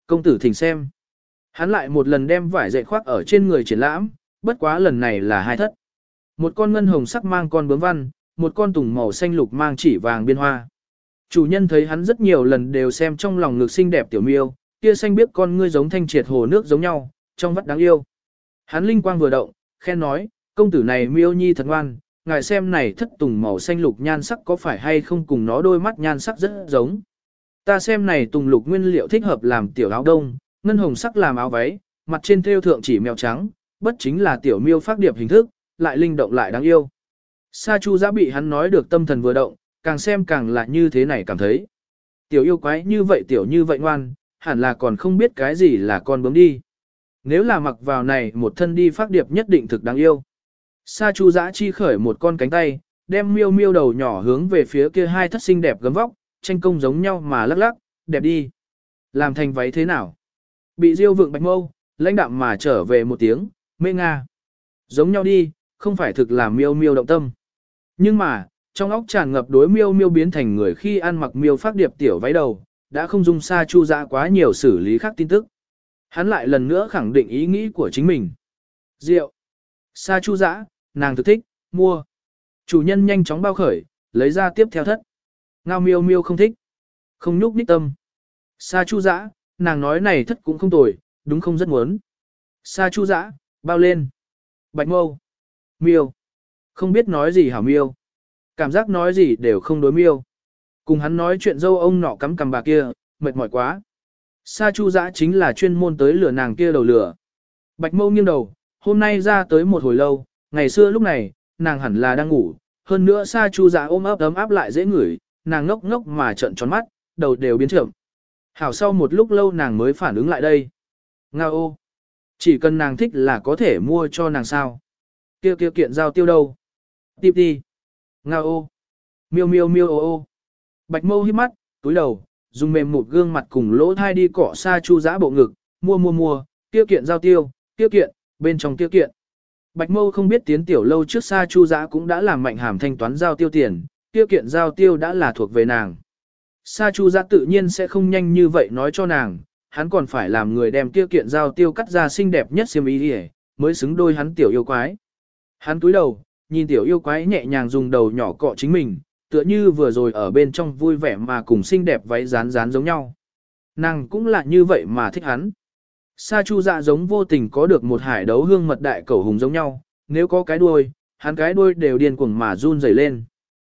Công tử thỉnh xem. Hắn lại một lần đem vải dệt khoác ở trên người triển lãm, bất quá lần này là hai thất. Một con ngân hồng sắc mang con bướm văn, một con tùng màu xanh lục mang chỉ vàng biên hoa. Chủ nhân thấy hắn rất nhiều lần đều xem trong lòng ngực xinh đẹp tiểu miêu, kia xanh biếc con ngươi giống thanh triệt hồ nước giống nhau, trong vắt đáng yêu. Hắn linh quang vừa động, khen nói, công tử này miêu nhi thật ngoan, ngài xem này thất tùng màu xanh lục nhan sắc có phải hay không cùng nó đôi mắt nhan sắc rất giống. Ta xem này tùng lục nguyên liệu thích hợp làm tiểu áo đông, ngân hồng sắc làm áo váy, mặt trên thêu thượng chỉ mèo trắng, bất chính là tiểu miêu phác điệp hình thức, lại linh động lại đáng yêu. Sa Chu Giã bị hắn nói được tâm thần vừa động, càng xem càng là như thế này cảm thấy. Tiểu yêu quái như vậy ngoan, hẳn là còn không biết cái gì là con bướm đi. Nếu là mặc vào này một thân đi phác điệp nhất định thực đáng yêu. Sa Chu Giã chi khởi một con cánh tay, đem miêu miêu đầu nhỏ hướng về phía kia hai thất xinh đẹp gấm vóc, tranh công giống nhau mà lắc lắc, đẹp đi. Làm thành váy thế nào? Bị Diêu Vượng Bạch Mâu, lãnh đạm mà trở về một tiếng, mê nga. Giống nhau đi, không phải thực làm miêu miêu động tâm. Nhưng mà, trong óc tràn ngập đối miêu miêu biến thành người khi ăn mặc miêu phác điệp tiểu váy đầu, đã không dung Sa Chu Giã quá nhiều xử lý khác tin tức. Hắn lại lần nữa khẳng định ý nghĩ của chính mình. Rượu. Sa Chu Giã, nàng thực thích, mua. Chủ nhân nhanh chóng bao khởi, lấy ra tiếp theo thất. Ngao miêu miêu không thích. Không nhúc nhích tâm. Sa Chu Giã, nàng nói này thất cũng không tồi, đúng không rất muốn. Sa Chu Giã, bao lên. Bạch Mâu. Miêu. Không biết nói gì hảo miêu. Cảm giác nói gì đều không đối miêu. Cùng hắn nói chuyện dâu ông nọ cắm cằm bà kia, mệt mỏi quá. Sa Chu Giã chính là chuyên môn tới lửa nàng kia đầu lửa. Bạch Mâu nghiêng đầu, hôm nay ra tới một hồi lâu, ngày xưa lúc này, nàng hẳn là đang ngủ. Hơn nữa Sa Chu Giã ôm ấp ấm áp lại dễ ngửi, nàng ngốc ngốc mà trợn tròn mắt, đầu đều biến trượm. Hảo sau một lúc lâu nàng mới phản ứng lại đây. Nga ô! Chỉ cần nàng thích là có thể mua cho nàng sao. Kia kiện giao tiêu đâu? Tiếp đi! Nga ô! Miêu miêu miêu ô ô! Bạch Mâu hít mắt, túi đầu, dùng mềm một gương mặt cùng lỗ thai đi cọ Sa Chu Giã bộ ngực, mua, kia kiện giao tiêu, kia kiện, bên trong kia kiện. Bạch Mâu không biết tiến tiểu lâu trước Sa Chu Giã cũng đã làm Mạnh Hàm thanh toán giao tiêu tiền, kia kiện giao tiêu đã là thuộc về nàng. Sa Chu Giã tự nhiên sẽ không nhanh như vậy nói cho nàng, hắn còn phải làm người đem kia kiện giao tiêu cắt ra xinh đẹp nhất xiêm y đi mới xứng đôi hắn tiểu yêu quái. Hắn túi đầu, nhìn tiểu yêu quái nhẹ nhàng dùng đầu nhỏ cọ chính mình, tựa như vừa rồi ở bên trong vui vẻ mà cùng xinh đẹp váy rán giống nhau. Nàng cũng là như vậy mà thích hắn. Sa Chu Dạ giống vô tình có được một hải đấu hương mật đại cẩu hùng giống nhau, nếu có cái đuôi, hắn cái đuôi đều điên cuồng mà run rẩy lên.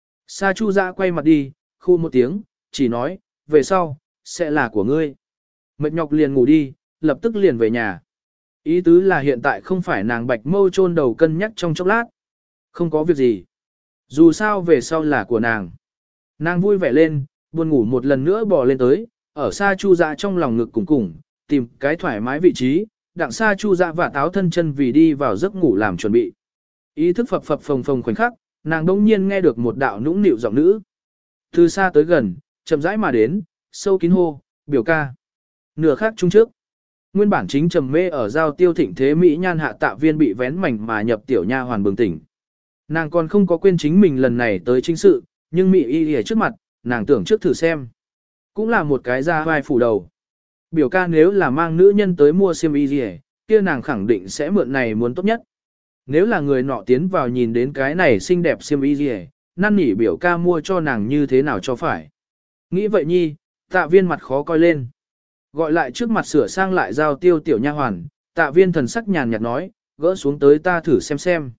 Sa Chu Dạ quay mặt đi, khu một tiếng, chỉ nói, về sau, sẽ là của ngươi. Mệt nhọc liền ngủ đi, lập tức liền về nhà. Ý tứ là hiện tại không phải nàng Bạch Mâu chôn đầu cân nhắc trong chốc lát. Không có việc gì. Dù sao về sau là của nàng. Nàng vui vẻ lên, buồn ngủ một lần nữa bò lên tới, ở Sa Chu Dạ trong lòng ngực cùng, tìm cái thoải mái vị trí, đặng Sa Chu Dạ và táo thân chân vì đi vào giấc ngủ làm chuẩn bị. Ý thức phập phập phồng phồng khoảnh khắc, nàng đông nhiên nghe được một đạo nũng nịu giọng nữ. Từ xa tới gần, chậm rãi mà đến, sâu kín hô, biểu ca. Nửa khắc chung trước. Nguyên bản chính trầm mê ở giao tiêu thịnh thế Mỹ nhan hạ Tạ Viên bị vén mảnh mà nhập tiểu nha hoàn bừng tỉnh. Nàng còn không có quên chính mình lần này tới chính sự, nhưng Mỹ y ở trước mặt, nàng tưởng trước thử xem. Cũng là một cái ra vai phủ đầu. Biểu ca nếu là mang nữ nhân tới mua xiêm y gì, kia nàng khẳng định sẽ mượn này muốn tốt nhất. Nếu là người nọ tiến vào nhìn đến cái này xinh đẹp xiêm y gì, năn nỉ biểu ca mua cho nàng như thế nào cho phải. Nghĩ vậy nhi, Tạ Viên mặt khó coi lên. Gọi lại trước mặt sửa sang lại giao tiêu tiểu nha hoàn, Tạ Viên thần sắc nhàn nhạt nói, gỡ xuống tới ta thử xem.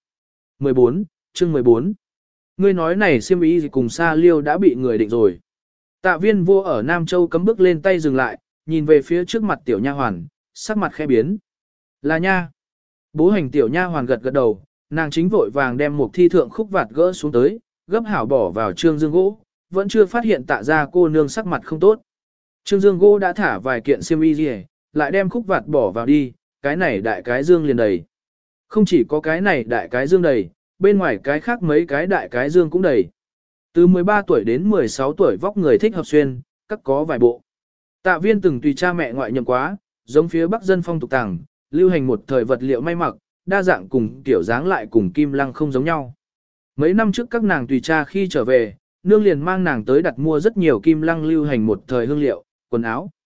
14, chương 14. Ngươi nói này xiêm y gì cùng Sa Liêu đã bị người định rồi. Tạ Viên vô ở Nam Châu cấm bước lên tay dừng lại, nhìn về phía trước mặt tiểu nha hoàn, sắc mặt khẽ biến. Là nha. Bố hành tiểu nha hoàn gật gật đầu, nàng chính vội vàng đem một thi thượng khúc vạt gỡ xuống tới, gấp hảo bỏ vào trương dương gỗ, vẫn chưa phát hiện Tạ ra cô nương sắc mặt không tốt. Trương dương gỗ đã thả vài kiện xiêm y gì, lại đem khúc vạt bỏ vào đi, cái này đại cái dương liền đầy. Không chỉ có cái này đại cái dương đầy, bên ngoài cái khác mấy cái đại cái dương cũng đầy. Từ 13 tuổi đến 16 tuổi vóc người thích hợp xuyên, các có vài bộ. Tạ Viên từng tùy cha mẹ ngoại nhậm quá, giống phía Bắc dân phong tục tàng, lưu hành một thời vật liệu may mặc, đa dạng cùng kiểu dáng lại cùng Kim Lăng không giống nhau. Mấy năm trước các nàng tùy cha khi trở về, nương liền mang nàng tới đặt mua rất nhiều Kim Lăng lưu hành một thời hương liệu, quần áo.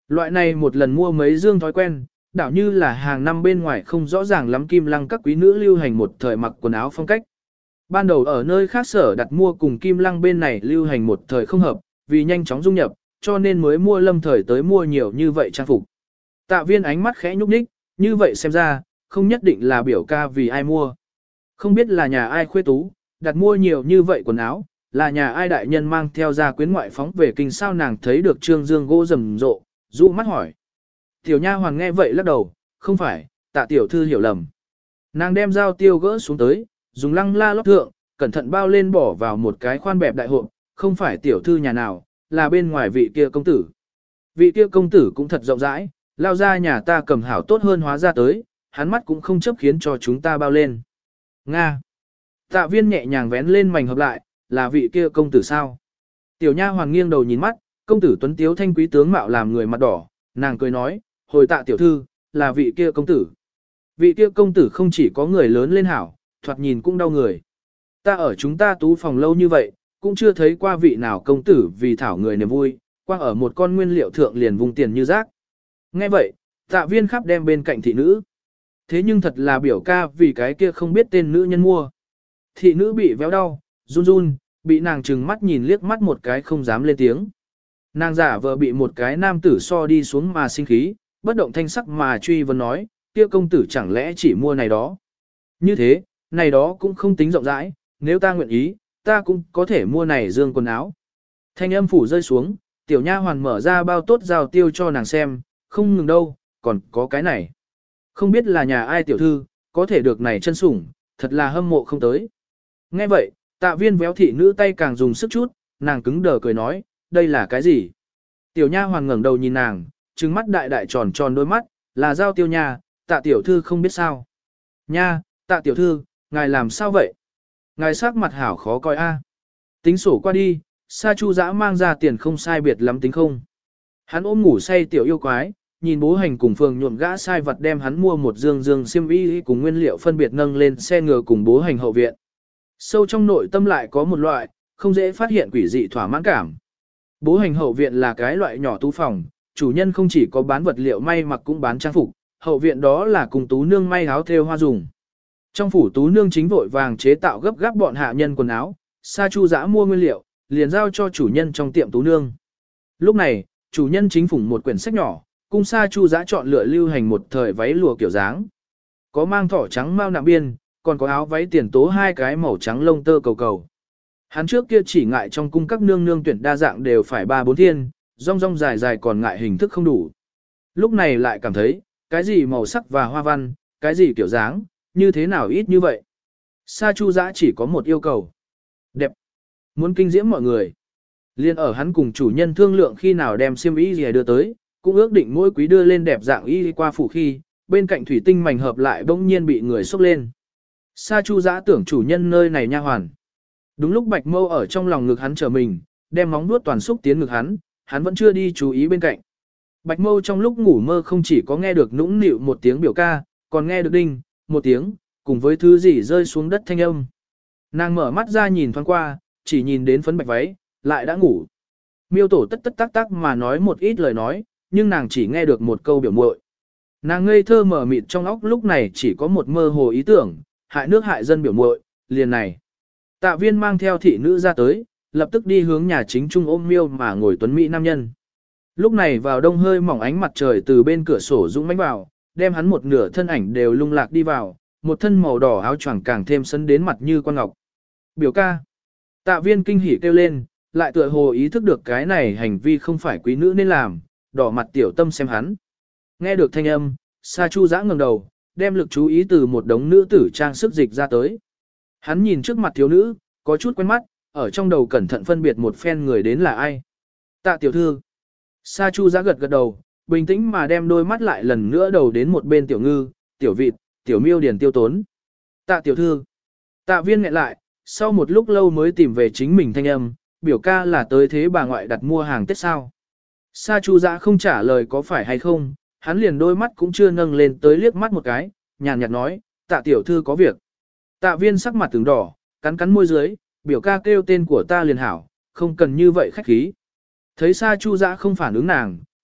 Loại này một lần mua mấy dương thói quen, đảo như là hàng năm bên ngoài không rõ ràng lắm Kim Lăng các quý nữ lưu hành một thời mặc quần áo phong cách. Ban đầu ở nơi khác sở đặt mua cùng Kim Lăng bên này lưu hành một thời không hợp, vì nhanh chóng dung nhập, cho nên mới mua Lâm thời tới mua nhiều như vậy trang phục. Tạ Viên ánh mắt khẽ nhúc nhích, như vậy xem ra, không nhất định là biểu ca vì ai mua. Không biết là nhà ai khuê tú, đặt mua nhiều như vậy quần áo, là nhà ai đại nhân mang theo ra quyến ngoại phóng về kinh sao nàng thấy được trương dương gỗ rầm rộ, dụ mắt hỏi. Tiểu nha hoàn nghe vậy lắc đầu, không phải, Tạ tiểu thư hiểu lầm. Nàng đem dao tiêu gỡ xuống tới, dùng lăng la lót thượng, cẩn thận bao lên bỏ vào một cái khoan bẹp đại hộp, không phải tiểu thư nhà nào, là bên ngoài vị kia công tử. Vị kia công tử cũng thật rộng rãi, lao ra nhà ta cầm hảo tốt hơn hóa ra tới, hắn mắt cũng không chấp khiến cho chúng ta bao lên. Nga. Tạ Viên nhẹ nhàng vén lên mảnh hợp lại, là vị kia công tử sao? Tiểu nha hoàng nghiêng đầu nhìn mắt, công tử tuấn tiếu thanh quý tướng mạo làm người mặt đỏ, nàng cười nói, hồi Tạ tiểu thư, là vị kia công tử. Vị kia công tử không chỉ có người lớn lên hảo, thoạt nhìn cũng đau người. Ta ở chúng ta tú phòng lâu như vậy, cũng chưa thấy qua vị nào công tử vì thảo người niềm vui, quang ở một con nguyên liệu thượng liền vùng tiền như rác. Nghe vậy, Tạ Viên khắp đem bên cạnh thị nữ. Thế nhưng thật là biểu ca vì cái kia không biết tên nữ nhân mua. Thị nữ bị véo đau, run run, bị nàng trừng mắt nhìn liếc mắt một cái không dám lên tiếng. Nàng giả vờ bị một cái nam tử so đi xuống mà sinh khí, bất động thanh sắc mà truy vấn nói, kia công tử chẳng lẽ chỉ mua này đó. Như thế, này đó cũng không tính rộng rãi, nếu ta nguyện ý, ta cũng có thể mua này dương quần áo. Thanh âm phủ rơi xuống, tiểu nha hoàn mở ra bao tốt rào tiêu cho nàng xem, không ngừng đâu, còn có cái này. Không biết là nhà ai tiểu thư, có thể được này chân sủng, thật là hâm mộ không tới. Nghe vậy, Tạ Viên véo thị nữ tay càng dùng sức chút, nàng cứng đờ cười nói, đây là cái gì? Tiểu nha hoàn ngẩng đầu nhìn nàng, trừng mắt đại đại tròn tròn đôi mắt, là giao tiêu nha, Tạ tiểu thư không biết sao. Nha, Tạ tiểu thư, ngài làm sao vậy? Ngài sắc mặt hảo khó coi a. Tính sổ qua đi, Sa Chu Dã mang ra tiền không sai biệt lắm tính không. Hắn ôm ngủ say tiểu yêu quái, nhìn bố hành cùng phường nhuộm gã sai vật đem hắn mua một dương dương xiêm y cùng nguyên liệu phân biệt nâng lên xe ngựa cùng bố hành hậu viện. Sâu trong nội tâm lại có một loại, không dễ phát hiện quỷ dị thỏa mãn cảm. Bố hành hậu viện là cái loại nhỏ tú phòng, chủ nhân không chỉ có bán vật liệu may mặc cũng bán trang phục, hậu viện đó là cùng tú nương may áo thêu hoa dùng. Trong phủ tú nương chính vội vàng chế tạo gấp gáp bọn hạ nhân quần áo, Sa Chu Dã mua nguyên liệu, liền giao cho chủ nhân trong tiệm tú nương. Lúc này, chủ nhân chính phủng một quyển sách nhỏ, cung Sa Chu Dã chọn lựa lưu hành một thời váy lụa kiểu dáng. Có mang thỏ trắng mao nạm biên, còn có áo váy tiền tố hai cái màu trắng lông tơ cầu cầu. Hắn trước kia chỉ ngại trong cung các nương nương tuyển đa dạng đều phải 3-4 thiên, rong rong dài dài còn ngại hình thức không đủ. Lúc này lại cảm thấy, cái gì màu sắc và hoa văn, cái gì kiểu dáng, như thế nào ít như vậy. Sa Chu Dã chỉ có một yêu cầu. Đẹp. Muốn kinh diễm mọi người. Liên ở hắn cùng chủ nhân thương lượng khi nào đem xiêm y gì đưa tới, cũng ước định mỗi quý đưa lên đẹp dạng y qua phủ khi, bên cạnh thủy tinh mảnh hợp lại bỗng nhiên bị người xốc lên. Sa Chu Dã tưởng chủ nhân nơi này nha hoàn. Đúng lúc Bạch Mâu ở trong lòng ngực hắn chờ mình, đem móng vuốt toàn xúc tiến ngực hắn vẫn chưa đi chú ý bên cạnh. Bạch Mâu trong lúc ngủ mơ không chỉ có nghe được nũng nịu một tiếng biểu ca, còn nghe được đinh một tiếng, cùng với thứ gì rơi xuống đất thanh âm. Nàng mở mắt ra nhìn thoáng qua, chỉ nhìn đến phấn bạch váy, lại đã ngủ. Miêu Tổ tất tất tác tác mà nói một ít lời nói, nhưng nàng chỉ nghe được một câu biểu muội. Nàng ngây thơ mở mịt trong óc lúc này chỉ có một mơ hồ ý tưởng, hại nước hại dân biểu muội, liền này. Tạ Viên mang theo thị nữ ra tới, lập tức đi hướng nhà chính trung ôm Miêu mà ngồi tuấn mỹ nam nhân. Lúc này vào đông hơi mỏng ánh mặt trời từ bên cửa sổ dũng mãnh vào, đem hắn một nửa thân ảnh đều lung lạc đi vào, một thân màu đỏ áo choàng càng thêm sấn đến mặt như quan ngọc. Biểu ca. Tạ Viên kinh hỉ kêu lên, lại tựa hồ ý thức được cái này hành vi không phải quý nữ nên làm, đỏ mặt tiểu tâm xem hắn. Nghe được thanh âm, Sa Chu Dã ngẩng đầu, đem lực chú ý từ một đống nữ tử trang sức dịch ra tới. Hắn nhìn trước mặt thiếu nữ, có chút quen mắt, ở trong đầu cẩn thận phân biệt một phen người đến là ai. Tạ tiểu thư. Sa Chu Dã gật gật đầu, bình tĩnh mà đem đôi mắt lại lần nữa đầu đến một bên tiểu ngư, tiểu vịt, tiểu miêu điền tiêu tốn. Tạ tiểu thư. Tạ Viên nghẹn lại, sau một lúc lâu mới tìm về chính mình thanh âm, biểu ca là tới thế bà ngoại đặt mua hàng Tết sao. Sa Chu Dã không trả lời có phải hay không, hắn liền đôi mắt cũng chưa nâng lên tới liếc mắt một cái, nhàn nhạt nói, Tạ tiểu thư có việc. Tạ Viên sắc mặt từng đỏ, cắn cắn môi dưới, biểu ca kêu tên của ta liền hảo, không cần như vậy khách khí. Thấy Sa Chu Dã không phản ứng nàng,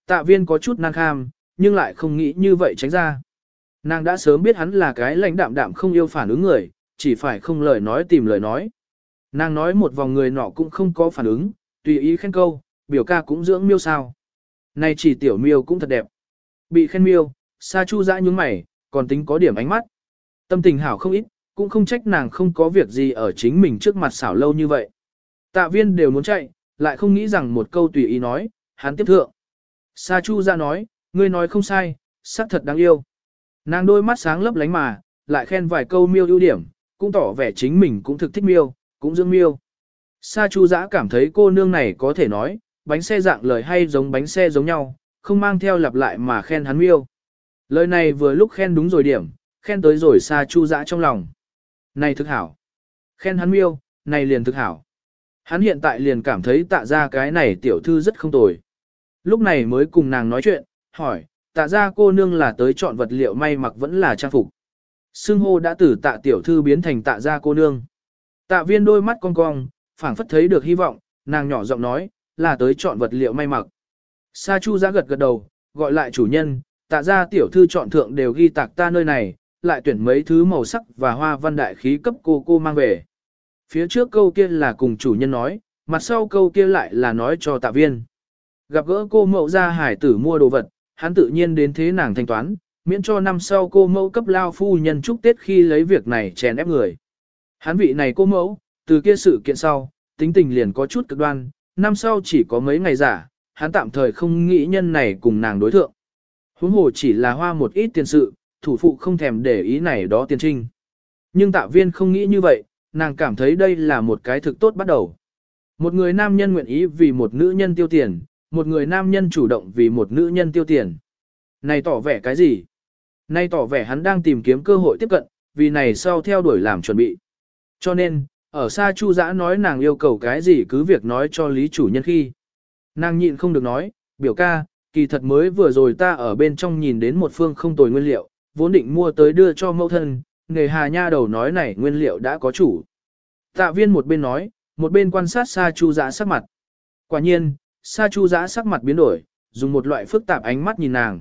Tạ Viên có chút năng kham, nhưng lại không nghĩ như vậy tránh ra. Nàng đã sớm biết hắn là cái lãnh đạm đạm không yêu phản ứng người, chỉ phải không lời nói tìm lời nói. Nàng nói một vòng người nọ cũng không có phản ứng, tùy ý khen câu, biểu ca cũng dưỡng miêu sao. Này chỉ tiểu miêu cũng thật đẹp. Bị khen miêu, Sa Chu dã nhướng mày, còn tính có điểm ánh mắt. Tâm tình hảo không ít, cũng không trách nàng không có việc gì ở chính mình trước mặt xảo lâu như vậy. Tạ Viên đều muốn chạy, lại không nghĩ rằng một câu tùy ý nói, hắn tiếp thượng. Sa Chu dã nói, ngươi nói không sai, sắc thật đáng yêu. Nàng đôi mắt sáng lấp lánh mà, lại khen vài câu miêu ưu điểm, cũng tỏ vẻ chính mình cũng thực thích miêu, cũng dưỡng miêu. Sa Chu dã cảm thấy cô nương này có thể nói, bánh xe dạng lời hay giống bánh xe giống nhau, không mang theo lặp lại mà khen hắn miêu. Lời này vừa lúc khen đúng rồi điểm, khen tới rồi Sa Chu dã trong lòng. Này thực hảo. Khen hắn miêu, này liền thực hảo. Hắn hiện tại liền cảm thấy tạ ra cái này tiểu thư rất không tồi. Lúc này mới cùng nàng nói chuyện, hỏi, tạ ra cô nương là tới chọn vật liệu may mặc vẫn là trang phục. Xưng hô đã từ tạ tiểu thư biến thành tạ ra cô nương. Tạ Viên đôi mắt cong cong, phảng phất thấy được hy vọng, nàng nhỏ giọng nói, là tới chọn vật liệu may mặc. Sa Chu dã gật gật đầu, gọi lại chủ nhân, tạ ra tiểu thư chọn thượng đều ghi tạc ta nơi này, lại tuyển mấy thứ màu sắc và hoa văn đại khí cấp cô mang về. Phía trước câu kia là cùng chủ nhân nói, mặt sau câu kia lại là nói cho Tạ Viên. Gặp gỡ cô mẫu ra hải tử mua đồ vật, hắn tự nhiên đến thế nàng thanh toán, miễn cho năm sau cô mẫu cấp lao phu nhân chúc Tết khi lấy việc này chèn ép người. Hắn vị này cô mẫu, từ kia sự kiện sau, tính tình liền có chút cực đoan, năm sau chỉ có mấy ngày giả, hắn tạm thời không nghĩ nhân này cùng nàng đối thượng. Huống hồ chỉ là hoa một ít tiền sự, thủ phụ không thèm để ý này đó tiền trinh. Nhưng Tạ Viên không nghĩ như vậy, nàng cảm thấy đây là một cái thực tốt bắt đầu. Một người nam nhân nguyện ý vì một nữ nhân tiêu tiền, một người nam nhân chủ động vì một nữ nhân tiêu tiền. Này tỏ vẻ cái gì? Này tỏ vẻ hắn đang tìm kiếm cơ hội tiếp cận, vì này sau theo đuổi làm chuẩn bị. Cho nên, ở xa Chu dã nói nàng yêu cầu cái gì cứ việc nói cho lý chủ nhân khi. Nàng nhịn không được nói, biểu ca, kỳ thật mới vừa rồi ta ở bên trong nhìn đến một phương không tồi nguyên liệu, vốn định mua tới đưa cho mẫu thân, nghề hà nha đầu nói này nguyên liệu đã có chủ. Tạ Viên một bên nói, một bên quan sát Sa Chu dã sắc mặt. Quả nhiên, Sa Chu dã sắc mặt biến đổi, dùng một loại phức tạp ánh mắt nhìn nàng.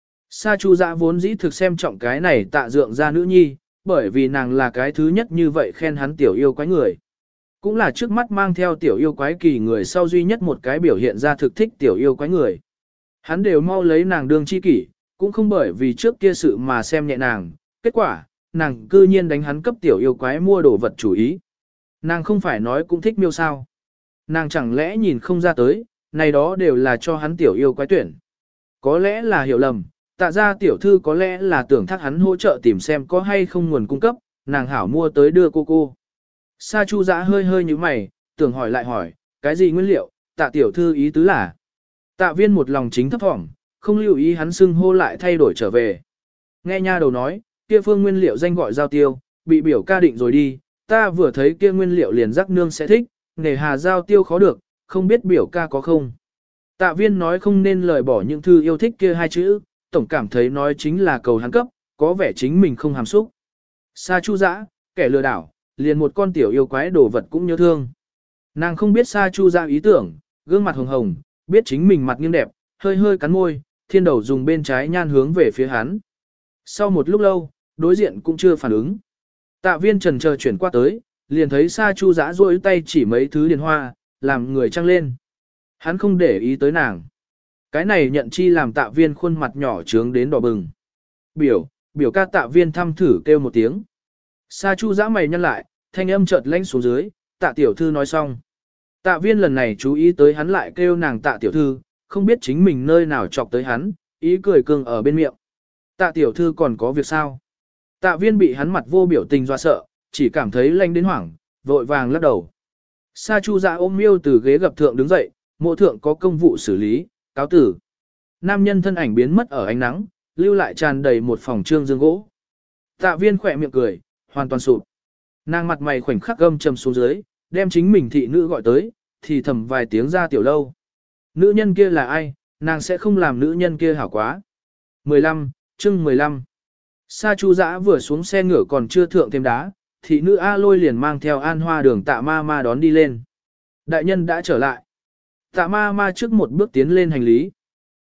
Sa Chu dã vốn dĩ thực xem trọng cái này tạ dượng ra nữ nhi, bởi vì nàng là cái thứ nhất như vậy khen hắn tiểu yêu quái người. Cũng là trước mắt mang theo tiểu yêu quái kỳ người sau duy nhất một cái biểu hiện ra thực thích tiểu yêu quái người. Hắn đều mau lấy nàng đương chi kỷ, cũng không bởi vì trước kia sự mà xem nhẹ nàng. Kết quả, nàng cư nhiên đánh hắn cấp tiểu yêu quái mua đồ vật chủ ý. Nàng không phải nói cũng thích miêu sao. Nàng chẳng lẽ nhìn không ra tới, này đó đều là cho hắn tiểu yêu quái tuyển. Có lẽ là hiểu lầm, tạ ra tiểu thư có lẽ là tưởng thác hắn hỗ trợ tìm xem có hay không nguồn cung cấp, nàng hảo mua tới đưa cô. Sa Chu dã hơi hơi như mày, tưởng hỏi lại hỏi, cái gì nguyên liệu, tạ tiểu thư ý tứ là. Tạ Viên một lòng chính thấp thỏm, không lưu ý hắn xưng hô lại thay đổi trở về. Nghe nha đầu nói, kia phương nguyên liệu danh gọi giao tiêu, bị biểu ca định rồi đi, ta vừa thấy kia nguyên liệu liền rắc nương sẽ thích, nề hà giao tiêu khó được, không biết biểu ca có không. Tạ Viên nói không nên lời bỏ những thư yêu thích kia hai chữ, tổng cảm thấy nói chính là cầu hắn cấp, có vẻ chính mình không hàm xúc. Sa Chu dã, kẻ lừa đảo, liền một con tiểu yêu quái đồ vật cũng nhớ thương. Nàng không biết Sa Chu dã ý tưởng, gương mặt hồng hồng, biết chính mình mặt nghiêng đẹp, hơi hơi cắn môi, thiên đầu dùng bên trái nhan hướng về phía hắn. Sau một lúc lâu, đối diện cũng chưa phản ứng. Tạ Viên trần chờ chuyển qua tới, liền thấy Sa Chu dã duỗi tay chỉ mấy thứ điền hoa, làm người trăng lên. Hắn không để ý tới nàng. Cái này nhận chi làm Tạ Viên khuôn mặt nhỏ trướng đến đỏ bừng. Biểu ca Tạ Viên thăm thử kêu một tiếng. Sa Chu dã mày nhăn lại, thanh âm chợt lãnh xuống dưới, Tạ tiểu thư nói xong. Tạ Viên lần này chú ý tới hắn lại kêu nàng Tạ tiểu thư, không biết chính mình nơi nào chọc tới hắn, ý cười cưng ở bên miệng. Tạ tiểu thư còn có việc sao? Tạ Viên bị hắn mặt vô biểu tình dọa sợ, chỉ cảm thấy lanh đến hoảng, vội vàng lắc đầu. Sa Chu dã ôm miêu từ ghế gập thượng đứng dậy, mộ thượng có công vụ xử lý, cáo tử. Nam nhân thân ảnh biến mất ở ánh nắng, lưu lại tràn đầy một phòng trương dương gỗ. Tạ Viên khỏe miệng cười, hoàn toàn sụp. Nàng mặt mày khoảnh khắc gâm trầm xuống dưới, đem chính mình thị nữ gọi tới, thì thầm vài tiếng ra tiểu lâu. Nữ nhân kia là ai, nàng sẽ không làm nữ nhân kia hảo quá. 15, chương 15. Sa Chu dã vừa xuống xe ngựa còn chưa thượng thêm đá, thị nữ A Lôi liền mang theo An Hoa Đường Tạ ma ma đón đi lên. Đại nhân đã trở lại. Tạ ma ma trước một bước tiến lên hành lý.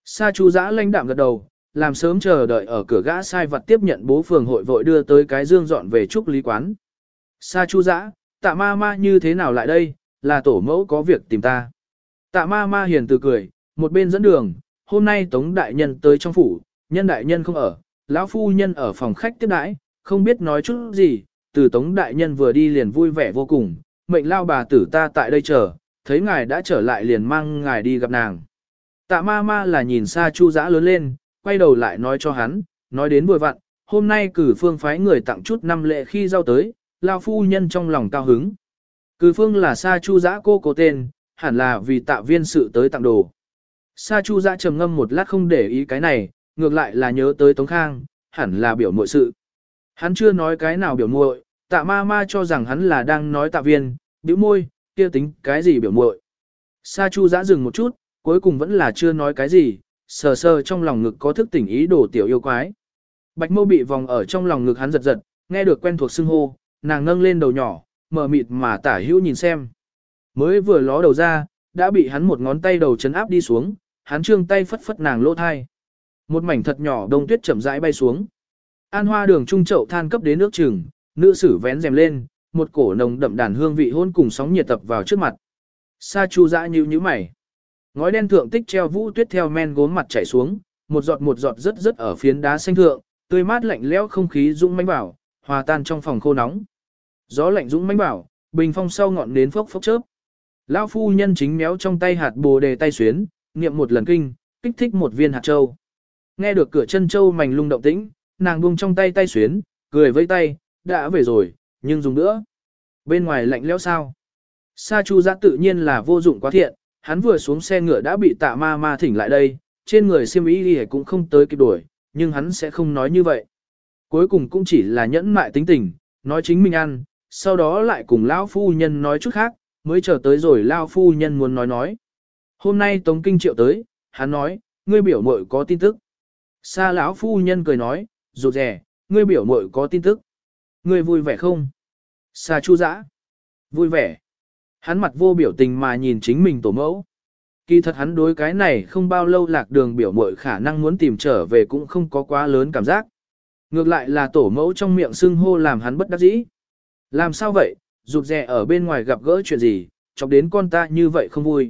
Sa Chu Dã lãnh đạm gật đầu, làm sớm chờ đợi ở cửa gã sai vặt tiếp nhận bố phường hội vội đưa tới cái dương dọn về Trúc Lý quán. Sa Chu Dã, Tạ ma ma như thế nào lại đây, là tổ mẫu có việc tìm ta. Tạ ma ma hiền từ cười, một bên dẫn đường, hôm nay Tống đại nhân tới trong phủ, nhân đại nhân không ở, lão phu nhân ở phòng khách tiếp đãi, không biết nói chút gì, từ Tống đại nhân vừa đi liền vui vẻ vô cùng, mệnh lao bà tử ta tại đây chờ, thấy ngài đã trở lại liền mang ngài đi gặp nàng. Tạ ma ma là nhìn Sa Chu Dã lớn lên, quay đầu lại nói cho hắn, nói đến vừa vặn, hôm nay cử phương phái người tặng chút năm lệ khi giao tới, lao phu nhân trong lòng cao hứng. Cử phương là Sa Chu Dã cô tên, hẳn là vì Tạ viên sự tới tặng đồ. Sa Chu Dã trầm ngâm một lát không để ý cái này, ngược lại là nhớ tới Tống Khang, hẳn là biểu muội sự. Hắn chưa nói cái nào biểu muội, Tạ ma ma cho rằng hắn là đang nói Tạ viên, bĩu môi, kia tính cái gì biểu muội. Sa Chu Dã dừng một chút, cuối cùng vẫn là chưa nói cái gì, sờ sờ trong lòng ngực có thức tỉnh ý đồ tiểu yêu quái. Bạch Mâu bị vòng ở trong lòng ngực hắn giật giật, nghe được quen thuộc xưng hô, nàng nâng lên đầu nhỏ, mờ mịt mà tả hữu nhìn xem. Mới vừa ló đầu ra, đã bị hắn một ngón tay đầu chấn áp đi xuống, hắn trương tay phất phất nàng lỗ thai. Một mảnh thật nhỏ đông tuyết chậm rãi bay xuống. An Hoa đường trung chậu than cấp đến nước chừng, nữ sử vén rèm lên, một cổ nồng đậm đàn hương vị hôn cùng sóng nhiệt tập vào trước mặt. Sa Chu Dã nhíu mày. Ngói đen thượng tích treo vũ tuyết theo men gốm mặt chảy xuống, một giọt rất ở phiến đá xanh thượng, tươi mát lạnh lẽo không khí dũng mãnh bảo, hòa tan trong phòng khô nóng. Gió lạnh dũng mãnh bảo, bình phong sau ngọn nến phốc phốc chớp. Lão phu nhân chính méo trong tay hạt bồ đề tay xuyến, niệm một lần kinh, kích thích một viên hạt châu. Nghe được cửa chân châu mảnh lung động tĩnh, nàng buông trong tay tay xuyến, cười với tay, đã về rồi, nhưng dùng nữa. Bên ngoài lạnh lẽo sao? Sa Chu Dã tự nhiên là vô dụng quá thiện, hắn vừa xuống xe ngựa đã bị Tạ ma ma thỉnh lại đây, trên người xiêm y cũng không tới kịp đuổi, nhưng hắn sẽ không nói như vậy. Cuối cùng cũng chỉ là nhẫn mại tính tình, nói chính mình ăn, sau đó lại cùng lão phu nhân nói chút khác, mới chờ tới rồi lão phu nhân muốn nói. Hôm nay Tống Kinh Triệu tới, hắn nói, ngươi biểu muội có tin tức. Sa lão phu nhân cười nói, rụt rè, ngươi biểu muội có tin tức. Ngươi vui vẻ không? Sa Chu Dã, vui vẻ. Hắn mặt vô biểu tình mà nhìn chính mình tổ mẫu. Kỳ thật hắn đối cái này không bao lâu lạc đường biểu muội khả năng muốn tìm trở về cũng không có quá lớn cảm giác. Ngược lại là tổ mẫu trong miệng xưng hô làm hắn bất đắc dĩ. Làm sao vậy, rụt rè ở bên ngoài gặp gỡ chuyện gì, chọc đến con ta như vậy không vui.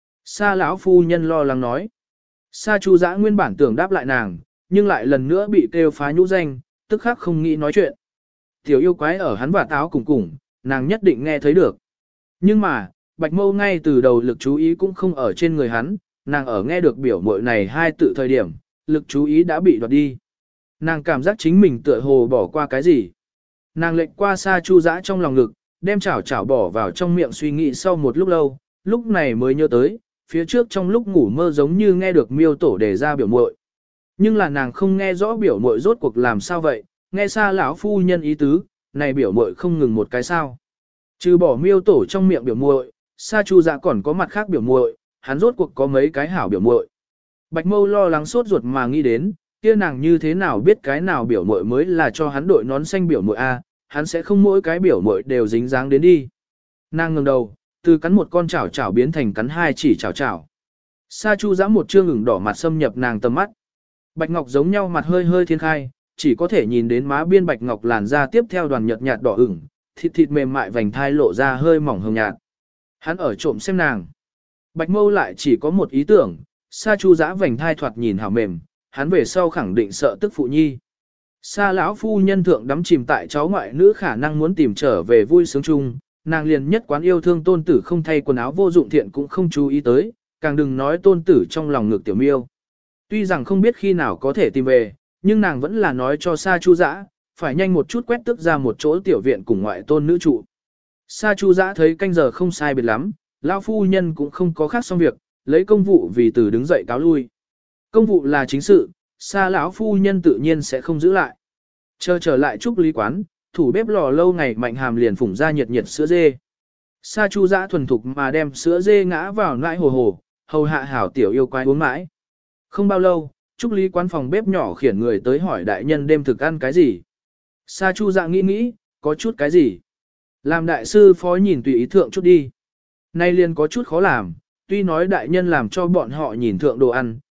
Sa lão phu nhân lo lắng nói. Sa Chu Dã nguyên bản tưởng đáp lại nàng, nhưng lại lần nữa bị kêu phá nhũ danh, tức khắc không nghĩ nói chuyện. Tiểu yêu quái ở hắn và táo cùng, nàng nhất định nghe thấy được. Nhưng mà, Bạch Mâu ngay từ đầu lực chú ý cũng không ở trên người hắn, nàng ở nghe được biểu muội này hai tự thời điểm, lực chú ý đã bị đoạt đi. Nàng cảm giác chính mình tựa hồ bỏ qua cái gì. Nàng lệnh qua Sa Chu Dã trong lòng ngực, đem chảo chảo bỏ vào trong miệng suy nghĩ sau một lúc lâu, lúc này mới nhớ tới, phía trước trong lúc ngủ mơ giống như nghe được miêu tổ đề ra biểu muội. Nhưng là nàng không nghe rõ biểu muội rốt cuộc làm sao vậy, nghe Sa lão phu nhân ý tứ, này biểu muội không ngừng một cái sao. Trừ bỏ miêu tổ trong miệng biểu muội, Sa Chu Dã còn có mặt khác biểu muội, hắn rốt cuộc có mấy cái hảo biểu muội. Bạch Mâu lo lắng sốt ruột mà nghĩ đến, kia nàng như thế nào biết cái nào biểu muội mới là cho hắn đội nón xanh biểu muội a, hắn sẽ không mỗi cái biểu muội đều dính dáng đến đi. Nàng ngẩng đầu, từ cắn một con chảo chảo biến thành cắn hai chỉ chảo chảo. Sa Chu Dã một trương ửng đỏ mặt xâm nhập nàng tầm mắt. Bạch Ngọc giống nhau mặt hơi hơi thiên khai, chỉ có thể nhìn đến má biên Bạch Ngọc làn da tiếp theo đoàn nhợt nhạt đỏ ửng, thịt mềm mại vành thai lộ ra hơi mỏng hồng nhạt. Hắn ở trộm xem nàng. Bạch Mâu lại chỉ có một ý tưởng, Sa Chu Dã vành thai thoạt nhìn hảo mềm, hắn về sau khẳng định sợ tức phụ nhi. Sa lão phu nhân thượng đắm chìm tại cháu ngoại nữ khả năng muốn tìm trở về vui sướng chung, nàng liền nhất quán yêu thương tôn tử không thay quần áo vô dụng thiện cũng không chú ý tới, càng đừng nói tôn tử trong lòng ngực tiểu miêu. Tuy rằng không biết khi nào có thể tìm về, nhưng nàng vẫn là nói cho Sa Chu Dã, phải nhanh một chút quét tức ra một chỗ tiểu viện cùng ngoại tôn nữ trụ. Sa Chu Dã thấy canh giờ không sai biệt lắm, lão phu nhân cũng không có khác xong việc, lấy công vụ vì từ đứng dậy cáo lui. Công vụ là chính sự, Sa lão phu nhân tự nhiên sẽ không giữ lại. Chờ trở lại Trúc Lý quán, thủ bếp lò lâu ngày Mạnh Hàm liền phủng ra nhiệt nhiệt sữa dê. Sa Chu Dã thuần thục mà đem sữa dê ngã vào nãi hồ hồ, hầu hạ hảo tiểu yêu quái uống mãi. Không bao lâu, Trúc Lý quán phòng bếp nhỏ khiển người tới hỏi đại nhân đêm thực ăn cái gì. Sa Chu Dã nghĩ, có chút cái gì. Làm đại sư phó nhìn tùy ý thượng chút đi. Nay liền có chút khó làm, tuy nói đại nhân làm cho bọn họ nhìn thượng đồ ăn,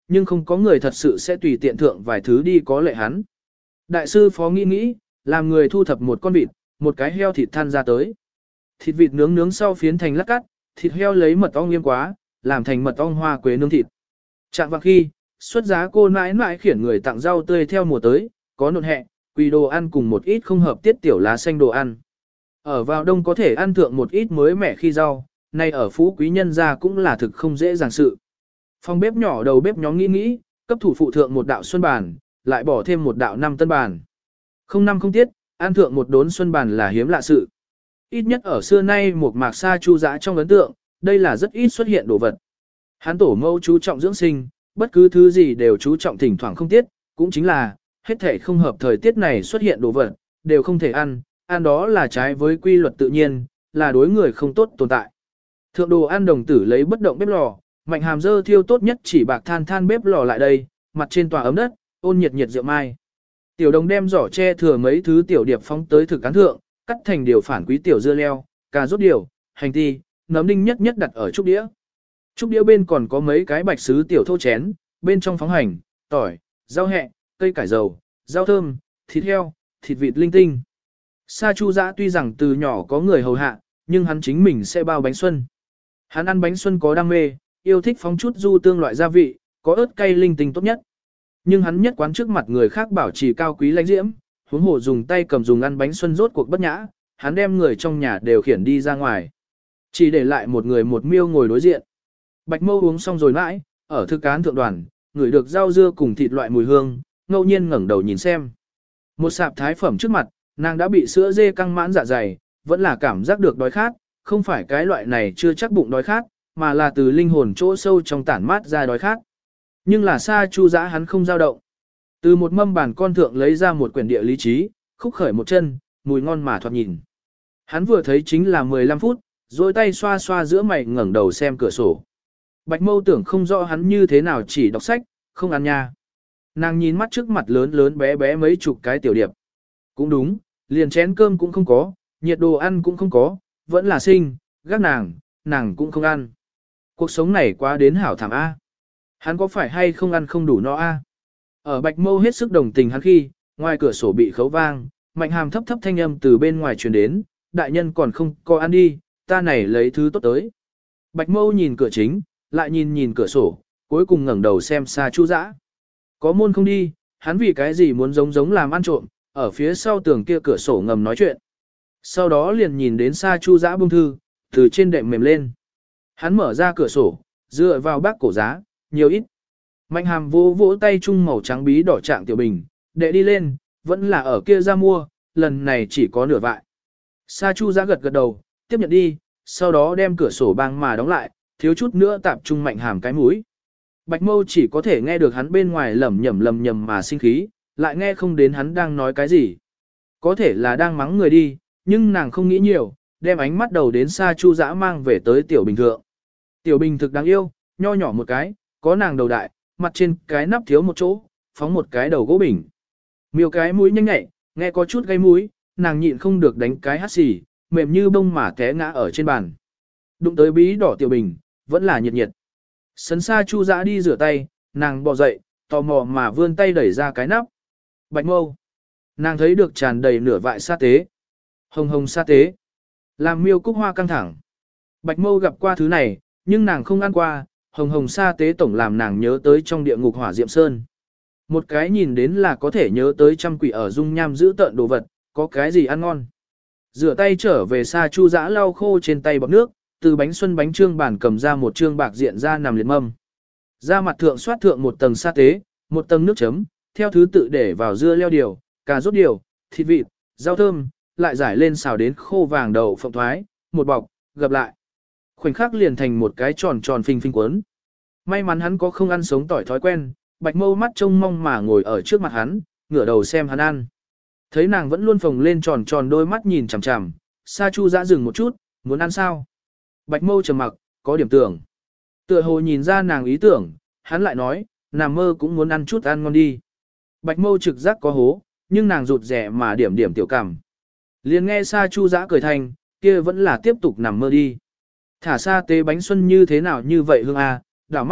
nhưng không có người thật sự sẽ tùy tiện thượng vài thứ đi có lệ hắn. Đại sư phó nghĩ, làm người thu thập một con vịt, một cái heo thịt than ra tới. Thịt vịt nướng sau phiến thành lát cắt, thịt heo lấy mật ong nghiêm quá, làm thành mật ong hoa quế nướng thịt. Trạng vạng khi, xuất giá cô nãi nãi khiển người tặng rau tươi theo mùa tới, có nộn hẹ, quỳ đồ ăn cùng một ít không hợp tiết tiểu lá xanh đồ ăn. Ở vào đông có thể ăn thượng một ít mới mẻ khi rau, nay ở phú quý nhân gia cũng là thực không dễ dàng sự. Phòng bếp nhỏ đầu bếp nhóm nghĩ, cấp thủ phụ thượng một đạo xuân bàn, lại bỏ thêm một đạo năm tân bàn. Không năm không tiết, ăn thượng một đốn xuân bàn là hiếm lạ sự. Ít nhất ở xưa nay một mạc sa chu dã trong ấn tượng, đây là rất ít xuất hiện đồ vật. Hán tổ mẫu chú trọng dưỡng sinh, bất cứ thứ gì đều chú trọng thỉnh thoảng không tiết, cũng chính là, hết thể không hợp thời tiết này xuất hiện đồ vật, đều không thể ăn đó là trái với quy luật tự nhiên, là đối người không tốt tồn tại. Thượng đồ ăn đồng tử lấy bất động bếp lò, Mạnh Hàm dơ thiêu tốt nhất chỉ bạc than bếp lò lại đây, mặt trên tòa ấm đất, ôn nhiệt rượu mai. Tiểu đồng đem giỏ che thừa mấy thứ tiểu điệp phóng tới thực cán thượng, cắt thành điều phản quý tiểu dưa leo, cà rốt điều, hành ti, nấm đinh nhất đặt ở trúc đĩa. Trúc đĩa bên còn có mấy cái bạch sứ tiểu thô chén, bên trong phóng hành, tỏi, rau hẹ, cây cải dầu, rau thơm, thịt heo, thịt vịt linh tinh. Sa Chu Dã tuy rằng từ nhỏ có người hầu hạ, nhưng hắn chính mình sẽ bao bánh xuân. Hắn ăn bánh xuân có đam mê, yêu thích phóng chút du tương loại gia vị, có ớt cay linh tinh tốt nhất. Nhưng hắn nhất quán trước mặt người khác bảo trì cao quý lãnh diễm, huống hồ dùng tay cầm dùng ăn bánh xuân rốt cuộc bất nhã, hắn đem người trong nhà đều khiển đi ra ngoài. Chỉ để lại một người một miêu ngồi đối diện. Bạch Mâu uống xong rồi mãi, ở thư cán thượng đoàn, ngửi được rau dưa cùng thịt loại mùi hương, ngẫu nhiên ngẩng đầu nhìn xem. Một sạp thái phẩm trước mặt, nàng đã bị sữa dê căng mãn dạ dày, vẫn là cảm giác được đói khát, không phải cái loại này chưa chắc bụng đói khát, mà là từ linh hồn chỗ sâu trong tản mát ra đói khát. Nhưng là Sa Chu Dã hắn không dao động. Từ một mâm bàn con thượng lấy ra một quyển địa lý trí, khúc khởi một chân, mùi ngon mà thoạt nhìn. Hắn vừa thấy chính là 15 phút, rồi tay xoa xoa giữa mày ngẩng đầu xem cửa sổ. Bạch Mâu tưởng không rõ hắn như thế nào chỉ đọc sách, không ăn nha. Nàng nhìn mắt trước mặt lớn lớn bé bé mấy chục cái tiểu điệp. Cũng đúng, liền chén cơm cũng không có, nhiệt đồ ăn cũng không có, vẫn là sinh, gác nàng cũng không ăn. Cuộc sống này quá đến hảo thảm A. Hắn có phải hay không ăn không đủ no A? Ở Bạch Mâu hết sức đồng tình hắn khi, ngoài cửa sổ bị khấu vang, Mạnh Hàm thấp thanh âm từ bên ngoài truyền đến, đại nhân còn không có ăn đi, ta này lấy thứ tốt tới. Bạch Mâu nhìn cửa chính, lại nhìn cửa sổ, cuối cùng ngẩng đầu xem Sa Chu Dã. Có môn không đi, hắn vì cái gì muốn giống làm ăn trộm, ở phía sau tường kia cửa sổ ngầm nói chuyện. Sau đó liền nhìn đến Sa Chu Dã buông thư, từ trên đệm mềm lên. Hắn mở ra cửa sổ, dựa vào bác cổ giá, nhiều ít. Mạnh Hàm vỗ tay chung màu trắng bí đỏ trạng tiểu bình, đệ đi lên, vẫn là ở kia ra mua, lần này chỉ có nửa vại. Sa Chu Dã gật đầu, tiếp nhận đi, sau đó đem cửa sổ băng mà đóng lại, thiếu chút nữa tạp trung Mạnh Hàm cái mũi. Bạch Mâu chỉ có thể nghe được hắn bên ngoài lẩm nhẩm mà sinh khí, lại nghe không đến hắn đang nói cái gì. Có thể là đang mắng người đi, nhưng nàng không nghĩ nhiều, đem ánh mắt đầu đến Sa Chu Dã mang về tới tiểu bình thượng. Tiểu bình thực đáng yêu, nho nhỏ một cái, có nàng đầu đại, mặt trên cái nắp thiếu một chỗ, phóng một cái đầu gỗ bình. Miêu cái mũi nhanh nhẹ, nghe có chút gây mũi, nàng nhịn không được đánh cái hắt xì, mềm như bông mà té ngã ở trên bàn. Đụng tới bí đỏ tiểu bình, vẫn là nhiệt. Sấn Sa Chu Dã đi rửa tay, nàng bò dậy, tò mò mà vươn tay đẩy ra cái nắp. Bạch Mâu. Nàng thấy được tràn đầy nửa vại sa tế. Hồng sa tế. Làm Miêu Cúc Hoa căng thẳng. Bạch Mâu gặp qua thứ này, nhưng nàng không ăn qua, hồng sa tế tổng làm nàng nhớ tới trong địa ngục hỏa diệm sơn. Một cái nhìn đến là có thể nhớ tới trăm quỷ ở dung nham giữ tợn đồ vật, có cái gì ăn ngon. Rửa tay trở về Sa Chu Dã lau khô trên tay bọt nước, từ bánh xuân bánh trương bản cầm ra một trương bạc diện ra nằm liệt mâm. Ra mặt thượng xoát thượng một tầng sa tế, một tầng nước chấm, theo thứ tự để vào dưa leo điều, cà rốt điều, thịt vịt, rau thơm, lại giải lên xào đến khô vàng đậu phộng thoái, một bọc, gập lại. Khoảnh khắc liền thành một cái tròn phình cuốn. May mắn hắn có không ăn sống tỏi thói quen, Bạch Mâu mắt trông mong mà ngồi ở trước mặt hắn, ngửa đầu xem hắn ăn. Thấy nàng vẫn luôn phồng lên tròn đôi mắt nhìn chằm chằm, Sa Chu Dã dừng một chút, muốn ăn sao? Bạch Mâu trầm mặc, có điểm tưởng. Tựa hồ nhìn ra nàng ý tưởng, hắn lại nói, nằm mơ cũng muốn ăn chút ăn ngon đi. Bạch Mâu trực giác có hố, nhưng nàng rụt rẻ mà điểm tiểu cảm. Liền nghe Sa Chu Dã cười thành, kia vẫn là tiếp tục nằm mơ đi. Thả sa tế bánh xuân như thế nào như vậy hương à, đảo mắt,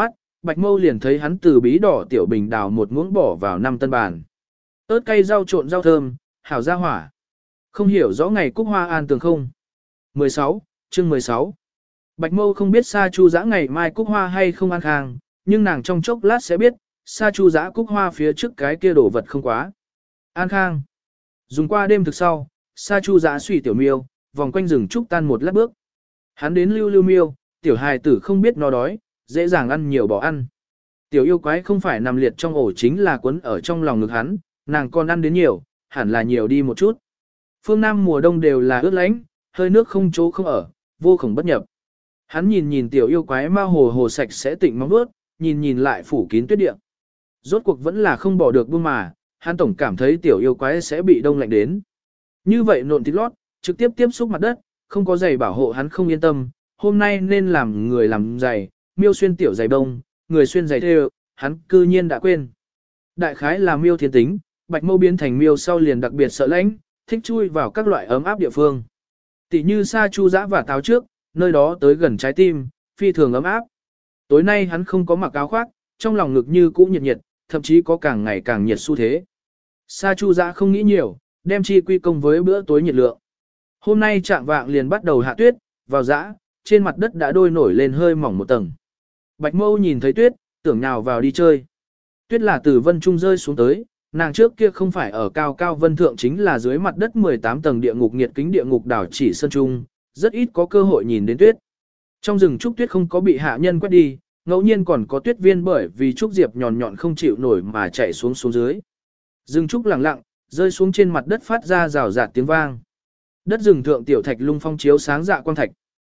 Bạch Mâu liền thấy hắn từ bí đỏ tiểu bình đào một muỗng bỏ vào 5 tân bàn. Ớt cay rau trộn rau thơm, hảo ra hỏa. Không hiểu rõ ngày Cúc Hoa an tường không. 16, chương 16. Bạch Mâu không biết Sa Chu Dã ngày mai Cúc Hoa hay không an khang, nhưng nàng trong chốc lát sẽ biết, Sa Chu Dã Cúc Hoa phía trước cái kia đổ vật không quá. An khang. Dùng qua đêm thực sau, Sa Chu Dã suy tiểu miêu, vòng quanh rừng trúc tan một lát bước. Hắn đến lưu lưu miêu, tiểu hài tử không biết nó đói, dễ dàng ăn nhiều bỏ ăn. Tiểu yêu quái không phải nằm liệt trong ổ chính là quấn ở trong lòng ngực hắn, nàng còn ăn đến nhiều, hẳn là nhiều đi một chút. Phương Nam mùa đông đều là ướt lánh, hơi nước không chỗ không ở, vô cùng bất nhập. Hắn nhìn nhìn tiểu yêu quái ma hồ hồ sạch sẽ tịnh móng vuốt, nhìn nhìn lại phủ kín tuyết địa. Rốt cuộc vẫn là không bỏ được buông mà, hắn tổng cảm thấy tiểu yêu quái sẽ bị đông lạnh đến. Như vậy nộn thịt lót, trực tiếp tiếp xúc mặt đất, không có giày bảo hộ hắn không yên tâm, hôm nay nên làm người làm giày, miêu xuyên tiểu giày đông, người xuyên giày thêu, hắn cư nhiên đã quên. Đại khái là miêu thiên tính, Bạch Mâu biến thành miêu sau liền đặc biệt sợ lãnh, thích chui vào các loại ấm áp địa phương. Tỷ như Sa Chu Dã và táo trước, nơi đó tới gần trái tim, phi thường ấm áp. Tối nay hắn không có mặc áo khoác, trong lòng ngực như cũ nhiệt nhiệt, thậm chí có càng ngày càng nhiệt xu thế. Sa Chu Dã không nghĩ nhiều, đem chi quy công với bữa tối nhiệt lượng. Hôm nay trạng vạng liền bắt đầu hạ tuyết, vào dã, trên mặt đất đã đôi nổi lên hơi mỏng một tầng. Bạch Mâu nhìn thấy tuyết, tưởng nhào vào đi chơi. Tuyết là từ vân trung rơi xuống tới, nàng trước kia không phải ở cao cao vân thượng chính là dưới mặt đất 18 tầng địa ngục nhiệt kính địa ngục đảo chỉ sơn trung, rất ít có cơ hội nhìn đến tuyết. Trong rừng trúc tuyết không có bị hạ nhân quét đi, ngẫu nhiên còn có tuyết viên bởi vì trúc diệp nhọn nhọn không chịu nổi mà chạy xuống dưới. Rừng trúc lặng lặng, rơi xuống trên mặt đất phát ra rào rạt tiếng vang. Đất rừng thượng tiểu thạch lung phong chiếu sáng dạ quang thạch.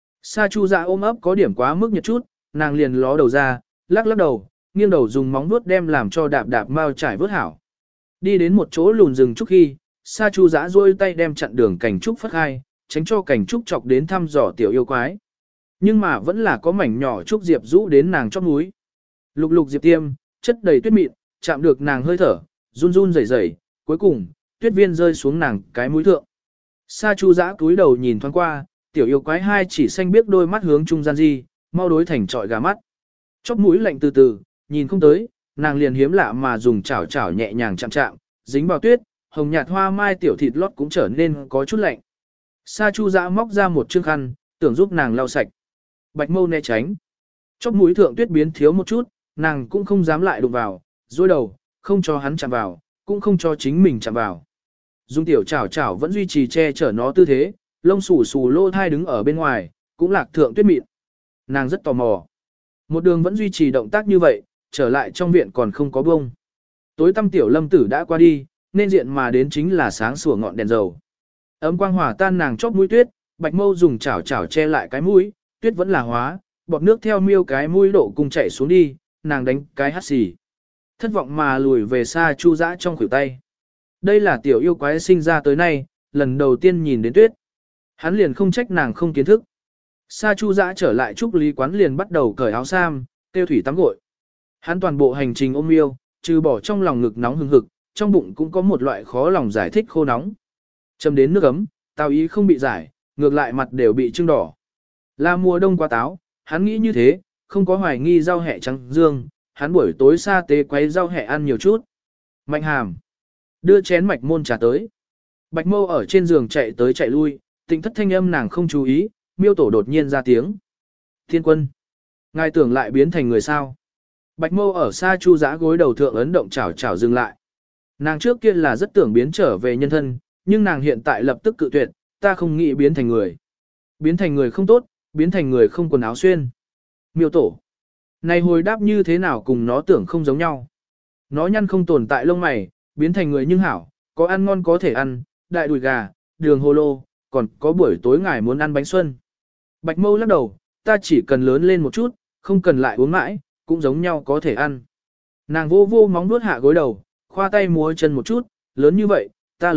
Sa Chu Dã ôm ấp có điểm quá mức nhiệt chút, nàng liền ló đầu ra, lắc lắc đầu, nghiêng đầu dùng móng vuốt đem làm cho đạp đạp mau trải vớt hảo. Đi đến một chỗ lùn rừng trúc khi, Sa Chu Dã duỗi tay đem chặn đường cảnh trúc phất hai, tránh cho cảnh trúc chọc đến thăm dò tiểu yêu quái. Nhưng mà vẫn là có mảnh nhỏ trúc diệp rũ đến nàng chóp núi. Lục lục diệp tiêm, chất đầy tuyết mịn, chạm được nàng hơi thở, run run rẩy rẩy, cuối cùng, tuyết viên rơi xuống nàng cái mũi thượng. Sa Chu Dã cúi đầu nhìn thoáng qua, tiểu yêu quái hai chỉ xanh biếc đôi mắt hướng trung gian di, mau đối thành trọi gà mắt. Chóp mũi lạnh từ từ, nhìn không tới, nàng liền hiếm lạ mà dùng chảo chảo nhẹ nhàng chạm chạm, dính vào tuyết, hồng nhạt hoa mai tiểu thịt lót cũng trở nên có chút lạnh. Sa Chu Dã móc ra một chiếc khăn, tưởng giúp nàng lau sạch. Bạch Mâu né tránh. Chóp mũi thượng tuyết biến thiếu một chút, nàng cũng không dám lại đụng vào, duỗi đầu, không cho hắn chạm vào, cũng không cho chính mình chạm vào. Dung tiểu chảo chảo vẫn duy trì che chở nó tư thế, lông xù xù lô thai đứng ở bên ngoài, cũng lạc thượng tuyết mịn. Nàng rất tò mò. Một đường vẫn duy trì động tác như vậy, trở lại trong viện còn không có bông. Tối tăm tiểu lâm tử đã qua đi, nên diện mà đến chính là sáng sủa ngọn đèn dầu. Ấm quang hỏa tan nàng chóp mũi tuyết, Bạch Mâu dùng chảo chảo che lại cái mũi, tuyết vẫn là hóa, bọt nước theo miêu cái mũi độ cùng chảy xuống đi, nàng đánh cái hắt xì. Thất vọng mà lùi về Sa Chu Dã trong khuỷu tay. Đây là tiểu yêu quái sinh ra tới nay, lần đầu tiên nhìn đến tuyết. Hắn liền không trách nàng không kiến thức. Sa Chu Dã trở lại trúc lý quán liền bắt đầu cởi áo sam, tiêu thủy tắm gội. Hắn toàn bộ hành trình ôm miêu, trừ bỏ trong lòng ngực nóng hừng hực, trong bụng cũng có một loại khó lòng giải thích khô nóng. Châm đến nước ấm, tao ý không bị giải, ngược lại mặt đều bị trưng đỏ. Là mùa đông quá táo, hắn nghĩ như thế, không có hoài nghi rau hẹ trắng dương, hắn buổi tối sa tế quấy rau hẹ ăn nhiều chút. Mạnh hàm, đưa chén mạch môn trà tới. Bạch Mâu ở trên giường chạy tới chạy lui, Tịnh thất thanh âm nàng không chú ý, miêu tổ đột nhiên ra tiếng. Thiên quân, ngài tưởng lại biến thành người sao? Bạch Mâu ở Sa Chu Dã gối đầu thượng ấn động chảo chảo dừng lại. Nàng trước kia là rất tưởng biến trở về nhân thân, nhưng nàng hiện tại lập tức cự tuyệt, ta không nghĩ biến thành người. Biến thành người không tốt, biến thành người không quần áo xuyên. Miêu tổ, này hồi đáp như thế nào cùng nó tưởng không giống nhau. Nó nhăn không tồn tại lông mày, biến thành người nhưng hảo, có ăn ngon có thể ăn, đại đùi gà, đường hồ lô, còn có buổi tối ngài muốn ăn bánh xuân. Bạch Mâu lắc đầu, ta chỉ cần lớn lên một chút, không cần lại uống mãi, cũng giống nhau có thể ăn. Nàng vô vô móng nuốt hạ gối đầu, khoa tay múa chân một chút, lớn như vậy,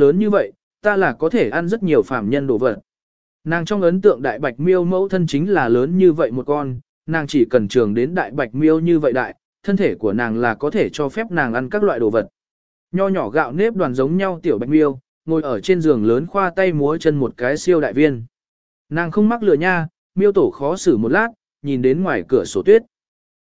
ta là có thể ăn rất nhiều phàm nhân đồ vật. Nàng trong ấn tượng đại bạch miêu mẫu thân chính là lớn như vậy một con, nàng chỉ cần trường đến đại bạch miêu như vậy đại, thân thể của nàng là có thể cho phép nàng ăn các loại đồ vật. Nho nhỏ gạo nếp đoàn giống nhau tiểu bạch miêu, ngồi ở trên giường lớn khoa tay múa chân một cái siêu đại viên. Nàng không mắc lừa nha, miêu tổ khó xử một lát, nhìn đến ngoài cửa sổ tuyết.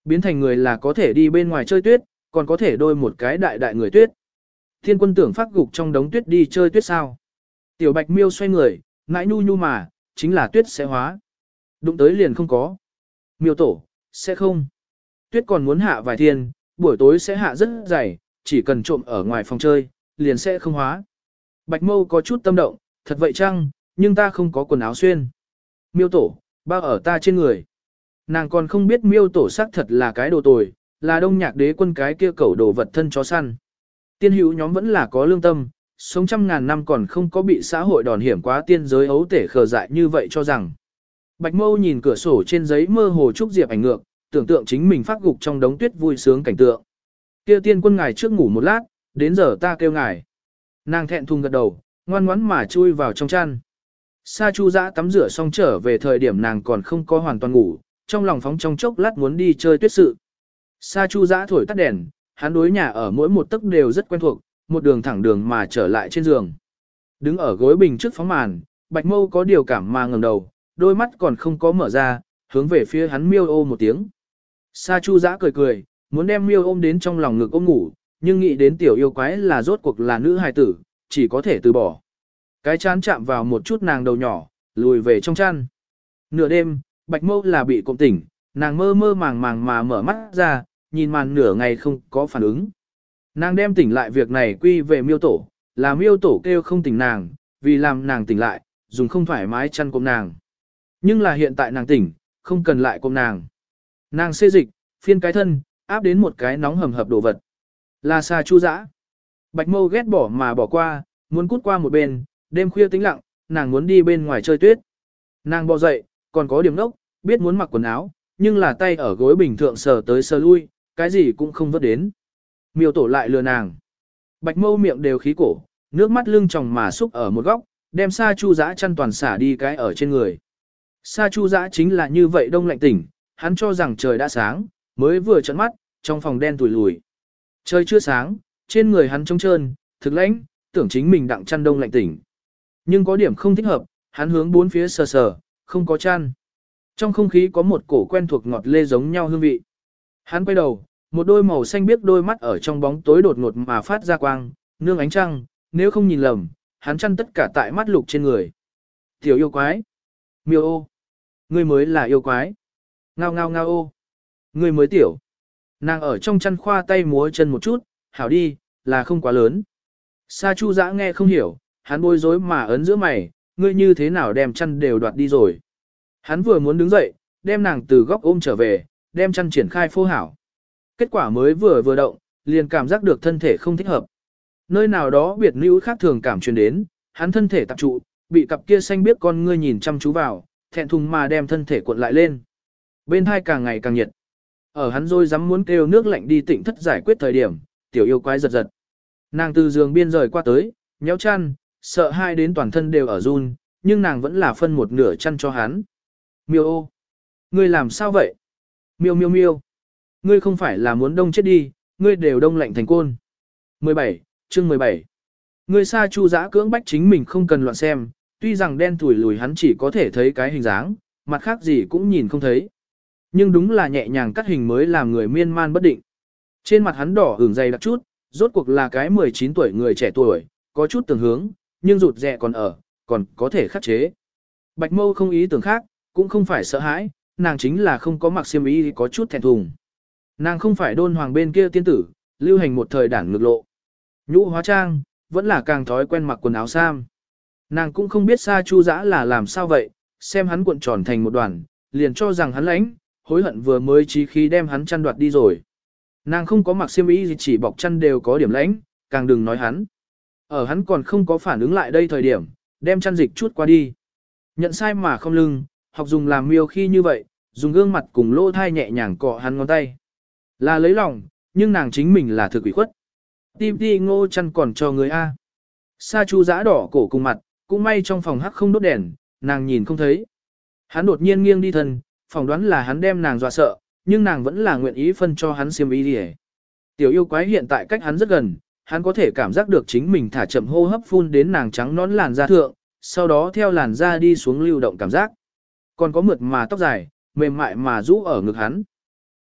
Biến thành người là có thể đi bên ngoài chơi tuyết, còn có thể đôi một cái đại đại người tuyết. Thiên quân tưởng phát gục trong đống tuyết đi chơi tuyết sao. Tiểu bạch miêu xoay người, nãi nhu nhu mà, chính là tuyết sẽ hóa. Đụng tới liền không có. Miêu tổ, sẽ không. Tuyết còn muốn hạ vài thiên, buổi tối sẽ hạ rất dày, chỉ cần trộm ở ngoài phòng chơi, liền sẽ không hóa. Bạch mâu có chút tâm động, thật vậy chăng, nhưng ta không có quần áo xuyên. Miêu tổ, bao ở ta trên người. Nàng còn không biết miêu tổ xác thật là cái đồ tồi, là đông nhạc đế quân cái kia cẩu đồ vật thân chó săn. Tiên hữu nhóm vẫn là có lương tâm, sống trăm ngàn năm còn không có bị xã hội đòn hiểm quá tiên giới ấu tể khờ dại như vậy cho rằng. Bạch mâu nhìn cửa sổ trên giấy mơ hồ trúc diệp ảnh ngược, tưởng tượng chính mình phát gục trong đống tuyết vui sướng cảnh tượng. Kia tiên quân ngài trước ngủ một lát, đến giờ ta kêu ngài. Nàng thẹn thùng gật đầu, ngoan ngoãn mà chui vào trong chăn. Sa Chu Dã tắm rửa xong trở về thời điểm nàng còn không có hoàn toàn ngủ, trong lòng phóng trong chốc lát muốn đi chơi tuyết sự. Sa Chu Dã thổi tắt đèn, hắn đối nhà ở mỗi một tấc đều rất quen thuộc, một đường thẳng đường mà trở lại trên giường. Đứng ở gối bình trước phóng màn, Bạch Mâu có điều cảm mà ngẩng đầu, đôi mắt còn không có mở ra, hướng về phía hắn miêu ô một tiếng. Sa Chu Dã cười cười, muốn đem miêu ôm đến trong lòng ngực ôm ngủ, nhưng nghĩ đến tiểu yêu quái là rốt cuộc là nữ hài tử, chỉ có thể từ bỏ. Cái chán chạm vào một chút nàng đầu nhỏ, lùi về trong chăn. Nửa đêm, Bạch Mâu là bị cộm tỉnh, nàng mơ mơ màng màng mà mở mắt ra, nhìn màn nửa ngày không có phản ứng. Nàng đem tỉnh lại việc này quy về miêu tổ, là miêu tổ kêu không tỉnh nàng, vì làm nàng tỉnh lại, dùng không thoải mái chăn cộm nàng. Nhưng là hiện tại nàng tỉnh, không cần lại cộm nàng. Nàng xê dịch, phiên cái thân, áp đến một cái nóng hầm hập đồ vật. Là Sa Chu Dã. Bạch Mâu ghét bỏ mà bỏ qua, muốn cút qua một bên, đêm khuya tĩnh lặng, nàng muốn đi bên ngoài chơi tuyết. Nàng bò dậy, còn có điểm nốc, biết muốn mặc quần áo, nhưng là tay ở gối bình thượng sờ tới sờ lui, cái gì cũng không vớt đến. Miêu tổ lại lừa nàng. Bạch Mâu miệng đều khí cổ, nước mắt lưng tròng mà xúc ở một góc, đem Sa Chu Dã chăn toàn xả đi cái ở trên người. Sa Chu Dã chính là như vậy đông lạnh tỉnh, hắn cho rằng trời đã sáng, mới vừa trợn mắt, trong phòng đen tủi lùi. Trời chưa sáng, trên người hắn trống trơn, thực lãnh, tưởng chính mình đặng chăn đông lạnh tỉnh. Nhưng có điểm không thích hợp, hắn hướng bốn phía sờ sờ, không có chăn. Trong không khí có một cổ quen thuộc ngọt lê giống nhau hương vị. Hắn quay đầu, một đôi màu xanh biếc đôi mắt ở trong bóng tối đột ngột mà phát ra quang, nương ánh trăng, nếu không nhìn lầm, hắn chăn tất cả tại mắt lục trên người. Tiểu yêu quái. Miêu ô. Ngươi mới là yêu quái. Ngao ngao ngao ô. Ngươi mới tiểu. Nàng ở trong chăn khoa tay múa chân một chút, hảo đi, là không quá lớn. Sa Chu Dã nghe không hiểu, hắn bối rối mà ấn giữa mày, ngươi như thế nào đem chăn đều đoạt đi rồi. Hắn vừa muốn đứng dậy, đem nàng từ góc ôm trở về, đem chăn triển khai phô hảo. Kết quả mới vừa động, liền cảm giác được thân thể không thích hợp. Nơi nào đó biệt nữ khác thường cảm truyền đến, hắn thân thể tập trụ, bị cặp kia xanh biếc con ngươi nhìn chăm chú vào, thẹn thùng mà đem thân thể cuộn lại lên. Bên hai càng ngày càng nhiệt. Ở hắn rồi dám muốn kêu nước lạnh đi tỉnh thất giải quyết thời điểm, tiểu yêu quái giật giật. Nàng từ giường biên rời qua tới, nhéo chăn, sợ hai đến toàn thân đều ở run, nhưng nàng vẫn là phân một nửa chăn cho hắn. Miêu ô, ngươi làm sao vậy? Miêu miêu miêu, ngươi không phải là muốn đông chết đi, ngươi đều đông lạnh thành côn. 17, chương 17. Ngươi Sa Chu Dã cưỡng bách chính mình không cần loạn xem, tuy rằng đen thủi lùi hắn chỉ có thể thấy cái hình dáng, mặt khác gì cũng nhìn không thấy. Nhưng đúng là nhẹ nhàng cắt hình mới làm người miên man bất định. Trên mặt hắn đỏ ửng dày đặc chút, rốt cuộc là cái 19 tuổi người trẻ tuổi, có chút tưởng hướng, nhưng rụt rè còn có thể khắc chế. Bạch Mâu không ý tưởng khác, cũng không phải sợ hãi, nàng chính là không có mặc xiêm y có chút thẹn thùng. Nàng không phải đôn hoàng bên kia tiên tử, lưu hành một thời đảng ngược lộ. Nhũ hóa trang, vẫn là càng thói quen mặc quần áo sam. Nàng cũng không biết Sa Chu Dã là làm sao vậy, xem hắn cuộn tròn thành một đoàn, liền cho rằng hắn lãnh, hối hận vừa mới chí khí đem hắn chăn đoạt đi rồi. Nàng không có mặc xiêm y gì chỉ bọc chăn đều có điểm lãnh, càng đừng nói hắn. Ở hắn còn không có phản ứng lại đây thời điểm, đem chăn dịch chút qua đi. Nhận sai mà không lưng, học dùng làm miêu khi như vậy, dùng gương mặt cùng lỗ thai nhẹ nhàng cọ hắn ngón tay. Là lấy lòng, nhưng nàng chính mình là thực ủy khuất. Tim ti ngô chăn còn cho người A. Sa Chu Dã đỏ cổ cùng mặt, cũng may trong phòng hắc không đốt đèn, nàng nhìn không thấy. Hắn đột nhiên nghiêng đi thân, phỏng đoán là hắn đem nàng dọa sợ, nhưng nàng vẫn là nguyện ý phân cho hắn xiêm y đi. Tiểu yêu quái hiện tại cách hắn rất gần, hắn có thể cảm giác được chính mình thả chậm hô hấp phun đến nàng trắng nón làn da thượng, sau đó theo làn da đi xuống lưu động cảm giác. Còn có mượt mà tóc dài, mềm mại mà rũ ở ngực hắn.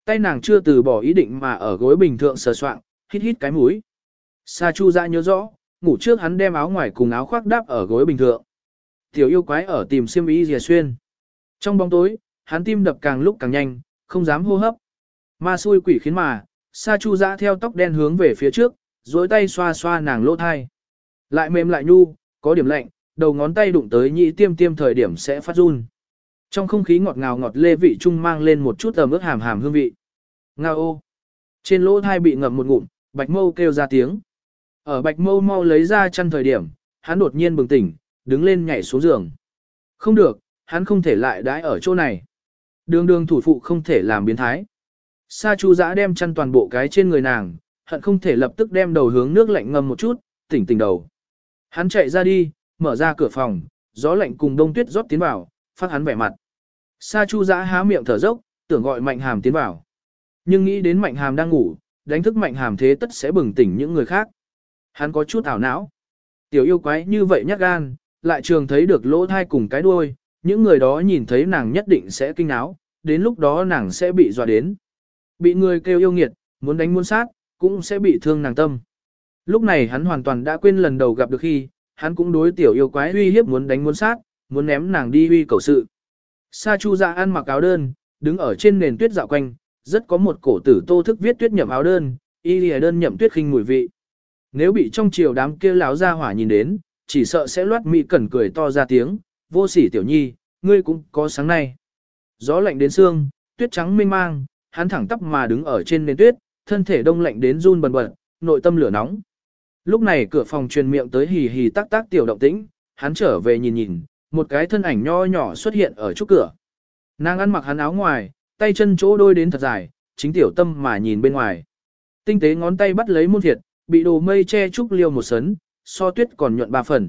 tay nàng chưa từ bỏ ý định mà ở gối bình thượng sờ soạng, hít hít cái mũi. Sa Chu Dã nhớ rõ, ngủ trước hắn đem áo ngoài cùng áo khoác đáp ở gối bình thượng. Tiểu yêu quái ở tìm xiêm y rìa xuyên. Trong bóng tối, hắn tim đập càng lúc càng nhanh, không dám hô hấp. Ma xui quỷ khiến mà, Sa Chu Dã theo tóc đen hướng về phía trước, duỗi tay xoa xoa nàng lỗ thai. Lại mềm lại nhu, có điểm lạnh, đầu ngón tay đụng tới nhị tiêm tiêm thời điểm sẽ phát run. Trong không khí ngọt ngào ngọt lê vị trung mang lên một chút ẩm ướt hàm hàm hương vị. Ngao ô. Trên lỗ thai bị ngậm một ngụm, Bạch Mâu kêu ra tiếng. Ở Bạch Mâu mau lấy ra chăn thời điểm, hắn đột nhiên bừng tỉnh, đứng lên nhảy xuống giường. Không được, hắn không thể lại đãi ở chỗ này. Đường đường thủ phụ không thể làm biến thái. Sa Chu Dã đem chăn toàn bộ cái trên người nàng, hận không thể lập tức đem đầu hướng nước lạnh ngâm một chút, tỉnh tỉnh đầu. Hắn chạy ra đi, mở ra cửa phòng, gió lạnh cùng đông tuyết rót tiến vào, phát hắn vẻ mặt. Sa Chu Dã há miệng thở dốc, tưởng gọi Mạnh Hàm tiến vào. Nhưng nghĩ đến Mạnh Hàm đang ngủ, đánh thức Mạnh Hàm thế tất sẽ bừng tỉnh những người khác. Hắn có chút ảo não. Tiểu yêu quái như vậy nhát gan, lại trường thấy được lỗ thai cùng cái đuôi, những người đó nhìn thấy nàng nhất định sẽ kinh náo, đến lúc đó nàng sẽ bị dọa đến. Bị người kêu yêu nghiệt, muốn đánh muốn sát, cũng sẽ bị thương nàng tâm. Lúc này hắn hoàn toàn đã quên lần đầu gặp được khi, hắn cũng đối tiểu yêu quái uy hiếp muốn đánh muốn sát, muốn ném nàng đi uy cầu sự. Sa Chu Dã ăn mặc áo đơn, đứng ở trên nền tuyết dạo quanh, rất có một cổ tử Tô Thức viết tuyết nhậm áo đơn, y lìa đơn nhậm tuyết khinh mùi vị. Nếu bị trong triều đám kia láo ra hỏa nhìn đến, chỉ sợ sẽ loát mỹ cẩn cười to ra tiếng, vô sỉ tiểu nhi, ngươi cũng có sáng nay. Gió lạnh đến xương, tuyết trắng mênh mang, hắn thẳng tắp mà đứng ở trên nền tuyết, thân thể đông lạnh đến run bần bật, nội tâm lửa nóng. Lúc này cửa phòng truyền miệng tới hì hì tác tác tiểu động tĩnh, hắn trở về nhìn nhìn, một cái thân ảnh nho nhỏ xuất hiện ở trước cửa. Nàng ăn mặc hắn áo ngoài, tay chân chỗ đôi đến thật dài, chính tiểu tâm mà nhìn bên ngoài. Tinh tế ngón tay bắt lấy môn thiệt, bị đồ mây che trúc liêu một sấn, so tuyết còn nhuận 3 phần.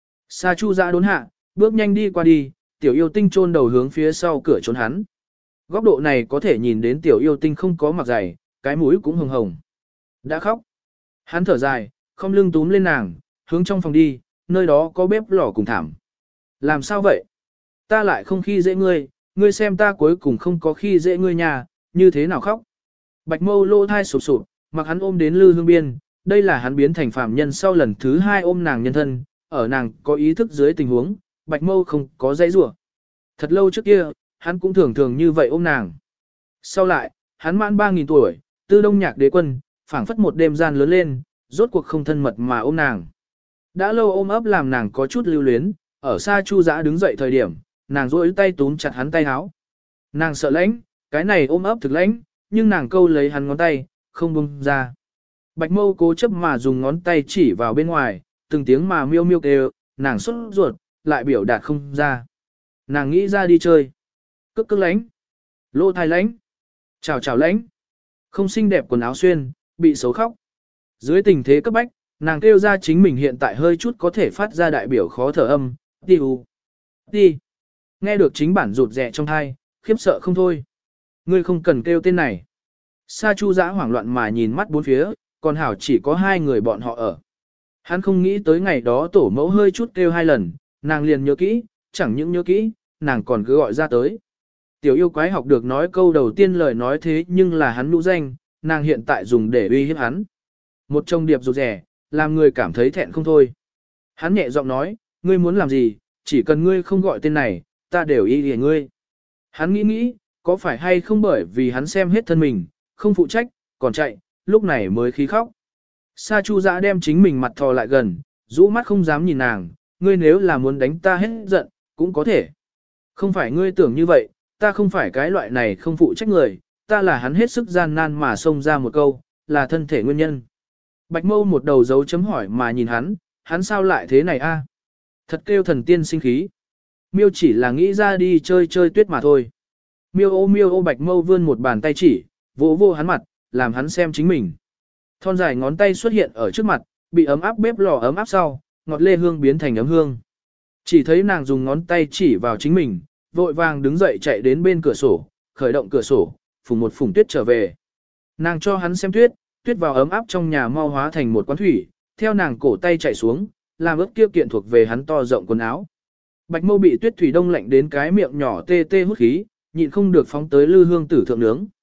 Sa Chu Dã đốn hạ, bước nhanh đi qua đi, tiểu yêu tinh chôn đầu hướng phía sau cửa trốn hắn. Góc độ này có thể nhìn đến tiểu yêu tinh không có mặc giày, cái mũi cũng hồng hồng. Đã khóc. Hắn thở dài, không lưng túm lên nàng, hướng trong phòng đi, nơi đó có bếp lò cùng thảm. Làm sao vậy? Ta lại không khi dễ ngươi, ngươi xem ta cuối cùng không có khi dễ ngươi nhà, như thế nào khóc? Bạch Mâu lô thai sụp sụp, mặc hắn ôm đến lư hương biên, đây là hắn biến thành phàm nhân sau lần thứ 2 ôm nàng nhân thân, ở nàng có ý thức dưới tình huống, Bạch Mâu không có dãy rủa. Thật lâu trước kia, hắn cũng thường thường như vậy ôm nàng. Sau lại, hắn mãn 3.000 tuổi, tư đông nhạc đế quân, phảng phất một đêm gian lớn lên, rốt cuộc không thân mật mà ôm nàng. Đã lâu ôm ấp làm nàng có chút lưu luyến, ở Sa Chu Dã đứng dậy thời điểm, nàng duỗi tay túm chặt hắn tay áo. Nàng sợ lãnh, cái này ôm ấp thực lãnh, nhưng nàng câu lấy hắn ngón tay, không buông ra. Bạch Mâu cố chấp mà dùng ngón tay chỉ vào bên ngoài, từng tiếng mà miêu miêu kêu, nàng sốt ruột, lại biểu đạt không ra. Nàng nghĩ ra đi chơi. Cức cức lãnh, lô thai lãnh, chào chào lãnh. Không xinh đẹp quần áo xuyên, bị xấu khóc. Dưới tình thế cấp bách, nàng kêu ra chính mình hiện tại hơi chút có thể phát ra đại biểu khó thở âm, đi. Nghe được chính bản rụt rẹ trong thai, khiếp sợ không thôi. Ngươi không cần kêu tên này. Sa Chu Dã hoảng loạn mà nhìn mắt bốn phía, còn hảo chỉ có 2 người bọn họ ở. Hắn không nghĩ tới ngày đó tổ mẫu hơi chút kêu 2 lần, nàng liền nhớ kỹ, chẳng những nhớ kỹ, nàng còn cứ gọi ra tới. Tiểu yêu quái học được nói câu đầu tiên lời nói thế nhưng là hắn nhũ danh, nàng hiện tại dùng để uy hiếp hắn. Một trông điệp rụt rẻ, làm người cảm thấy thẹn không thôi. Hắn nhẹ giọng nói, ngươi muốn làm gì, chỉ cần ngươi không gọi tên này, ta đều y lìa ngươi. Hắn nghĩ, có phải hay không bởi vì hắn xem hết thân mình, không phụ trách, còn chạy, lúc này mới khí khóc. Sa Chu Dã đem chính mình mặt thò lại gần, rũ mắt không dám nhìn nàng, ngươi nếu là muốn đánh ta hết giận, cũng có thể. Không phải ngươi tưởng như vậy, ta không phải cái loại này không phụ trách người, ta là hắn hết sức gian nan mà xông ra một câu, là thân thể nguyên nhân. Bạch Mâu một đầu dấu chấm hỏi mà nhìn hắn sao lại thế này a? Thật kêu thần tiên sinh khí. Miêu chỉ là nghĩ ra đi chơi chơi tuyết mà thôi. Miêu ô Bạch Mâu vươn một bàn tay chỉ, vỗ vô hắn mặt, làm hắn xem chính mình. Thon dài ngón tay xuất hiện ở trước mặt, bị ấm áp bếp lò ấm áp sau, ngọt lê hương biến thành ấm hương. Chỉ thấy nàng dùng ngón tay chỉ vào chính mình, vội vàng đứng dậy chạy đến bên cửa sổ, khởi động cửa sổ, phùng một phùng tuyết trở về. Nàng cho hắn xem tuyết, tuyết vào ấm áp trong nhà mau hóa thành một quán thủy, theo nàng cổ tay chạy xuống, làm ướt kia kiện thuộc về hắn to rộng quần áo. Bạch Mâu bị tuyết thủy đông lạnh đến cái miệng nhỏ tê tê hút khí, nhịn không được phóng tới lư hương tử thượng nướng.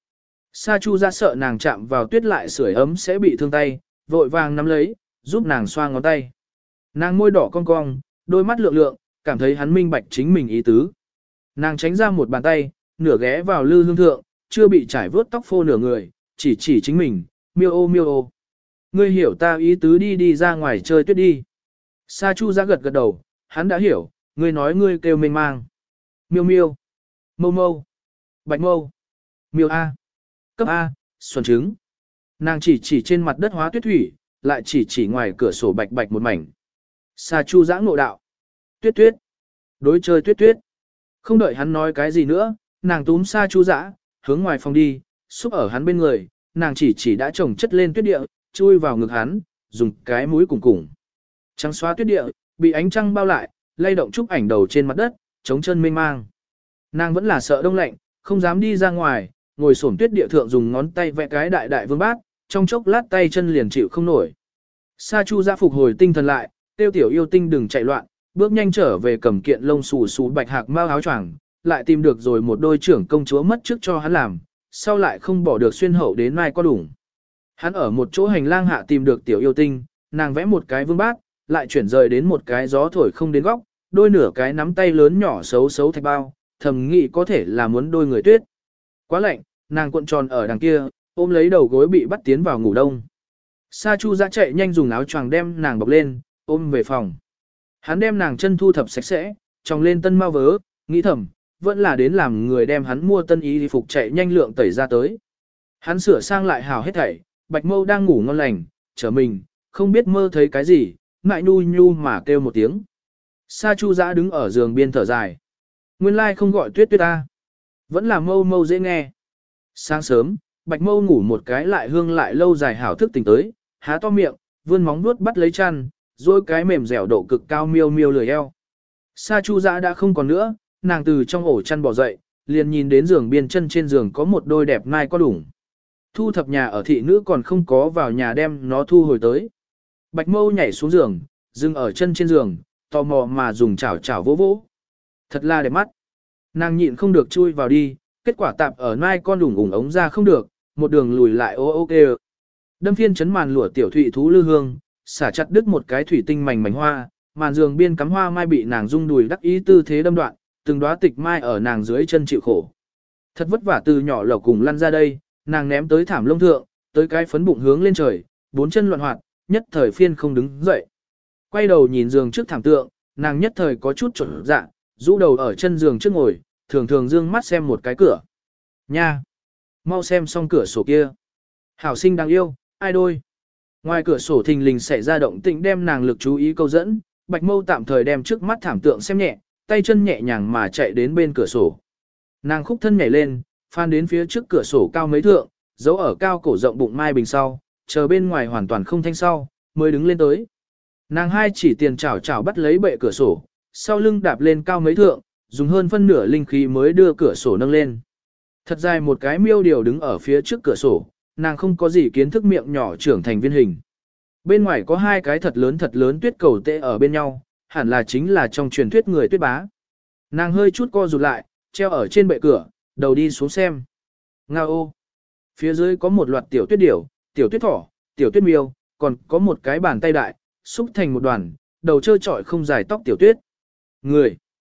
Sa Chu ra sợ nàng chạm vào tuyết lại sưởi ấm sẽ bị thương tay, vội vàng nắm lấy, giúp nàng xoa ngón tay. Nàng môi đỏ cong cong, đôi mắt lượng lượng, cảm thấy hắn minh bạch chính mình ý tứ. Nàng tránh ra một bàn tay, nửa ghé vào lư hương thượng, chưa bị trải vớt tóc phô nửa người, chỉ chính mình, miêu ô miêu ô. Ngươi hiểu ta ý tứ, đi ra ngoài chơi tuyết đi. Sa Chu ra gật đầu, hắn đã hiểu, ngươi nói ngươi kêu mênh mang. Miêu miêu, mâu mâu, bạch mâu, miêu A, cấp A, xuân trứng. Nàng chỉ trên mặt đất hóa tuyết thủy, lại chỉ ngoài cửa sổ bạch bạch một mảnh. Sa Chu giã ngộ đạo. Tuyết tuyết. Đối chơi tuyết tuyết. Không đợi hắn nói cái gì nữa, nàng túm Sa Chu giã, hướng ngoài phòng đi, xúc ở hắn bên người, nàng chỉ đã trồng chất lên tuyết địa, chui vào ngực hắn, dùng cái mũi cùng cùng. Trắng xóa tuyết địa, bị ánh trăng bao lại, lay động chúc ảnh đầu trên mặt đất, chống chân mênh mang. Nàng vẫn là sợ đông lạnh, không dám đi ra ngoài, ngồi xổm tuyết địa thượng dùng ngón tay vẽ cái đại đại vương bát, trong chốc lát tay chân liền chịu không nổi. Sa Chu giã phục hồi tinh thần lại, tiêu tiểu yêu tinh đừng chạy loạn, bước nhanh trở về cầm kiện lông xù xù bạch hạc mao áo choàng, lại tìm được rồi một đôi trưởng công chúa mất trước cho hắn làm, sau lại không bỏ được xuyên hậu đến mai có đủ. Hắn ở một chỗ hành lang hạ tìm được tiểu yêu tinh, nàng vẽ một cái vương bát, lại chuyển rời đến một cái gió thổi không đến góc, đôi nửa cái nắm tay lớn nhỏ xấu xấu thạch bao, thầm nghĩ có thể là muốn đôi người tuyết. Quá lạnh, nàng cuộn tròn ở đằng kia, ôm lấy đầu gối bị bắt tiến vào ngủ đông. Sa Chu giã chạy nhanh dùng áo choàng đem nàng bọc lên, ôm về phòng. Hắn đem nàng chân thu thập sạch sẽ, tròng lên tân mau vớ, nghĩ thầm, vẫn là đến làm người đem hắn mua tân y phục chạy nhanh lượng tẩy ra tới. Hắn sửa sang lại hào hết thảy, Bạch Mâu đang ngủ ngon lành, trở mình, không biết mơ thấy cái gì, ngại nhu nhu mà kêu một tiếng. Sa Chu giã đứng ở giường biên thở dài. Nguyên lai không gọi tuyết tuyết ta. Vẫn là Mâu Mâu dễ nghe. Sáng sớm, Bạch Mâu ngủ một cái lại hương lại lâu dài hảo thức tỉnh tới, há to miệng, vươn móng vuốt bắt lấy chăn, rồi cái mềm dẻo độ cực cao miêu miêu lười eo. Sa Chu giã đã không còn nữa, nàng từ trong ổ chăn bò dậy, liền nhìn đến giường biên chân trên giường có một đôi đẹp nai có đủng. Thu thập nhà ở thị nữ còn không có vào nhà đem nó thu hồi tới. Bạch Mâu nhảy xuống giường, dừng ở chân trên giường, tò mò mà dùng chảo chảo vỗ vỗ. Thật là đẹp mắt. Nàng nhịn không được chui vào đi, kết quả tạp ở nai con đủng ủng ống ra không được, một đường lùi lại ô ô kê. Đâm phiên chấn màn lụa tiểu thụy thú lư hương, xả chặt đứt một cái thủy tinh mảnh hoa, màn giường biên cắm hoa mai bị nàng rung đùi đắc ý tư thế đâm đoạn, từng đóa tịch mai ở nàng dưới chân chịu khổ. Thật vất vả từ nhỏ lầu cùng lăn ra đây, nàng ném tới thảm lông thượng, tới cái phấn bụng hướng lên trời, bốn chân loạn hoạt, nhất thời phiên không đứng dậy. Quay đầu nhìn giường trước thảm tượng, nàng nhất thời có chút chột dạ, rũ đầu ở chân giường trước ngồi, thường thường dương mắt xem một cái cửa. Nha! Mau xem xong cửa sổ kia. Hảo sinh đáng yêu, ai đôi. Ngoài cửa sổ thình lình xảy ra động tĩnh đem nàng lực chú ý câu dẫn, Bạch Mâu tạm thời đem trước mắt thảm tượng xem nhẹ, tay chân nhẹ nhàng mà chạy đến bên cửa sổ. Nàng khúc thân nhảy lên, phan đến phía trước cửa sổ cao mấy thượng, giấu ở cao cổ rộng bụng mai bình sau, chờ bên ngoài hoàn toàn không thanh sau, mới đứng lên tới. Nàng hai chỉ tiền chảo chảo bắt lấy bệ cửa sổ, sau lưng đạp lên cao mấy thượng, dùng hơn phân nửa linh khí mới đưa cửa sổ nâng lên. Thật dài một cái miêu điều đứng ở phía trước cửa sổ, nàng không có gì kiến thức miệng nhỏ trưởng thành viên hình. Bên ngoài có hai cái thật lớn tuyết cầu tệ ở bên nhau, hẳn là chính là trong truyền thuyết người tuyết bá. Nàng hơi chút co rụt lại, treo ở trên bệ cửa, đầu đi xuống xem. Ngao ô! Phía dưới có một loạt tiểu tuyết điểu, tiểu tuyết thỏ, tiểu tuyết miêu, còn có một cái bàn tay đại, xúc thành một đoàn, đầu trơ trọi không dài tóc tiểu tuyết. Người!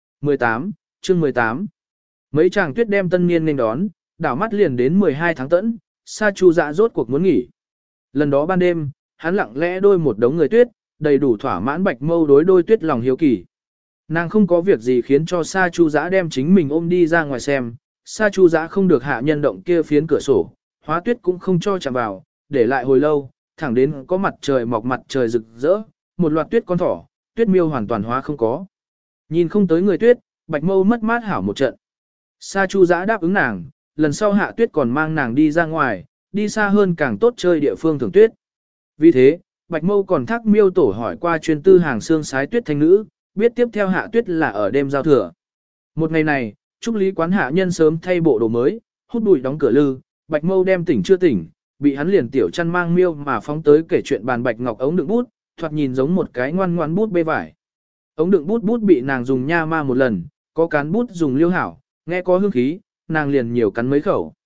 18, chương 18. Mấy chàng tuyết đem tân niên nên đón, đảo mắt liền đến 12 tháng tẫn, Sa Chu dạ rốt cuộc muốn nghỉ. Lần đó ban đêm, hắn lặng lẽ đôi một đống người tuyết, đầy đủ thỏa mãn Bạch Mâu đối đôi tuyết lòng hiếu kỳ. Nàng không có việc gì khiến cho Sa Chu Dã đem chính mình ôm đi ra ngoài xem, Sa Chu Dã không được hạ nhân động kia phiến cửa sổ, hóa tuyết cũng không cho chạm vào, để lại hồi lâu, thẳng đến có mặt trời mọc mặt trời rực rỡ, một loạt tuyết con thỏ, tuyết miêu hoàn toàn hóa không có. Nhìn không tới người tuyết, Bạch Mâu mất mát hảo một trận. Sa Chu Dã đáp ứng nàng, lần sau hạ tuyết còn mang nàng đi ra ngoài, đi xa hơn càng tốt chơi địa phương thưởng tuyết. Vì thế, Bạch Mâu còn thác miêu tổ hỏi qua chuyên tư hàng xương sái tuyết thanh nữ, biết tiếp theo hạ tuyết là ở đêm giao thừa. Một ngày này, Trúc Lý quán hạ nhân sớm thay bộ đồ mới, hút bụi đóng cửa lư, Bạch Mâu đem tỉnh chưa tỉnh, bị hắn liền tiểu chăn mang miêu mà phóng tới kể chuyện bàn bạch ngọc ống đựng bút, thoạt nhìn giống một cái ngoan ngoan bút bê vải. Ống đựng bút bị nàng dùng nha ma một lần, có cán bút dùng liêu hảo, nghe có hương khí, nàng liền nhiều cắn mấy khẩu.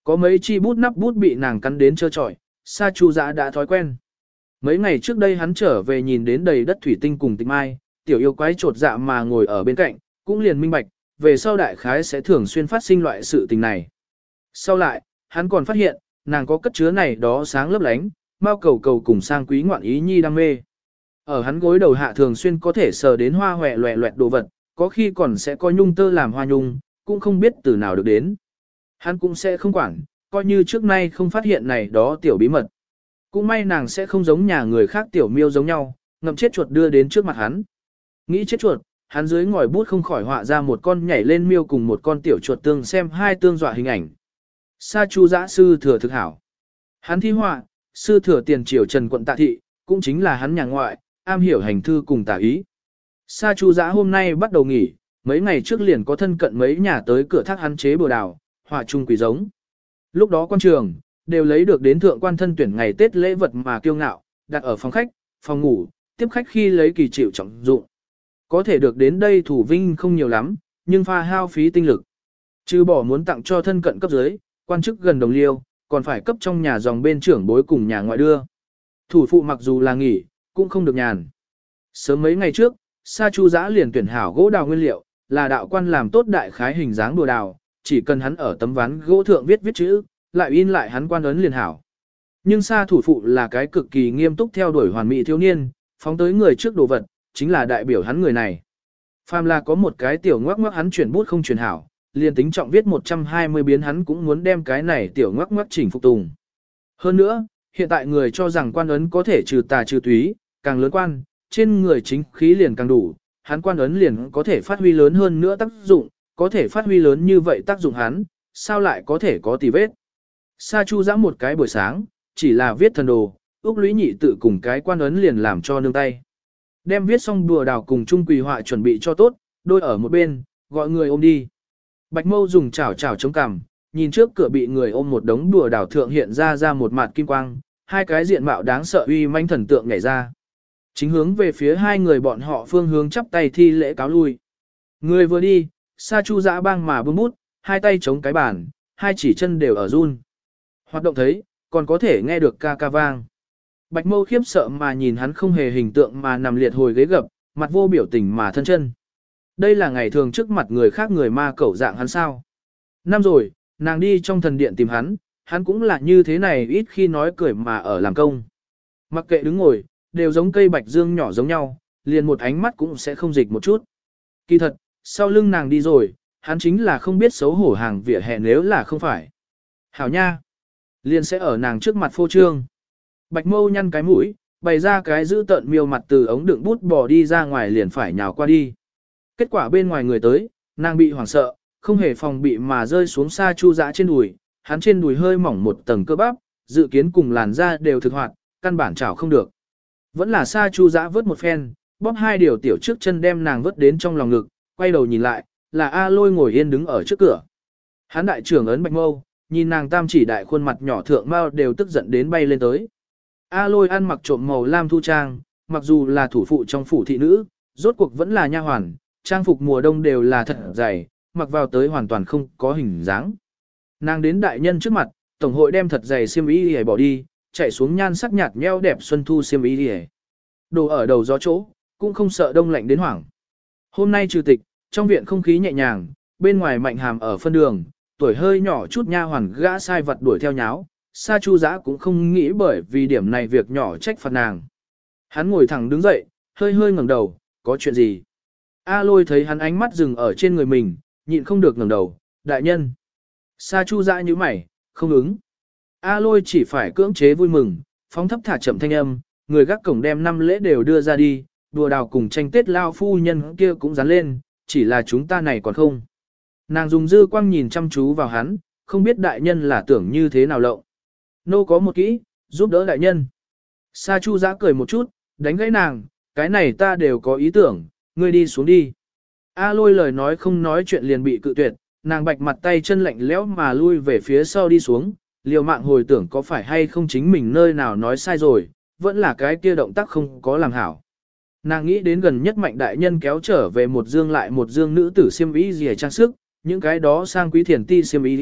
Có mấy chi bút nắp bút bị nàng cắn đến trơ trọi, Sa Chu Dã đã thói quen. Mấy ngày trước đây hắn trở về nhìn đến đầy đất thủy tinh cùng tịch mai, tiểu yêu quái trột dạ mà ngồi ở bên cạnh, cũng liền minh bạch, về sau đại khái sẽ thường xuyên phát sinh loại sự tình này. Sau lại, hắn còn phát hiện, nàng có cất chứa này đó sáng lấp lánh, mau cầu cầu cùng sang quý ngoạn ý nhi đam mê. Ở hắn gối đầu hạ thường xuyên có thể sờ đến hoa hòe loẹ loẹt đồ vật, có khi còn sẽ có nhung tơ làm hoa nhung, cũng không biết từ nào được đến. Hắn cũng sẽ không quản, coi như trước nay không phát hiện này đó tiểu bí mật. Cũng may nàng sẽ không giống nhà người khác tiểu miêu giống nhau, ngậm chết chuột đưa đến trước mặt hắn. Nghĩ chết chuột, hắn dưới ngòi bút không khỏi họa ra một con nhảy lên miêu cùng một con tiểu chuột tương xem hai tương dọa hình ảnh. Sa Chu Dã sư thừa thực hảo. Hắn thi họa, sư thừa tiền triều Trần quận Tạ Thị, cũng chính là hắn nhà ngoại, am hiểu hành thư cùng tả ý. Sa Chu Dã hôm nay bắt đầu nghỉ, mấy ngày trước liền có thân cận mấy nhà tới cửa thác hắn chế bừa đào, họa chung quỷ giống. Lúc đó quan trường, đều lấy được đến thượng quan thân tuyển ngày Tết lễ vật mà kiêu ngạo, đặt ở phòng khách, phòng ngủ, tiếp khách khi lấy kỳ chịu trọng dụng. Có thể được đến đây thủ vinh không nhiều lắm, nhưng pha hao phí tinh lực. Trừ bỏ muốn tặng cho thân cận cấp dưới, quan chức gần đồng liêu, còn phải cấp trong nhà dòng bên trưởng bối cùng nhà ngoại đưa. Thủ phụ mặc dù là nghỉ, cũng không được nhàn. Sớm mấy ngày trước, Sa Chu Dã liền tuyển hảo gỗ đào nguyên liệu, là đạo quan làm tốt đại khái hình dáng đùa đào, chỉ cần hắn ở tấm ván gỗ thượng viết chữ, lại in lại hắn quan ấn liền hảo. Nhưng Sa thủ phụ là cái cực kỳ nghiêm túc theo đuổi hoàn mỹ thiếu niên, phóng tới người trước đồ vật, chính là đại biểu hắn người này. Phàm là có một cái tiểu ngoắc ngoắc hắn chuyển bút không chuyển hảo, liền tính trọng viết 120 biến hắn cũng muốn đem cái này tiểu ngoắc ngoắc chỉnh phục tùng. Hơn nữa, hiện tại người cho rằng quan ấn có thể trừ tà trừ túy, càng lớn quan, trên người chính khí liền càng đủ, hắn quan ấn liền có thể phát huy lớn hơn nữa tác dụng, có thể phát huy lớn như vậy tác dụng hắn, sao lại có thể có tì vết. Sa Chu Dã một cái buổi sáng, chỉ là viết thần đồ, Úc Lũy Nhị tự cùng cái quan ấn liền làm cho nương tay. Đem viết xong đùa đào cùng chung quỳ họa chuẩn bị cho tốt, đôi ở một bên, gọi người ôm đi. Bạch Mâu dùng chảo chảo chống cằm, nhìn trước cửa bị người ôm một đống đùa đào thượng hiện ra một mặt kim quang, hai cái diện mạo đáng sợ uy manh thần tượng nhảy ra. Chính hướng về phía hai người bọn họ phương hướng chắp tay thi lễ cáo lui. Người vừa đi, Sa Chu Dã bang mà bưng bút, hai tay chống cái bàn, hai chỉ chân đều ở run. Hoạt động thấy, còn có thể nghe được ca ca vang. Bạch Mâu khiếp sợ mà nhìn hắn không hề hình tượng mà nằm liệt hồi ghế gập, mặt vô biểu tình mà thân chân. Đây là ngày thường trước mặt người khác người ma cẩu dạng hắn sao. Năm rồi, nàng đi trong thần điện tìm hắn cũng là như thế này ít khi nói cười mà ở làm công. Mặc kệ đứng ngồi, đều giống cây bạch dương nhỏ giống nhau, liền một ánh mắt cũng sẽ không dịch một chút. Kỳ thật, sau lưng nàng đi rồi, hắn chính là không biết xấu hổ hàng vỉa hè nếu là không phải. Hảo nha, liền sẽ ở nàng trước mặt phô trương. Bạch Mâu nhăn cái mũi, bày ra cái giữ tợn miêu mặt từ ống đựng bút bò đi ra ngoài liền phải nhào qua đi. Kết quả bên ngoài người tới, nàng bị hoảng sợ, không hề phòng bị mà rơi xuống Sa Chu Dã trên đùi, hắn trên đùi hơi mỏng một tầng cơ bắp, dự kiến cùng làn da đều thực hoạt, căn bản chảo không được. Vẫn là Sa Chu Dã vớt một phen, bóp hai điều tiểu trước chân đem nàng vớt đến trong lòng ngực, quay đầu nhìn lại, là A Lôi ngồi yên đứng ở trước cửa. Hắn đại trưởng ấn Bạch Mâu, nhìn nàng tam chỉ đại khuôn mặt nhỏ thượng mao đều tức giận đến bay lên tới. A Lôi ăn mặc trộm màu lam thu trang, mặc dù là thủ phụ trong phủ thị nữ, rốt cuộc vẫn là nha hoàn, trang phục mùa đông đều là thật dày, mặc vào tới hoàn toàn không có hình dáng. Nàng đến đại nhân trước mặt, tổng hội đem thật dày xiêm y đi bỏ đi, chạy xuống nhan sắc nhạt nheo đẹp xuân thu xiêm y đi. Đồ ở đầu gió chỗ, cũng không sợ đông lạnh đến hoảng. Hôm nay trừ tịch, trong viện không khí nhẹ nhàng, bên ngoài Mạnh Hàm ở phân đường, tuổi hơi nhỏ chút nha hoàn gã sai vật đuổi theo nháo, Sa Chu Dã cũng không nghĩ bởi vì điểm này việc nhỏ trách phạt nàng. Hắn ngồi thẳng đứng dậy, hơi hơi ngẩng đầu, có chuyện gì? A Lôi thấy hắn ánh mắt dừng ở trên người mình, nhịn không được ngẩng đầu, đại nhân. Sa Chu Dã nhíu mày, không ứng. A Lôi chỉ phải cưỡng chế vui mừng, phóng thấp thả chậm thanh âm, người gác cổng đem 5 lễ đều đưa ra đi, đùa đào cùng tranh tết lao phu nhân kia cũng dán lên, chỉ là chúng ta này còn không. Nàng dùng dư quang nhìn chăm chú vào hắn, không biết đại nhân là tưởng như thế nào lộng. Nô có một kỹ, giúp đỡ đại nhân. Sa Chu Dã cười một chút, đánh gãy nàng, cái này ta đều có ý tưởng, ngươi đi xuống đi. A Lôi lời nói không nói chuyện liền bị cự tuyệt, nàng bạch mặt tay chân lạnh lẽo mà lui về phía sau đi xuống, liều mạng hồi tưởng có phải hay không chính mình nơi nào nói sai rồi, vẫn là cái kia động tác không có làm hảo. Nàng nghĩ đến gần nhất Mạnh đại nhân kéo trở về một dương lại một dương nữ tử xiêm y rìa trang sức, những cái đó sang quý thiền ti xiêm y rìa,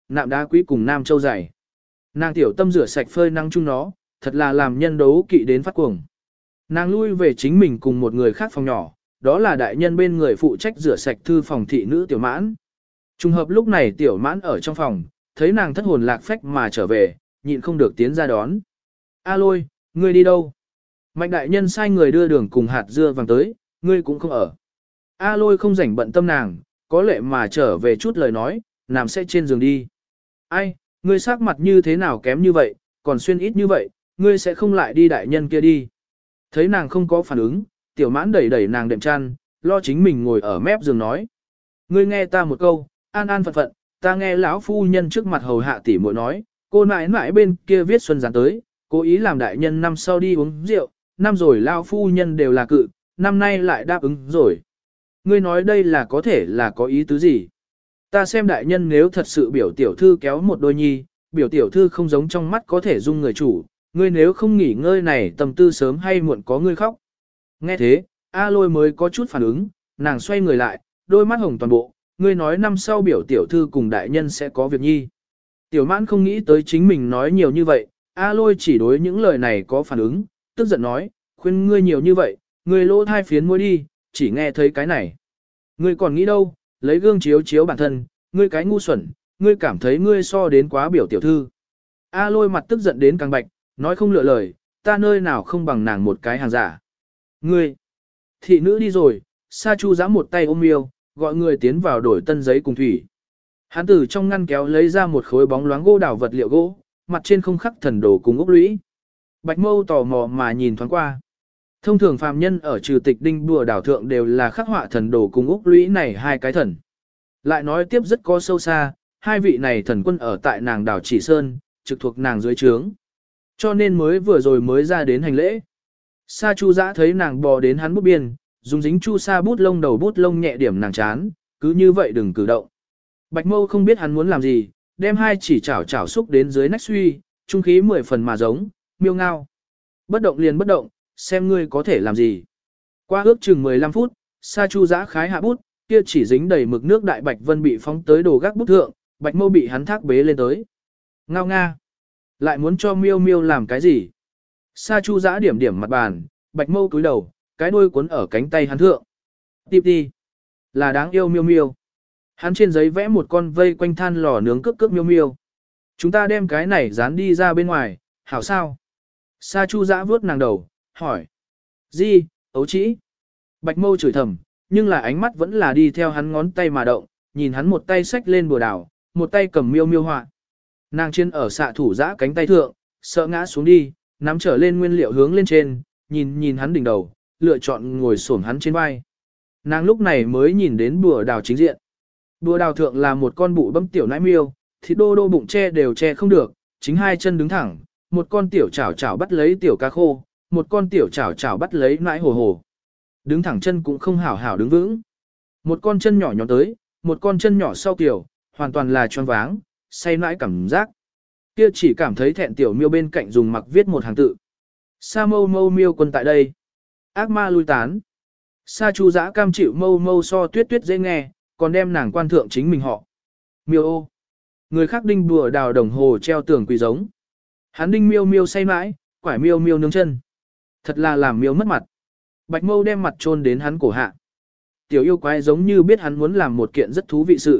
nạm đá quý cùng nam châu dày. Nàng tiểu tâm rửa sạch phơi nắng chung nó, thật là làm nhân đấu kỵ đến phát cuồng. Nàng lui về chính mình cùng một người khác phòng nhỏ, đó là đại nhân bên người phụ trách rửa sạch thư phòng thị nữ tiểu mãn. Trùng hợp lúc này tiểu mãn ở trong phòng, thấy nàng thất hồn lạc phách mà trở về, nhịn không được tiến ra đón. A Lôi, ngươi đi đâu? Mạnh đại nhân sai người đưa đường cùng hạt dưa vàng tới, ngươi cũng không ở. A Lôi không rảnh bận tâm nàng, có lệ mà trở về chút lời nói, nằm sẽ trên giường đi. Ai, ngươi sắc mặt như thế nào kém như vậy, còn xuyên ít như vậy, ngươi sẽ không lại đi đại nhân kia đi. Thấy nàng không có phản ứng, tiểu mãn đẩy đẩy nàng đệm chăn, lo chính mình ngồi ở mép giường nói. Ngươi nghe ta một câu, an an phận phận, ta nghe lão phu nhân trước mặt hầu hạ tỷ muội nói, cô nãi nãi bên kia viết xuân gián tới, cố ý làm đại nhân năm sau đi uống rượu, năm rồi lão phu nhân đều là cự, năm nay lại đáp ứng rồi. Ngươi nói đây là có thể là có ý tứ gì? Ta xem đại nhân nếu thật sự biểu tiểu thư kéo một đôi nhi, biểu tiểu thư không giống trong mắt có thể dung người chủ, ngươi nếu không nghỉ ngơi này tầm tư sớm hay muộn có ngươi khóc. Nghe thế, A Lôi mới có chút phản ứng, nàng xoay người lại, đôi mắt hồng toàn bộ, ngươi nói năm sau biểu tiểu thư cùng đại nhân sẽ có việc nhi. Tiểu mãn không nghĩ tới chính mình nói nhiều như vậy, A Lôi chỉ đối những lời này có phản ứng, tức giận nói, khuyên ngươi nhiều như vậy, ngươi lỗ thai phiến môi đi, chỉ nghe thấy cái này. Ngươi còn nghĩ đâu, lấy gương chiếu chiếu bản thân, ngươi cái ngu xuẩn, ngươi cảm thấy ngươi so đến quá biểu tiểu thư. A Lôi mặt tức giận đến càng bạch, nói không lựa lời, ta nơi nào không bằng nàng một cái hàng giả. Ngươi, thị nữ đi rồi, Sa Chu giã một tay ôm yêu, gọi người tiến vào đổi tân giấy cùng thủy. Hắn từ trong ngăn kéo lấy ra một khối bóng loáng gỗ đào vật liệu gỗ, mặt trên không khắc thần đồ cùng ốc lũy. Bạch Mâu tò mò mà nhìn thoáng qua. Thông thường phàm nhân ở trừ tịch đinh đùa đảo thượng đều là khắc họa thần đồ cùng ốc lũy này hai cái thần. Lại nói tiếp rất có sâu xa, hai vị này thần quân ở tại nàng đảo Chỉ Sơn, trực thuộc nàng dưới trướng. Cho nên mới vừa rồi mới ra đến hành lễ. Sa Chu giã thấy nàng bò đến hắn bút biên, dùng dính chu sa bút lông đầu bút lông nhẹ điểm nàng chán, cứ như vậy đừng cử động. Bạch Mâu không biết hắn muốn làm gì, đem hai chỉ chảo chảo xúc đến dưới nách suy, trung khí 10 phần mà giống, miêu ngao. Bất động liền bất động, xem ngươi có thể làm gì. Qua ước chừng 15 phút, Sa Chu giã khái hạ bút, kia chỉ dính đầy mực nước đại bạch vân bị phóng tới đồ gác bút thượng, Bạch Mâu bị hắn thác bế lên tới. Ngao nga. Lại muốn cho miêu miêu làm cái gì? Sa Chu giã điểm điểm mặt bàn, Bạch Mâu cúi đầu, cái đuôi cuốn ở cánh tay hắn thượng. Tiếp đi. Là đáng yêu miêu miêu. Hắn trên giấy vẽ một con vây quanh than lò nướng cước cước miêu miêu. Chúng ta đem cái này dán đi ra bên ngoài, hảo sao? Sa Chu giã vướt nàng đầu, hỏi. Gì, ấu trĩ? Bạch Mâu chửi thầm, nhưng là ánh mắt vẫn là đi theo hắn ngón tay mà động, nhìn hắn một tay xách lên bùa đảo, một tay cầm miêu miêu họa. Nàng trên ở xạ thủ giã cánh tay thượng, sợ ngã xuống đi, nắm trở lên nguyên liệu hướng lên trên, nhìn hắn đỉnh đầu, lựa chọn ngồi xổm hắn trên vai. Nàng lúc này mới nhìn đến bùa đào chính diện. Bùa đào thượng là một con bụ bấm tiểu nãi miêu, thịt đô đô bụng che đều che không được, chính hai chân đứng thẳng, một con tiểu chảo chảo bắt lấy tiểu cá khô, một con tiểu chảo chảo bắt lấy nãi hồ hồ. Đứng thẳng chân cũng không hảo hảo đứng vững. Một con chân nhỏ nhón tới, một con chân nhỏ sau kiểu, hoàn toàn là choáng váng, say nãi cảm giác. Kia chỉ cảm thấy thẹn tiểu miêu bên cạnh dùng mặc viết một hàng tự. Sa mâu mâu miêu quân tại đây. Ác ma lui tán. Sa Chu giã cam chịu mâu mâu so tuyết tuyết dễ nghe, còn đem nàng quan thượng chính mình họ. Miêu ô. Người khác đinh đùa đào đồng hồ treo tường quỳ giống. Hắn đinh miêu miêu say mãi, quải miêu miêu nướng chân. Thật là làm miêu mất mặt. Bạch Mâu đem mặt chôn đến hắn cổ hạ. Tiểu yêu quái giống như biết hắn muốn làm một kiện rất thú vị sự.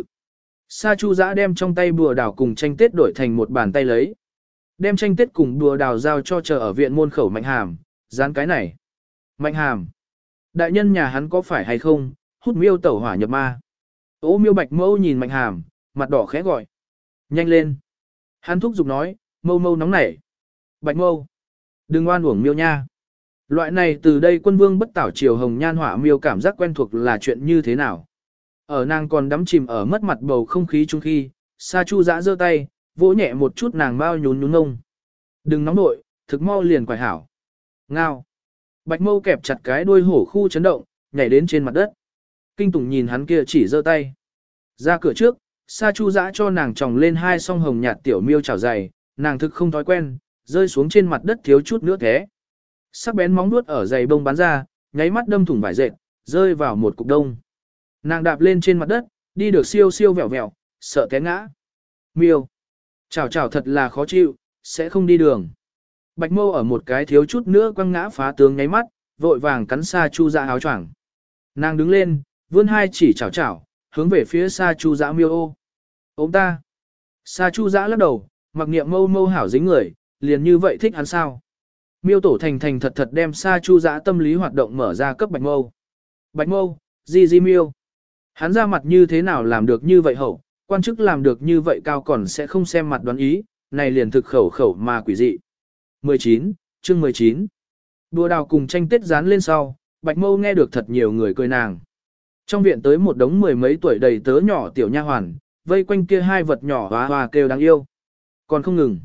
Sa Chu giã đem trong tay bùa đào cùng tranh tết đổi thành một bàn tay lấy. Đem tranh tết cùng bùa đào giao cho chờ ở viện môn khẩu Mạnh Hàm, dán cái này. Mạnh Hàm. Đại nhân nhà hắn có phải hay không, hút miêu tẩu hỏa nhập ma. Ô miêu Bạch Mâu nhìn Mạnh Hàm, mặt đỏ khẽ gọi. Nhanh lên. Hắn thúc giục nói, Mâu Mâu nóng nảy. Bạch Mâu. Đừng oan uổng miêu nha. Loại này từ đây quân vương bất tảo triều hồng nhan hỏa miêu cảm giác quen thuộc là chuyện như thế nào. Ở nàng còn đắm chìm ở mất mặt bầu không khí chung khi, Sa Chu giã giơ tay, vỗ nhẹ một chút nàng bao nhún nhún ngông. Đừng nóng nội, thực mau liền quải hảo. Ngao. Bạch Mâu kẹp chặt cái đuôi hổ khu chấn động, nhảy đến trên mặt đất. Kinh Tùng nhìn hắn kia chỉ giơ tay. Ra cửa trước, Sa Chu giã cho nàng tròng lên hai song hồng nhạt tiểu miêu chảo dày, nàng thực không thói quen, rơi xuống trên mặt đất thiếu chút nữa thế. Sắc bén móng vuốt ở giày bông bắn ra, nháy mắt đâm thủng vải dệt, rơi vào một cục đông. Nàng đạp lên trên mặt đất, đi được siêu siêu vẹo vẹo, sợ té ngã. Miêu. Chảo chảo thật là khó chịu, sẽ không đi đường. Bạch Mâu ở một cái thiếu chút nữa quăng ngã phá tướng nháy mắt, vội vàng cắn Sa Chu Dã áo choàng. Nàng đứng lên, vươn hai chỉ chảo chảo, hướng về phía Sa Chu Dã miêu ô. Ôm ta. Sa Chu Dã lắc đầu, mặc niệm Mâu Mâu hảo dính người, liền như vậy thích hắn sao. Miêu tổ thành thành thật thật đem Sa Chu Dã tâm lý hoạt động mở ra cấp Bạch Mâu. Bạch Mâu, di miêu. Hắn ra mặt như thế nào làm được như vậy hậu, quan chức làm được như vậy cao còn sẽ không xem mặt đoán ý, này liền thực khẩu mà quỷ dị. 19, chương 19. Đùa đào cùng tranh tết dán lên sau, Bạch Mâu nghe được thật nhiều người cười nàng. Trong viện tới một đống mười mấy tuổi đầy tớ nhỏ tiểu nha hoàn, vây quanh kia hai vật nhỏ hoa hoa kêu đáng yêu. Còn không ngừng.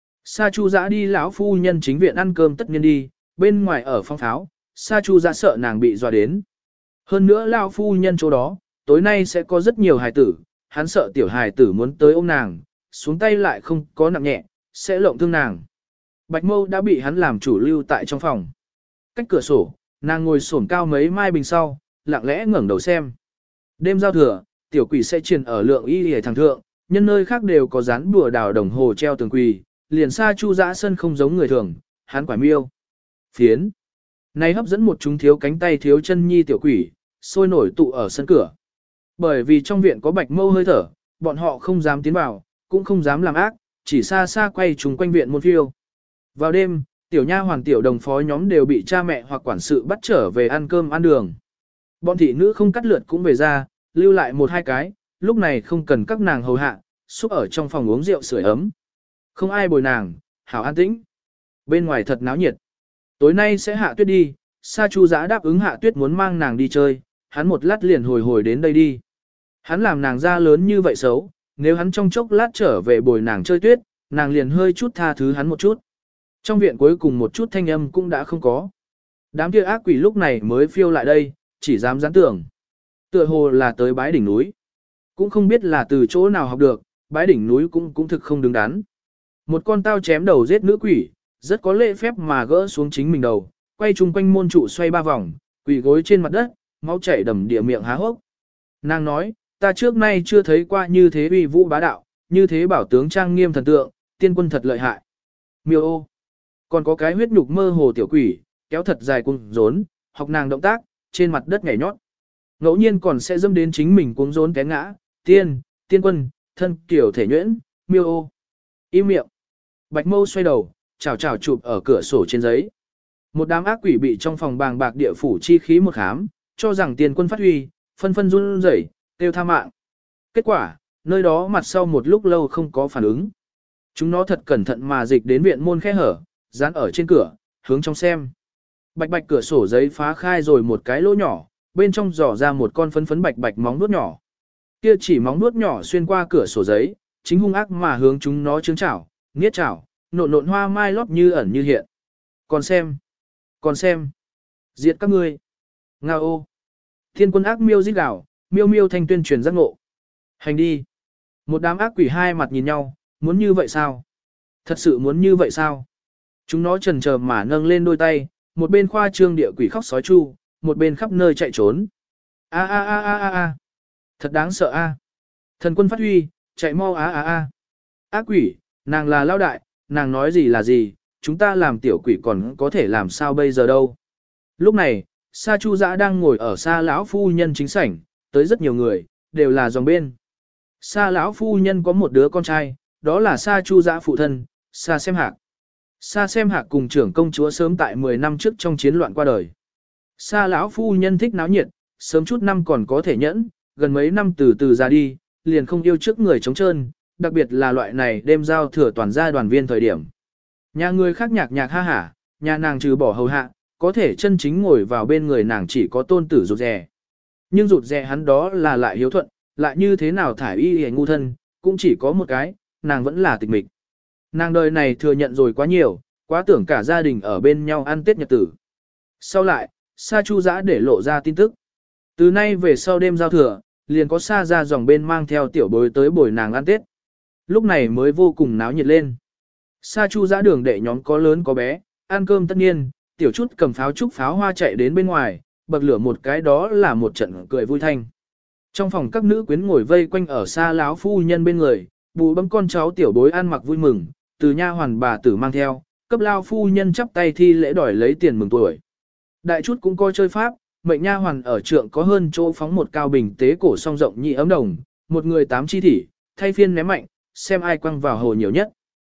Sa Chu Dã đi lão phu nhân chính viện ăn cơm tất nhiên đi, bên ngoài ở phong pháo, Sa Chu Dã sợ nàng bị dọa đến. Hơn nữa lão phu nhân chỗ đó, tối nay sẽ có rất nhiều hài tử, hắn sợ tiểu hài tử muốn tới ôm nàng, xuống tay lại không có nặng nhẹ, sẽ lộng thương nàng. Bạch Mâu đã bị hắn làm chủ lưu tại trong phòng. Cách cửa sổ, nàng ngồi xổm cao mấy mai bình sau, lặng lẽ ngẩng đầu xem. Đêm giao thừa, tiểu quỷ sẽ truyền ở lượng y hề thằng thượng, nhân nơi khác đều có dán bùa đào đồng hồ treo tường quỳ, liền Sa Chu Dã sân không giống người thường, hắn quải miêu. Phiến. Này hấp dẫn một chúng thiếu cánh tay thiếu chân nhi tiểu quỷ, sôi nổi tụ ở sân cửa. Bởi vì trong viện có Bạch Mâu hơi thở, bọn họ không dám tiến vào, cũng không dám làm ác, chỉ xa xa quay trùng quanh viện môn phiêu. Vào đêm, tiểu nha hoàn tiểu đồng phó nhóm đều bị cha mẹ hoặc quản sự bắt trở về ăn cơm ăn đường. Bọn thị nữ không cắt lượt cũng về ra, lưu lại một hai cái, lúc này không cần các nàng hầu hạ, xúc ở trong phòng uống rượu sưởi ấm. Không ai bồi nàng, hảo an tĩnh. Bên ngoài thật náo nhiệt. Tối nay sẽ hạ tuyết đi, Sa Chu Dã đáp ứng hạ tuyết muốn mang nàng đi chơi, hắn một lát liền hồi đến đây đi. Hắn làm nàng ra lớn như vậy xấu, nếu hắn trong chốc lát trở về bồi nàng chơi tuyết, nàng liền hơi chút tha thứ hắn một chút. Trong viện cuối cùng một chút thanh âm cũng đã không có. Đám kia ác quỷ lúc này mới phiêu lại đây, chỉ dám dán tưởng. Tựa hồ là tới bái đỉnh núi. Cũng không biết là từ chỗ nào học được, bái đỉnh núi cũng thực không đứng đắn. Một con tao chém đầu giết nữ quỷ, rất có lễ phép mà gỡ xuống chính mình đầu, quay chung quanh môn trụ xoay ba vòng, quỳ gối trên mặt đất, máu chảy đầm địa miệng há hốc. Nàng nói, ta trước nay chưa thấy qua như thế uy vũ bá đạo, như thế bảo tướng trang nghiêm thần tượng, tiên quân thật lợi hại. Miêu ô. Còn có cái huyết nhục mơ hồ tiểu quỷ, kéo thật dài cuống rốn, học nàng động tác, trên mặt đất nhảy nhót. Ngẫu nhiên còn sẽ dâm đến chính mình cuống rốn té ngã, tiên quân, thân kiểu thể nhuyễn, miêu ô. Im miệng. Bạch Mâu xoay đầu, chào chụp ở cửa sổ trên giấy. Một đám ác quỷ bị trong phòng bàng bạc địa phủ chi khí một khám, cho rằng tiên quân phát huy, phân phân run rẩy, kêu tha mạng. Kết quả, nơi đó mặt sau một lúc lâu không có phản ứng. Chúng nó thật cẩn thận mà dịch đến viện môn khe hở, dán ở trên cửa, hướng trong xem. Bạch bạch cửa sổ giấy phá khai rồi một cái lỗ nhỏ, bên trong dò ra một con phấn phấn bạch bạch móng nuốt nhỏ. Kia chỉ móng nuốt nhỏ xuyên qua cửa sổ giấy, chính hung ác mà hướng chúng nó trứng chảo, nghiết chảo, nộn hoa mai lót như ẩn như hiện. Còn xem. Diệt các ngươi. Nga ô. Thiên quân ác miêu rít gào, miêu miêu thanh tuyên truyền giác ngộ. Hành đi. Một đám ác quỷ hai mặt nhìn nhau, muốn như vậy sao? Thật sự muốn như vậy sao? Chúng nó chần chờ mà nâng lên đôi tay, một bên khoa trương địa quỷ khóc sói chu, một bên khắp nơi chạy trốn. A a a a a a. Thật đáng sợ a. Thần quân phát huy, chạy mau a a a. Ác quỷ, nàng là lao đại, nàng nói gì là gì, chúng ta làm tiểu quỷ còn có thể làm sao bây giờ đâu. Lúc này, Sa Chu Dã đang ngồi ở Sa lão phu nhân chính sảnh, tới rất nhiều người, đều là dòng bên. Sa lão phu nhân có một đứa con trai, đó là Sa Chu Dã phụ thân, Sa Xem Hạc. Sa Xem Hạc cùng trưởng công chúa sớm tại 10 năm trước trong chiến loạn qua đời. Sa lão phu nhân thích náo nhiệt, sớm chút năm còn có thể nhẫn, gần mấy năm từ từ ra đi, liền không yêu trước người trống trơn, đặc biệt là loại này đêm giao thừa toàn gia đoàn viên thời điểm. Nhà người khác nhạc nhạc ha hả, nhà nàng trừ bỏ hầu hạ, có thể chân chính ngồi vào bên người nàng chỉ có tôn tử rụt rè. Nhưng rụt rè hắn đó là lại hiếu thuận, lại như thế nào thải y hề ngu thân, cũng chỉ có một cái, nàng vẫn là tịch mịch. Nàng đời này thừa nhận rồi quá nhiều, quá tưởng cả gia đình ở bên nhau ăn Tết nhật tử. Sau lại, Sa Chu Dã để lộ ra tin tức. Từ nay về sau đêm giao thừa, liền có Sa ra dòng bên mang theo tiểu bối tới bồi nàng ăn Tết. Lúc này mới vô cùng náo nhiệt lên. Sa Chu Dã đường đệ nhóm có lớn có bé, ăn cơm tất nhiên, tiểu chút cầm pháo trúc pháo hoa chạy đến bên ngoài, bậc lửa một cái đó là một trận cười vui thanh. Trong phòng các nữ quyến ngồi vây quanh ở Sa lão phu nhân bên người, bù bấm con cháu tiểu bối ăn mặc vui mừng, từ nha hoàn bà tử mang theo, cấp lao phu nhân chắp tay thi lễ đòi lấy tiền mừng tuổi. Đại chút cũng coi chơi pháp, mệnh nha hoàn ở trượng có hơn chỗ phóng một cao bình tế cổ song rộng nhị ấm đồng, một người 8 chi thỉ, thay phiên ném mạnh, xem ai quăng vào hồ nhiều nhất.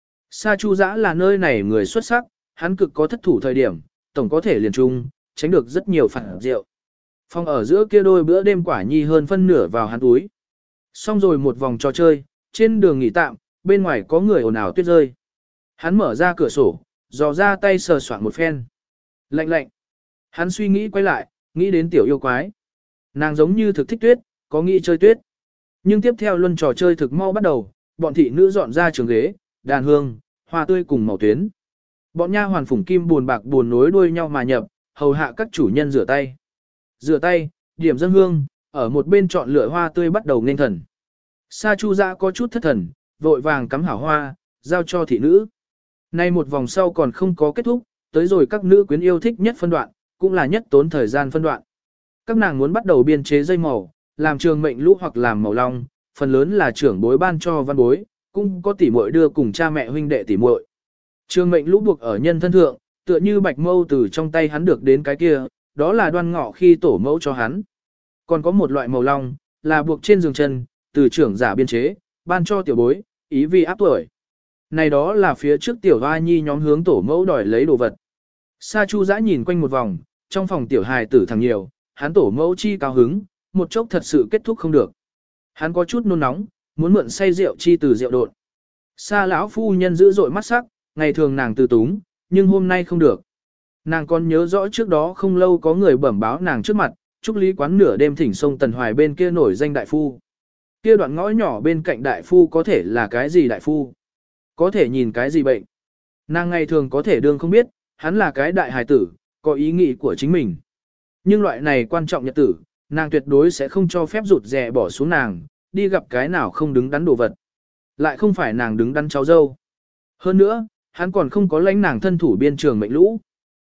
Sa Chu Giã là nơi này người xuất sắc, hắn cực có thất thủ thời điểm, tổng có thể liền trung, tránh được rất nhiều phản rượu. Phòng ở giữa kia đôi bữa đêm quả nhi hơn phân nửa vào hắn túi. Xong rồi một vòng trò chơi, trên đường nghỉ tạm, bên ngoài có người ồn ào tuyết rơi. Hắn mở ra cửa sổ, dò ra tay sờ soạn một phen. Lạnh lạnh. Hắn suy nghĩ quay lại, nghĩ đến tiểu yêu quái. Nàng giống như thực thích tuyết, có nghĩ chơi tuyết. Nhưng tiếp theo luân trò chơi thực mau bắt đầu, bọn thị nữ dọn ra trường ghế, đàn hương, hoa tươi cùng màu tuyến. Bọn nha hoàn phủng kim buồn bạc buồn nối đuôi nhau mà nhập, hầu hạ các chủ nhân rửa tay. Rửa tay, điểm dân hương, ở một bên chọn lựa hoa tươi bắt đầu nên thần. Sa Chu Giã có chút thất thần, vội vàng cắm hảo hoa, giao cho thị nữ. Nay một vòng sau còn không có kết thúc, tới rồi các nữ quyến yêu thích nhất phân đoạn, cũng là nhất tốn thời gian phân đoạn. Các nàng muốn bắt đầu biên chế dây màu, làm trường mệnh lũ hoặc làm màu long, phần lớn là trưởng bối ban cho văn bối, cũng có tỷ muội đưa cùng cha mẹ huynh đệ tỷ muội. Trường mệnh lũ buộc ở nhân thân thượng, tựa như bạch mâu từ trong tay hắn được đến cái kia, đó là đoan ngọ khi tổ mẫu cho hắn. Còn có một loại màu long, là buộc trên giường chân, từ trưởng giả biên chế, ban cho tiểu bối, ý vì áp tuổi. Này đó là phía trước tiểu hoa nhi nhóm hướng tổ mẫu đòi lấy đồ vật. Sa Chu Giã nhìn quanh một vòng, trong phòng tiểu hài tử thằng nhiều, hắn tổ mẫu chi cao hứng, một chốc thật sự kết thúc không được. Hắn có chút nôn nóng, muốn mượn say rượu chi từ rượu đột. Sa lão phu nhân dữ dội mắt sắc, ngày thường nàng từ túng, nhưng hôm nay không được. Nàng còn nhớ rõ trước đó không lâu có người bẩm báo nàng trước mặt, Trúc Lý quán nửa đêm thỉnh sông Tần Hoài bên kia nổi danh đại phu. Kia đoạn ngõ nhỏ bên cạnh đại phu có thể là cái gì đại phu? Có thể nhìn cái gì bệnh? Nàng ngày thường có thể đương không biết, hắn là cái đại hài tử, có ý nghĩ của chính mình. Nhưng loại này quan trọng nhật tử, nàng tuyệt đối sẽ không cho phép rụt rè bỏ xuống nàng, đi gặp cái nào không đứng đắn đồ vật. Lại không phải nàng đứng đắn cháu dâu. Hơn nữa, hắn còn không có lãnh nàng thân thủ biên trường mệnh lũ.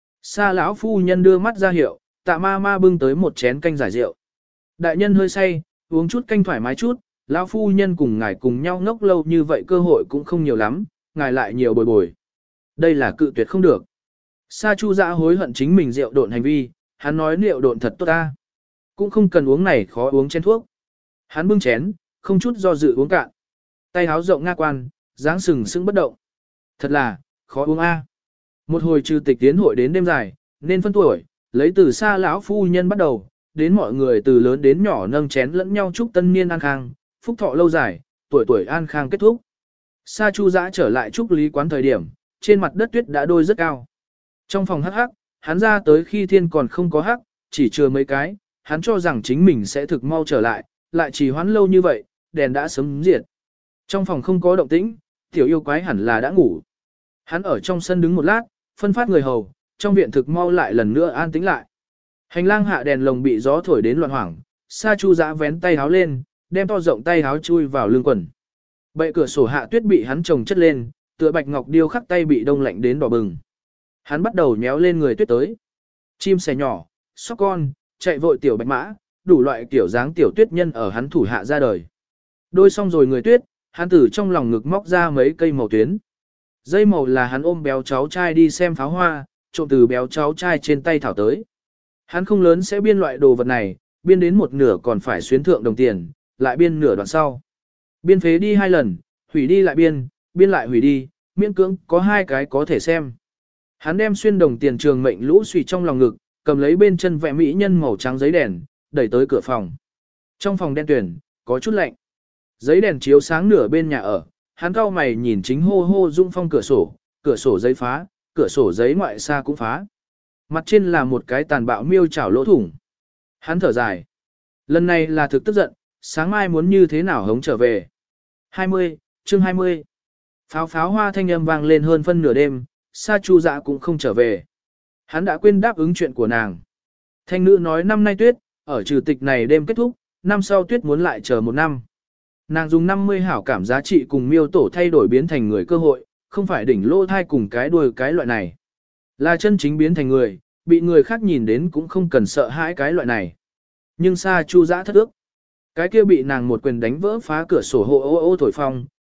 Sa lão phu nhân đưa mắt ra hiệu, Tạ ma ma bưng tới một chén canh giải rượu. Đại nhân hơi say, uống chút canh thoải mái chút, lão phu nhân cùng ngài cùng nhau ngốc lâu như vậy cơ hội cũng không nhiều lắm, ngài lại nhiều bồi bồi. Đây là cự tuyệt không được. Sa Chu Giã hối hận chính mình rượu độn hành vi, hắn nói rượu độn thật tốt ta. Cũng không cần uống này khó uống chén thuốc. Hắn bưng chén, không chút do dự uống cạn. Tay háo rộng nga quan, dáng sừng sững bất động. Thật là, khó uống a. Một hồi trừ tịch tiến hội đến đêm dài, nên phân tuổi, lấy từ xa lão phu nhân bắt đầu, đến mọi người từ lớn đến nhỏ nâng chén lẫn nhau chúc tân niên an khang, phúc thọ lâu dài, tuổi tuổi an khang kết thúc. Sa Chu Giã trở lại chúc lý quán thời điểm, trên mặt đất tuyết đã đôi rất cao. Trong phòng hắc hắc, hắn ra tới khi thiên còn không có hắc, chỉ chừa mấy cái, hắn cho rằng chính mình sẽ thực mau trở lại trì hoãn lâu như vậy, đèn đã sớm diệt. Trong phòng không có động tĩnh, tiểu yêu quái hẳn là đã ngủ. Hắn ở trong sân đứng một lát, phân phát người hầu, trong viện thực mau lại lần nữa an tĩnh lại. Hành lang hạ đèn lồng bị gió thổi đến loạn hoảng, Sa Chu Giã vén tay háo lên, đem to rộng tay háo chui vào lưng quần. Bệ cửa sổ hạ tuyết bị hắn trồng chất lên, tựa bạch ngọc điêu khắc tay bị đông lạnh đến đỏ bừng. Hắn bắt đầu nhéo lên người tuyết tới. Chim sẻ nhỏ, sóc con, chạy vội tiểu bạch mã, đủ loại kiểu dáng tiểu tuyết nhân ở hắn thủ hạ ra đời. Đôi xong rồi người tuyết, hắn từ trong lòng ngực móc ra mấy cây màu tuyến. Dây màu là hắn ôm béo cháu trai đi xem pháo hoa, trộm từ béo cháu trai trên tay thảo tới. Hắn không lớn sẽ biên loại đồ vật này, biên đến một nửa còn phải xuyến thượng đồng tiền, lại biên nửa đoạn sau. Biên phế đi 2 lần, hủy đi lại biên lại hủy đi, miễn cưỡng có 2 cái có thể xem. Hắn đem xuyên đồng tiền trường mệnh lũ xùy trong lòng ngực, cầm lấy bên chân vẽ mỹ nhân màu trắng giấy đèn, đẩy tới cửa phòng. Trong phòng đen tuyển, có chút lạnh. Giấy đèn chiếu sáng nửa bên nhà ở, hắn cau mày nhìn chính hô hô rung phong cửa sổ giấy phá, cửa sổ giấy ngoại xa cũng phá. Mặt trên là một cái tàn bạo miêu chảo lỗ thủng. Hắn thở dài. Lần này là thực tức giận, sáng mai muốn như thế nào hống trở về. 20, chương 20. Pháo pháo hoa thanh âm vang lên hơn phân nửa đêm, Sa Chu Giã cũng không trở về. Hắn đã quên đáp ứng chuyện của nàng. Thanh nữ nói năm nay tuyết, ở trừ tịch này đêm kết thúc, năm sau tuyết muốn lại chờ 1 năm. Nàng dùng 50 hảo cảm giá trị cùng miêu tổ thay đổi biến thành người cơ hội, không phải đỉnh lô thai cùng cái đuôi cái loại này. Là chân chính biến thành người, bị người khác nhìn đến cũng không cần sợ hãi cái loại này. Nhưng Sa Chu Giã thất ước. Cái kia bị nàng một quyền đánh vỡ phá cửa sổ hộ ô ô thổi phong,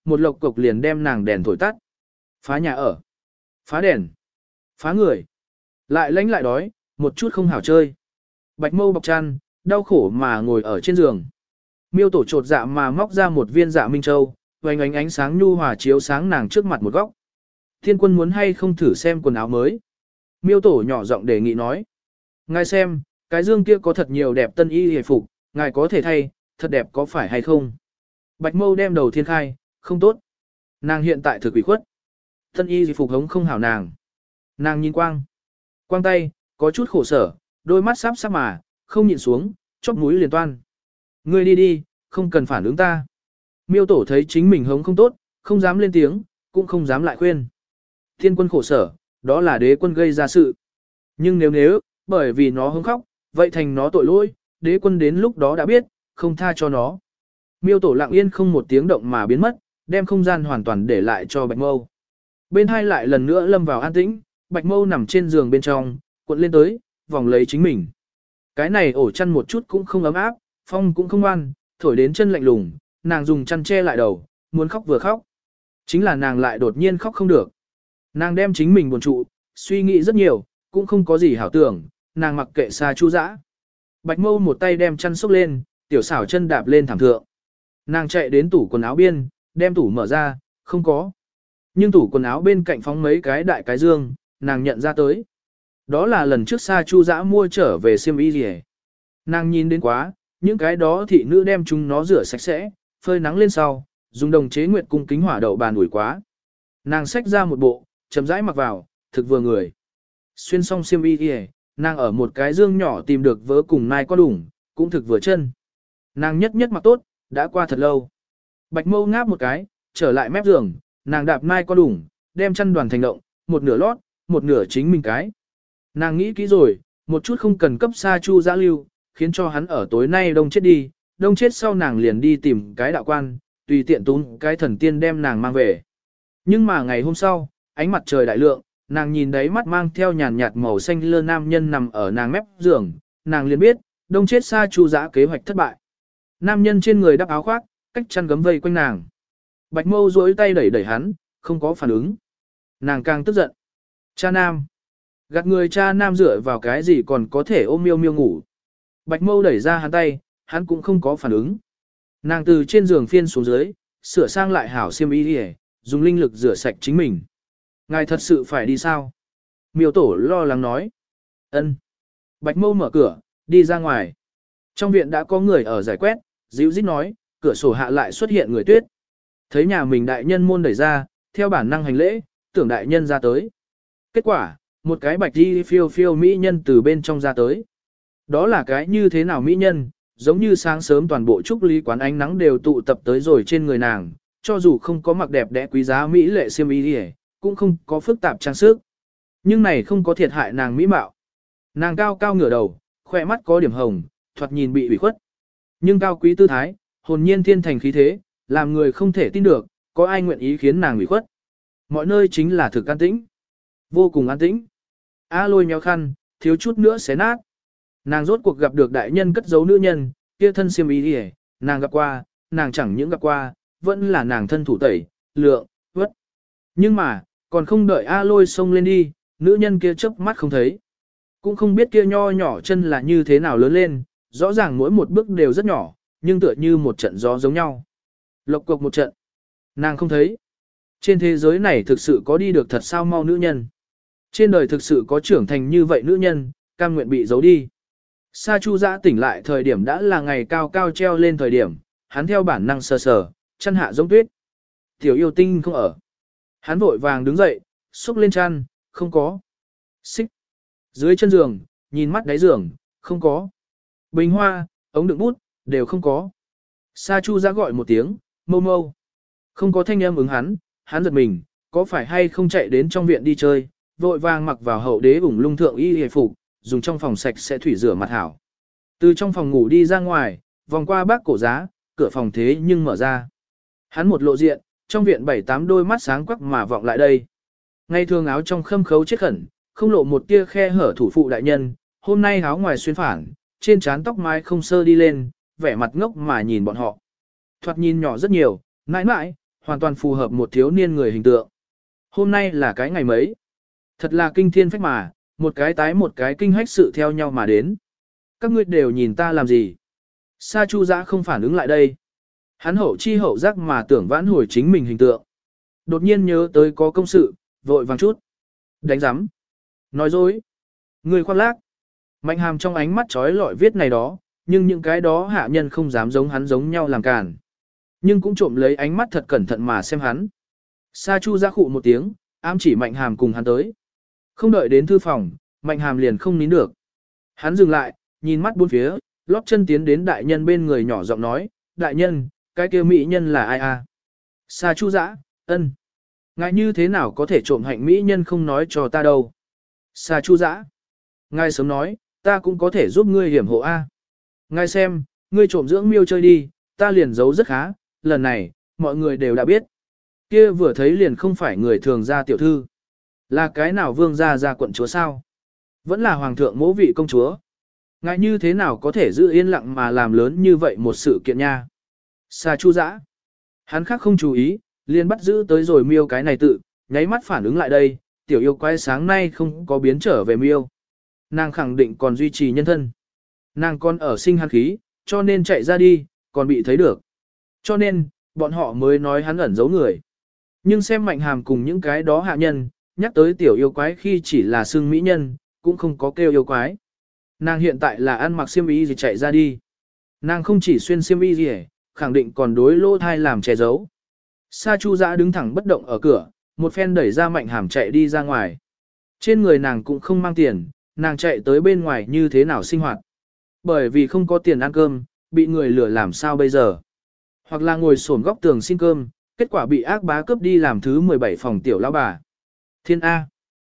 một lộc cục liền đem nàng đèn thổi tắt. Phá nhà ở, phá đèn, phá người. Lại lánh lại đói, một chút không hảo chơi. Bạch Mâu bọc chăn, đau khổ mà ngồi ở trên giường. Miêu Tổ trột dạ mà móc ra một viên dạ minh châu, vành ánh sáng nhu hòa chiếu sáng nàng trước mặt một góc. Thiên Quân muốn hay không thử xem quần áo mới. Miêu Tổ nhỏ giọng đề nghị nói. Ngài xem, cái dương kia có thật nhiều đẹp tân y hề phục, ngài có thể thay, thật đẹp có phải hay không? Bạch Mâu đem đầu thiên khai, không tốt. Nàng hiện tại thực ủy khuất. Tân y hề phục hống không hảo nàng. Nàng nhìn quang tay, có chút khổ sở, đôi mắt sáp sáp mà, không nhịn xuống, chóp mũi liền toan. Ngươi đi đi, không cần phản ứng ta. Miêu Tổ thấy chính mình hống không tốt, không dám lên tiếng, cũng không dám lại khuyên. Thiên Quân khổ sở, đó là Đế Quân gây ra sự. Nhưng nếu, bởi vì nó hống khóc, vậy thành nó tội lỗi, Đế Quân đến lúc đó đã biết, không tha cho nó. Miêu Tổ lặng yên không một tiếng động mà biến mất, đem không gian hoàn toàn để lại cho Bạch Mâu. Bên hai lại lần nữa lâm vào an tĩnh, Bạch Mâu nằm trên giường bên trong, cuộn lên tới, vòng lấy chính mình. Cái này ổ chăn một chút cũng không ấm áp, phong cũng không ngoan, thổi đến chân lạnh lùng, nàng dùng chăn che lại đầu, muốn khóc vừa khóc. Chính là nàng lại đột nhiên khóc không được. Nàng đem chính mình buồn trụ, suy nghĩ rất nhiều, cũng không có gì hảo tưởng, nàng mặc kệ Sa Chu Dã. Bạch Mâu một tay đem chăn xốc lên, tiểu xảo chân đạp lên thảm thượng. Nàng chạy đến tủ quần áo biên, đem tủ mở ra, không có. Nhưng tủ quần áo bên cạnh phóng mấy cái đại cái dương, nàng nhận ra tới. Đó là lần trước Sa Chu Dã mua trở về xiêm y gì. Nàng nhìn đến quá, những cái đó thị nữ đem chúng nó rửa sạch sẽ, phơi nắng lên sau, dùng đồng chế nguyệt cung kính hỏa đậu bàn ủi quá. Nàng xách ra một bộ, chậm rãi mặc vào, thực vừa người. Xuyên xong xiêm y gì, nàng ở một cái dương nhỏ tìm được vớ cùng nai có đủng, cũng thực vừa chân. Nàng nhất mặc tốt, đã qua thật lâu. Bạch Mâu ngáp một cái, trở lại mép giường, nàng đạp nai có đủng, đem chăn đoàn thành động, một nửa lót, một nửa chính mình cái. Nàng nghĩ kỹ rồi, một chút không cần cấp Sa Chu Dã lưu, khiến cho hắn ở tối nay đông chết đi, đông chết sau nàng liền đi tìm cái đạo quan, tùy tiện tún cái thần tiên đem nàng mang về. Nhưng mà ngày hôm sau, ánh mặt trời đại lượng, nàng nhìn đáy mắt mang theo nhàn nhạt màu xanh lơ nam nhân nằm ở nàng mép giường, nàng liền biết, đông chết Sa Chu Dã kế hoạch thất bại. Nam nhân trên người đắp áo khoác, cách chăn gấm vây quanh nàng. Bạch Mâu duỗi tay đẩy hắn, không có phản ứng. Nàng càng tức giận. Cha nam. Gạt người cha nam dựa vào cái gì còn có thể ôm miêu miêu ngủ. Bạch Mâu đẩy ra hắn tay, hắn cũng không có phản ứng. Nàng từ trên giường phiên xuống dưới, sửa sang lại hảo xiêm y đi, dùng linh lực rửa sạch chính mình. Ngài thật sự phải đi sao? Miêu Tổ lo lắng nói. Ân. Bạch Mâu mở cửa, đi ra ngoài. Trong viện đã có người ở giải quét, dịu dít nói, cửa sổ hạ lại xuất hiện người tuyết. Thấy nhà mình đại nhân môn đẩy ra, theo bản năng hành lễ, tưởng đại nhân ra tới. Kết quả, một cái bạch đi phiêu phiêu mỹ nhân từ bên trong ra tới. Đó là cái như thế nào mỹ nhân, giống như sáng sớm toàn bộ trúc lý quán ánh nắng đều tụ tập tới rồi trên người nàng, cho dù không có mặc đẹp đẽ quý giá mỹ lệ xiêm y đi, cũng không có phức tạp trang sức. Nhưng này không có thiệt hại nàng mỹ mạo. Nàng cao cao ngửa đầu, khỏe mắt có điểm hồng, thoạt nhìn bị ủy khuất. Nhưng cao quý tư thái, hồn nhiên thiên thành khí thế, làm người không thể tin được, có ai nguyện ý khiến nàng ủy khuất. Mọi nơi chính là thực an tĩnh. Vô cùng an tĩnh. A Lôi nhéo khăn, thiếu chút nữa xé nát. Nàng rốt cuộc gặp được đại nhân cất giấu nữ nhân, kia thân xiêm y đi, nàng gặp qua, nàng chẳng những gặp qua, vẫn là nàng thân thủ tẩy, lượng, vất. Nhưng mà, còn không đợi A Lôi xông lên đi, nữ nhân kia chớp mắt không thấy. Cũng không biết kia nho nhỏ chân là như thế nào lớn lên, rõ ràng mỗi một bước đều rất nhỏ, nhưng tựa như một trận gió giống nhau. Lộc cộc một trận. Nàng không thấy. Trên thế giới này thực sự có đi được thật sao mau nữ nhân. Trên đời thực sự có trưởng thành như vậy nữ nhân, cam nguyện bị giấu đi. Sa Chu Dã tỉnh lại thời điểm đã là ngày cao cao treo lên thời điểm, hắn theo bản năng sờ sờ, chăn hạ giống tuyết. Tiểu yêu tinh không ở. Hắn vội vàng đứng dậy, xúc lên chăn, không có. Xích. Dưới chân giường, nhìn mắt đáy giường, không có. Bình hoa, ống đựng bút, đều không có. Sa Chu Dã gọi một tiếng, mâu mâu. Không có thanh âm ứng hắn giật mình, có phải hay không chạy đến trong viện đi chơi, vội vàng mặc vào hậu đế ủng lung thượng y hề phục, dùng trong phòng sạch sẽ thủy rửa mặt hảo. Từ trong phòng ngủ đi ra ngoài, vòng qua bác cổ giá, cửa phòng thế nhưng mở ra. Hắn một lộ diện, trong viện 7-8 đôi mắt sáng quắc mà vọng lại đây. Ngay thường áo trong khâm khấu chết khẩn, không lộ một tia khe hở thủ phụ đại nhân, hôm nay áo ngoài xuyên phản, trên trán tóc mai không sơ đi lên, vẻ mặt ngốc mà nhìn bọn họ. Thoạt nhìn nhỏ rất nhiều, mãi mãi, hoàn toàn phù hợp một thiếu niên người hình tượng. Hôm nay là cái ngày mấy? Thật là kinh thiên phách mà, một cái tái một cái kinh hách sự theo nhau mà đến. Các ngươi đều nhìn ta làm gì? Sa Chu Dã không phản ứng lại đây. Hắn hậu chi hậu giác mà tưởng vãn hồi chính mình hình tượng. Đột nhiên nhớ tới có công sự, vội vàng chút. Đánh giám. Nói dối. Người khoác lác. Mạnh hàm trong ánh mắt trói lọi viết này đó, nhưng những cái đó hạ nhân không dám giống hắn giống nhau làm cản. Nhưng cũng trộm lấy ánh mắt thật cẩn thận mà xem hắn. Sa Chu Dã khụ một tiếng, ám chỉ Mạnh hàm cùng hắn tới. Không đợi đến thư phòng, Mạnh hàm liền không nín được. Hắn dừng lại, nhìn mắt bốn phía, lóp chân tiến đến đại nhân bên người nhỏ giọng nói, đại nhân, cái kia mỹ nhân là ai a? Sa Chu Dã, ân. Ngài như thế nào có thể trộm hạnh mỹ nhân không nói cho ta đâu? Sa Chu Dã, ngài sớm nói, ta cũng có thể giúp ngươi hiểm hộ a. Ngài xem, ngươi trộm dưỡng miêu chơi đi, ta liền giấu rất khá, lần này, mọi người đều đã biết. Kia vừa thấy liền không phải người thường gia tiểu thư. Là cái nào vương gia quận chúa sao? Vẫn là hoàng thượng mỗ vị công chúa. Ngài như thế nào có thể giữ yên lặng mà làm lớn như vậy một sự kiện nha? Sa Chu Dã, hắn khác không chú ý, liền bắt giữ tới rồi miêu cái này tự, nháy mắt phản ứng lại đây, tiểu yêu quái sáng nay không có biến trở về miêu. Nàng khẳng định còn duy trì nhân thân. Nàng còn ở sinh hắn khí, cho nên chạy ra đi, còn bị thấy được. Cho nên, bọn họ mới nói hắn ẩn giấu người. Nhưng xem Mạnh hàm cùng những cái đó hạ nhân, nhắc tới tiểu yêu quái khi chỉ là xương mỹ nhân, cũng không có kêu yêu quái. Nàng hiện tại là ăn mặc xiêm y gì chạy ra đi. Nàng không chỉ xuyên xiêm y gì, khẳng định còn đối lỗ thai làm che giấu. Sa Chu Dã đứng thẳng bất động ở cửa, một phen đẩy ra Mạnh hàm chạy đi ra ngoài. Trên người nàng cũng không mang tiền, nàng chạy tới bên ngoài như thế nào sinh hoạt. Bởi vì không có tiền ăn cơm, bị người lừa làm sao bây giờ. Hoặc là ngồi xổm góc tường xin cơm, kết quả bị ác bá cướp đi làm thứ 17 phòng tiểu lão bà. Thiên A.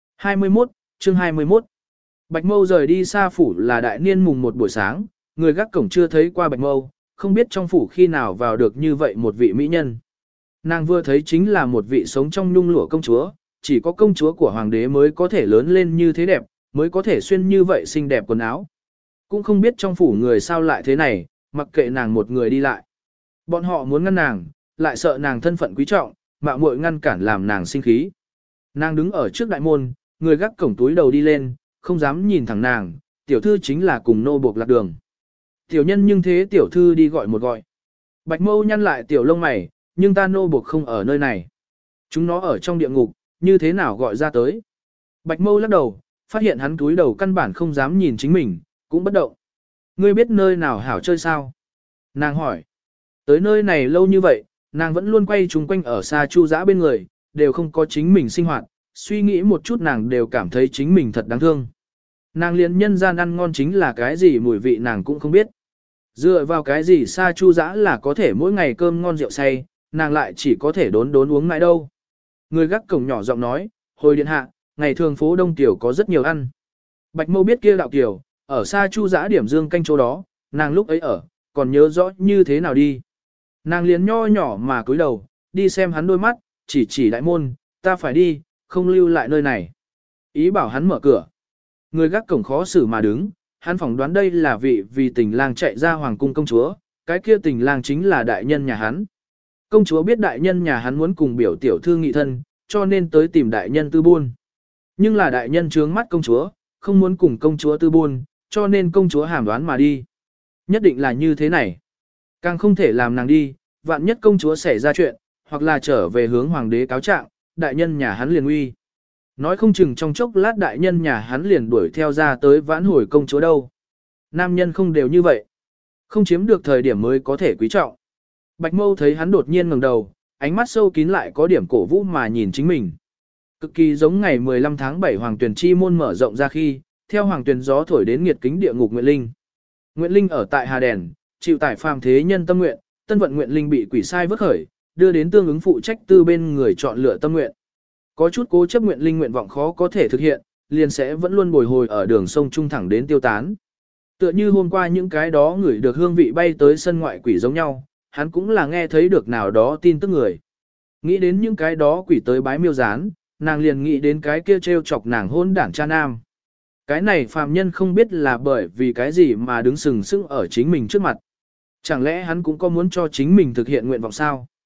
21, chương 21. Bạch Mâu rời đi Sa phủ là đại niên mùng một buổi sáng, người gác cổng chưa thấy qua Bạch Mâu, không biết trong phủ khi nào vào được như vậy một vị mỹ nhân. Nàng vừa thấy chính là một vị sống trong nhung lụa công chúa, chỉ có công chúa của hoàng đế mới có thể lớn lên như thế đẹp, mới có thể xuyên như vậy xinh đẹp quần áo. Cũng không biết trong phủ người sao lại thế này, mặc kệ nàng một người đi lại. Bọn họ muốn ngăn nàng, lại sợ nàng thân phận quý trọng, mạo muội ngăn cản làm nàng sinh khí. Nàng đứng ở trước đại môn, người gác cổng túi đầu đi lên, không dám nhìn thẳng nàng, tiểu thư chính là cùng nô buộc lạc đường. Tiểu nhân nhưng thế tiểu thư đi gọi một gọi. Bạch Mâu nhăn lại tiểu lông mày, nhưng ta nô buộc không ở nơi này. Chúng nó ở trong địa ngục, như thế nào gọi ra tới. Bạch Mâu lắc đầu, phát hiện hắn túi đầu căn bản không dám nhìn chính mình, cũng bất động. Ngươi biết nơi nào hảo chơi sao? Nàng hỏi. Tới nơi này lâu như vậy, nàng vẫn luôn quay chung quanh ở Sa Chu Dã bên người, đều không có chính mình sinh hoạt, suy nghĩ một chút nàng đều cảm thấy chính mình thật đáng thương. Nàng liền nhân gian ăn ngon chính là cái gì mùi vị nàng cũng không biết. Dựa vào cái gì Sa Chu Dã là có thể mỗi ngày cơm ngon rượu say, nàng lại chỉ có thể đốn uống mãi đâu. Người gác cổng nhỏ giọng nói, hồi điện hạ, ngày thường phố Đông Tiểu có rất nhiều ăn. Bạch Mâu biết kia đạo Tiểu, ở Sa Chu Dã điểm dương canh chỗ đó, nàng lúc ấy ở, còn nhớ rõ như thế nào đi. Nàng liền nho nhỏ mà cúi đầu, đi xem hắn đôi mắt, chỉ đại môn, ta phải đi, không lưu lại nơi này. Ý bảo hắn mở cửa. Người gác cổng khó xử mà đứng, hắn phỏng đoán đây là vì tình lang chạy ra hoàng cung công chúa, cái kia tình lang chính là đại nhân nhà hắn. Công chúa biết đại nhân nhà hắn muốn cùng biểu tiểu thư nghị thân, cho nên tới tìm đại nhân tư buôn. Nhưng là đại nhân trướng mắt công chúa, không muốn cùng công chúa tư buôn, cho nên công chúa hàm đoán mà đi. Nhất định là như thế này. Càng không thể làm nàng đi, vạn nhất công chúa xảy ra chuyện, hoặc là trở về hướng hoàng đế cáo trạng, đại nhân nhà hắn liền uy. Nói không chừng trong chốc lát đại nhân nhà hắn liền đuổi theo ra tới vãn hồi công chúa đâu. Nam nhân không đều như vậy. Không chiếm được thời điểm mới có thể quý trọng. Bạch Mâu thấy hắn đột nhiên ngẩng đầu, ánh mắt sâu kín lại có điểm cổ vũ mà nhìn chính mình. Cực kỳ giống ngày 15 tháng 7 Hoàng Tuyền chi môn mở rộng ra khi, theo Hoàng Tuyền gió thổi đến nghiệt kính địa ngục Nguyệt Linh. Nguyệt Linh ở tại Hà Đèn, chịu tải phàm thế nhân tâm nguyện, tân vận Nguyệt Linh bị quỷ sai vứt khởi, đưa đến tương ứng phụ trách tư bên người chọn lựa tâm nguyện. Có chút cố chấp Nguyệt Linh nguyện vọng khó có thể thực hiện, liền sẽ vẫn luôn bồi hồi ở đường sông trung thẳng đến tiêu tán. Tựa như hôm qua những cái đó người được hương vị bay tới sân ngoại quỷ giống nhau, hắn cũng là nghe thấy được nào đó tin tức người. Nghĩ đến những cái đó quỷ tới bái miêu gián, nàng liền nghĩ đến cái kia trêu chọc nàng hôn đảng cha nam. Cái này phàm nhân không biết là bởi vì cái gì mà đứng sừng sững ở chính mình trước mặt. Chẳng lẽ hắn cũng có muốn cho chính mình thực hiện nguyện vọng sao?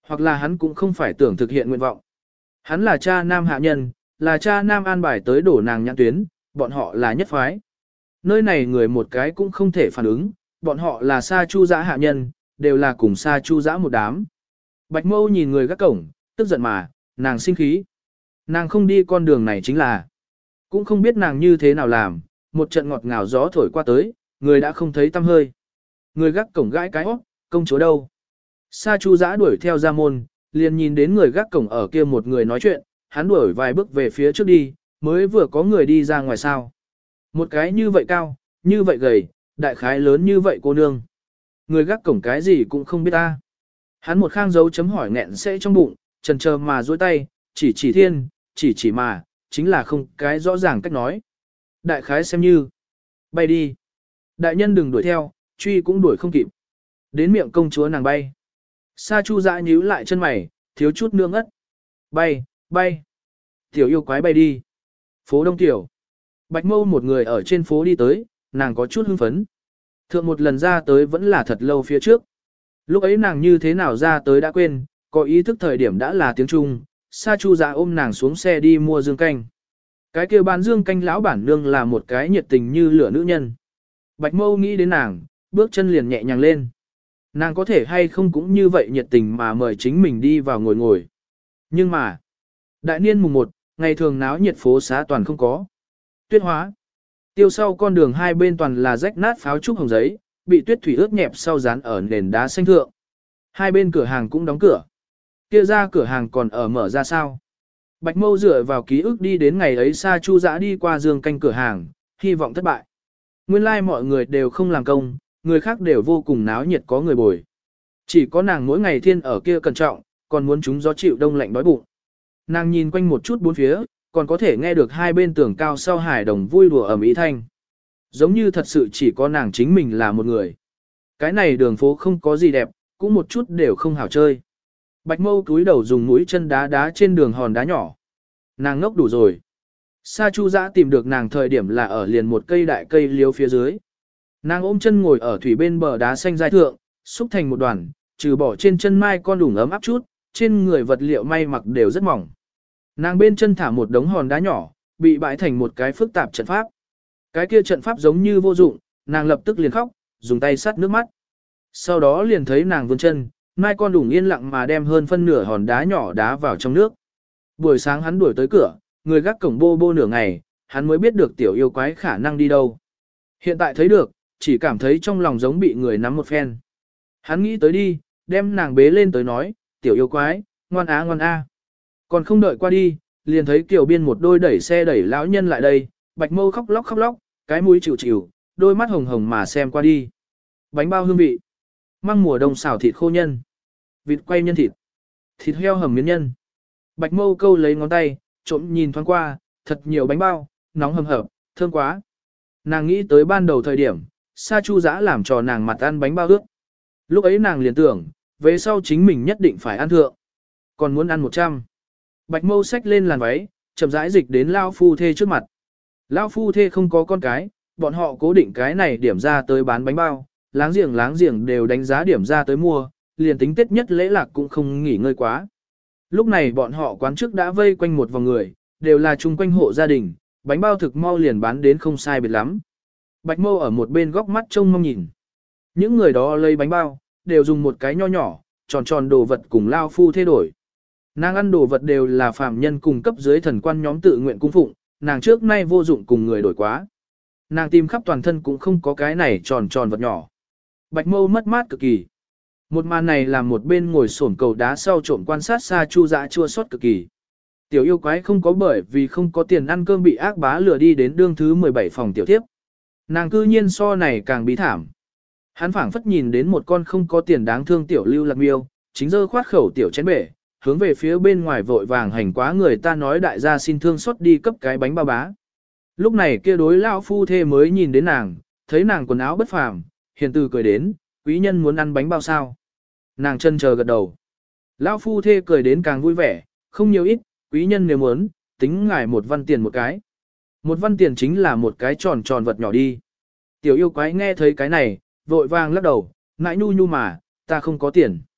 Hoặc là hắn cũng không phải tưởng thực hiện nguyện vọng. Hắn là cha nam hạ nhân, là cha nam an bài tới đổ nàng nhãn tuyến, bọn họ là nhất phái. Nơi này người một cái cũng không thể phản ứng, bọn họ là Sa Chu Giã hạ nhân, đều là cùng Sa Chu Giã một đám. Bạch Mâu nhìn người gác cổng, tức giận mà, nàng sinh khí. Nàng không đi con đường này chính là, cũng không biết nàng như thế nào làm, một trận ngọt ngào gió thổi qua tới, người đã không thấy tăm hơi. Người gác cổng gãi cái óc, công chúa đâu? Sa Chu Giã đuổi theo ra môn, liền nhìn đến người gác cổng ở kia một người nói chuyện, hắn đuổi vài bước về phía trước đi, mới vừa có người đi ra ngoài sao. Một cái như vậy cao, như vậy gầy, đại khái lớn như vậy cô nương. Người gác cổng cái gì cũng không biết ta. Hắn một khang dấu chấm hỏi nghẹn sẽ trong bụng, chần chờ mà duỗi tay, chỉ thiên, chỉ mà, chính là không cái rõ ràng cách nói. Đại khái xem như, bay đi. Đại nhân đừng đuổi theo, truy cũng đuổi không kịp. Đến miệng công chúa nàng bay. Sa Chu Giã nhíu lại chân mày, thiếu chút nương ất. Bay, bay. Tiểu yêu quái bay đi. Phố Đông Tiểu. Bạch Mâu một người ở trên phố đi tới, nàng có chút hưng phấn. Thượng một lần ra tới vẫn là thật lâu phía trước. Lúc ấy nàng như thế nào ra tới đã quên, có ý thức thời điểm đã là tiếng Trung. Sa Chu Giã ôm nàng xuống xe đi mua dương canh. Cái kia bán dương canh lão bản nương là một cái nhiệt tình như lửa nữ nhân. Bạch Mâu nghĩ đến nàng, bước chân liền nhẹ nhàng lên. Nàng có thể hay không cũng như vậy nhiệt tình mà mời chính mình đi vào ngồi ngồi. Nhưng mà, đại niên mùng 1, ngày thường náo nhiệt phố xá toàn không có. Tuyết hóa. Tiêu sau con đường hai bên toàn là rách nát pháo trúc hồng giấy, bị tuyết thủy ướt nhẹp sau dán ở nền đá xanh thượng. Hai bên cửa hàng cũng đóng cửa. Kia ra cửa hàng còn ở mở ra sao? Bạch Mâu dựa vào ký ức đi đến ngày ấy Sa Chu Giã đi qua dương canh cửa hàng, hy vọng thất bại. Nguyên lai like mọi người đều không làm công, người khác đều vô cùng náo nhiệt có người bồi. Chỉ có nàng mỗi ngày thiên ở kia cẩn trọng, còn muốn chúng gió chịu đông lạnh đói bụng. Nàng nhìn quanh một chút bốn phía, còn có thể nghe được hai bên tường cao sau hải đồng vui đùa ầm ĩ thanh. Giống như thật sự chỉ có nàng chính mình là một người. Cái này đường phố không có gì đẹp, cũng một chút đều không hảo chơi. Bạch Mâu túi đầu dùng mũi chân đá đá trên đường hòn đá nhỏ. Nàng ngốc đủ rồi. Sa Chu Giã tìm được nàng thời điểm là ở liền một cây đại cây liếu phía dưới. Nàng ôm chân ngồi ở thủy bên bờ đá xanh dai thượng, xúc thành một đoàn, trừ bỏ trên chân mai con đủng ấm áp chút, trên người vật liệu may mặc đều rất mỏng. Nàng bên chân thả một đống hòn đá nhỏ, bị bãi thành một cái phức tạp trận pháp. Cái kia trận pháp giống như vô dụng, nàng lập tức liền khóc, dùng tay sát nước mắt. Sau đó liền thấy nàng vươn chân, mai con đủng yên lặng mà đem hơn phân nửa hòn đá nhỏ đá vào trong nước. Buổi sáng hắn đuổi tới cửa, người gác cổng bô bô nửa ngày, hắn mới biết được tiểu yêu quái khả năng đi đâu. Hiện tại thấy được, chỉ cảm thấy trong lòng giống bị người nắm một phen. Hắn nghĩ tới đi, đem nàng bế lên tới nói, tiểu yêu quái, ngoan á ngoan a. Còn không đợi qua đi, liền thấy Kiều Biên một đôi đẩy xe đẩy lão nhân lại đây, Bạch Mâu khóc lóc, cái mũi chịu chịu, đôi mắt hồng hồng mà xem qua đi. Bánh bao hương vị, măng mùa đông xào thịt khô nhân, vịt quay nhân thịt, thịt heo hầm miến nhân. Bạch Mâu câu lấy ngón tay, trộm nhìn thoáng qua, thật nhiều bánh bao, nóng hầm hập, thơm quá. Nàng nghĩ tới ban đầu thời điểm, Sa Chu Giã làm cho nàng mặt ăn bánh bao ướt. Lúc ấy nàng liền tưởng, về sau chính mình nhất định phải ăn thượng. Còn muốn ăn 100. Bạch Mâu xách lên làn váy, chậm rãi dịch đến Lao Phu Thê trước mặt. Lao Phu Thê không có con cái, bọn họ cố định cái này điểm ra tới bán bánh bao, láng giềng đều đánh giá điểm ra tới mua, liền tính Tết nhất lễ lạc cũng không nghỉ ngơi quá. Lúc này bọn họ quán trước đã vây quanh một vòng người, đều là chung quanh hộ gia đình, bánh bao thực mau liền bán đến không sai biệt lắm. Bạch Mâu ở một bên góc mắt trông mong nhìn. Những người đó lấy bánh bao, đều dùng một cái nho nhỏ, tròn đồ vật cùng Lao Phu Thê đổi. Nàng ăn đồ vật đều là phàm nhân cùng cấp dưới thần quan nhóm tự nguyện cung phụng, nàng trước nay vô dụng cùng người đổi quá. Nàng tìm khắp toàn thân cũng không có cái này tròn vật nhỏ. Bạch Mâu mất mát cực kỳ. Một màn này làm một bên ngồi xổm cầu đá sau trộm quan sát Sa Chu Giã chua xót cực kỳ. Tiểu yêu quái không có bởi vì không có tiền ăn cơm bị ác bá lừa đi đến đương thứ 17 phòng tiểu tiếp. Nàng cư nhiên so này càng bí thảm. Hắn phảng phất nhìn đến một con không có tiền đáng thương tiểu lưu lạc miêu, chính dơ khoát khẩu tiểu chén bể, hướng về phía bên ngoài vội vàng hành quá người ta nói đại gia xin thương xót đi cấp cái bánh bao bá. Lúc này kia đối lão phu thê mới nhìn đến nàng, thấy nàng quần áo bất phàm, hiền từ cười đến, quý nhân muốn ăn bánh bao sao. Nàng chân chờ gật đầu. Lão phu thê cười đến càng vui vẻ, không nhiều ít, quý nhân nếu muốn, tính ngài 1 văn tiền một cái. 1 văn tiền chính là một cái tròn vật nhỏ đi. Tiểu yêu quái nghe thấy cái này, vội vàng lắc đầu, ngại nhu mà, ta không có tiền.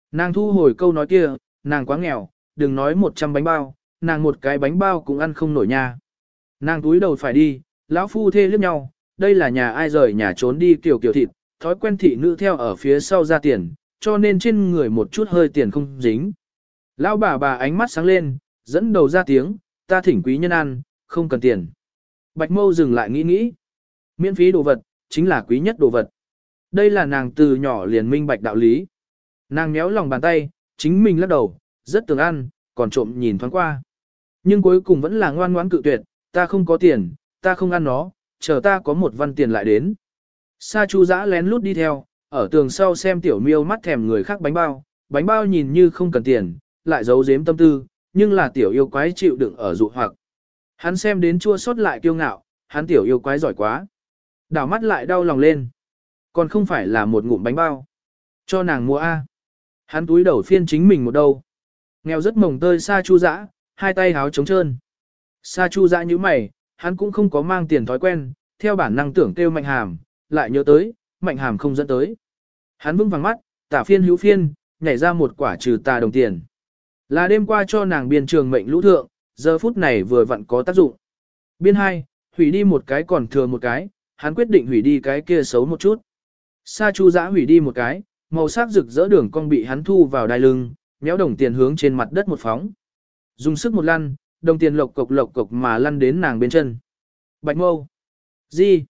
Nàng thu hồi câu nói kia, nàng quá nghèo, đừng nói 100 bánh bao, nàng một cái bánh bao cũng ăn không nổi nha. Nàng túi đầu phải đi, lão phu thê liếc nhau, đây là nhà ai rời nhà trốn đi kiểu kiểu thịt, thói quen thị nữ theo ở phía sau ra tiền, cho nên trên người một chút hơi tiền không dính. Lão bà ánh mắt sáng lên, dẫn đầu ra tiếng, ta thỉnh quý nhân ăn, không cần tiền. Bạch Mâu dừng lại nghĩ nghĩ. Miễn phí đồ vật, chính là quý nhất đồ vật. Đây là nàng từ nhỏ liền minh bạch đạo lý. Nàng méo lòng bàn tay, chính mình lắc đầu, rất tưởng ăn, còn trộm nhìn thoáng qua. Nhưng cuối cùng vẫn là ngoan ngoãn cự tuyệt, ta không có tiền, ta không ăn nó, chờ ta có một văn tiền lại đến. Sa Chu Dã lén lút đi theo, ở tường sau xem tiểu miêu mắt thèm người khác bánh bao nhìn như không cần tiền, lại giấu giếm tâm tư, nhưng là tiểu yêu quái chịu đựng ở dụ hoặc. Hắn xem đến chua xót lại kiêu ngạo, hắn tiểu yêu quái giỏi quá. Đảo mắt lại đau lòng lên. Còn không phải là một ngụm bánh bao. Cho nàng mua A. Hắn túi đầu phiên chính mình một đâu. Nghèo rất mồng tơi Sa Chu Dã, hai tay háo trống trơn. Sa Chu Dã như mày, hắn cũng không có mang tiền thói quen, theo bản năng tưởng kêu Mạnh Hàm, lại nhớ tới, Mạnh Hàm không dẫn tới. Hắn vững vàng mắt, tả phiên hữu phiên, nhảy ra một quả trừ tà đồng tiền. Là đêm qua cho nàng biên trường mệnh lũ thượng, giờ phút này vừa vặn có tác dụng. Biên 2, hủy đi một cái còn thừa một cái, hắn quyết định hủy đi cái kia xấu một chút. Sa Chu Dã hủy đi một cái, màu sắc rực rỡ đường cong bị hắn thu vào đai lưng, méo đồng tiền hướng trên mặt đất một phóng. Dùng sức một lăn, đồng tiền lộc cộc mà lăn đến nàng bên chân. Bạch Mâu. Gì?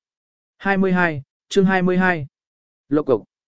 22, chương 22. Lộc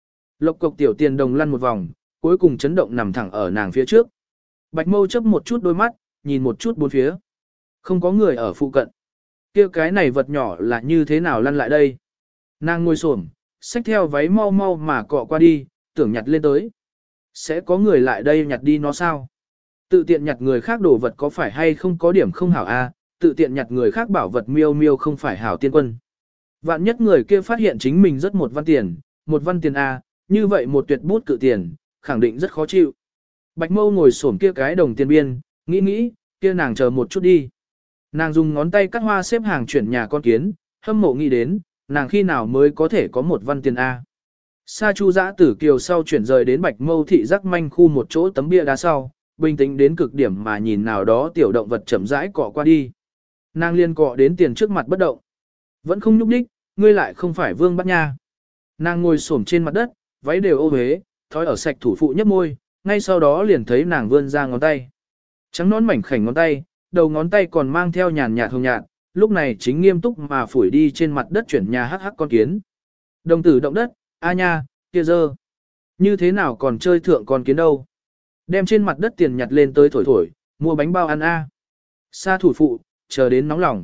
cộc tiểu tiền đồng lăn một vòng, cuối cùng chấn động nằm thẳng ở nàng phía trước. Bạch Mâu chớp một chút đôi mắt, nhìn một chút bốn phía. Không có người ở phụ cận. Kia cái này vật nhỏ là như thế nào lăn lại đây? Nàng ngồi xổm, xách theo váy mau mau mà cọ qua đi, tưởng nhặt lên tới. Sẽ có người lại đây nhặt đi nó sao? Tự tiện nhặt người khác đồ vật có phải hay không có điểm không hảo a? Tự tiện nhặt người khác bảo vật miêu miêu không phải hảo tiên quân. Vạn nhất người kia phát hiện chính mình rất một văn tiền a, như vậy một tuyệt bút cự tiền, khẳng định rất khó chịu. Bạch Mâu ngồi xổm kia cái đồng tiền biên, nghĩ, kia nàng chờ một chút đi. Nàng dùng ngón tay cắt hoa xếp hàng chuyển nhà con kiến, hâm mộ nghĩ đến, nàng khi nào mới có thể có một văn tiền A. Sa Chu Dã Tử Kiều sau chuyển rời đến Bạch Mâu thị giác manh khu một chỗ tấm bia đá sau, bình tĩnh đến cực điểm mà nhìn nào đó tiểu động vật chậm rãi cọ qua đi. Nàng liên cọ đến tiền trước mặt bất động. Vẫn không nhúc đích, ngươi lại không phải Vương Bát Nha. Nàng ngồi xổm trên mặt đất, váy đều ô huế, thói ở sạch thủ phụ nhấp môi, ngay sau đó liền thấy nàng vươn ra ngón tay. Trắng nón mảnh khảnh ngón tay, đầu ngón tay còn mang theo nhàn nhạt hồng nhạt, lúc này chính nghiêm túc mà phủi đi trên mặt đất chuyển nhà hắc con kiến. Đồng tử động đất, a nha, kia dơ. Như thế nào còn chơi thượng con kiến đâu. Đem trên mặt đất tiền nhặt lên tới thổi, mua bánh bao ăn a. Sa thủ phụ, chờ đến nóng lòng.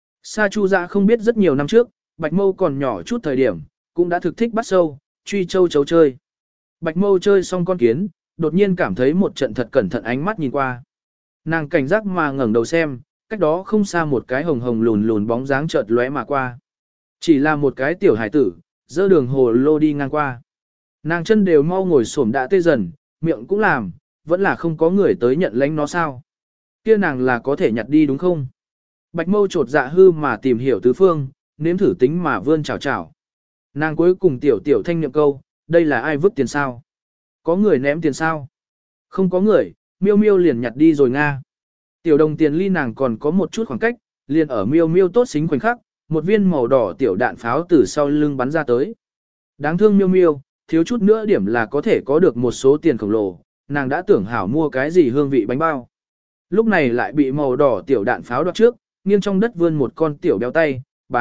Sa Chu Dã không biết rất nhiều năm trước, Bạch Mâu còn nhỏ chút thời điểm, cũng đã thực thích bắt sâu, truy châu chấu chơi. Bạch Mâu chơi xong con kiến, đột nhiên cảm thấy một trận thật cẩn thận ánh mắt nhìn qua. Nàng cảnh giác mà ngẩng đầu xem, cách đó không xa một cái hồng hồng lùn lùn bóng dáng chợt lóe mà qua. Chỉ là một cái tiểu hải tử, dơ đường hồ lô đi ngang qua. Nàng chân đều mau ngồi xổm đã tê dần, miệng cũng làm, vẫn là không có người tới nhận lãnh nó sao. Kia nàng là có thể nhặt đi đúng không? Bạch Mâu trột dạ hư mà tìm hiểu tứ phương, nếm thử tính mà vươn chào chào. Nàng cuối cùng tiểu thanh niệm câu, đây là ai vứt tiền sao? Có người ném tiền sao? Không có người, miêu miêu liền nhặt đi rồi nga. Tiểu đồng tiền ly nàng còn có một chút khoảng cách, liền ở miêu miêu tốt xính khoảnh khắc, một viên màu đỏ tiểu đạn pháo từ sau lưng bắn ra tới. Đáng thương miêu miêu, thiếu chút nữa điểm là có thể có được một số tiền khổng lồ, nàng đã tưởng hảo mua cái gì hương vị bánh bao. Lúc này lại bị màu đỏ tiểu đạn pháo đoạt trước, nghiêng trong đất vươn một con tiểu béo tay,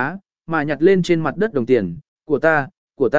mà nhặt lên trên mặt đất đồng tiền, của ta,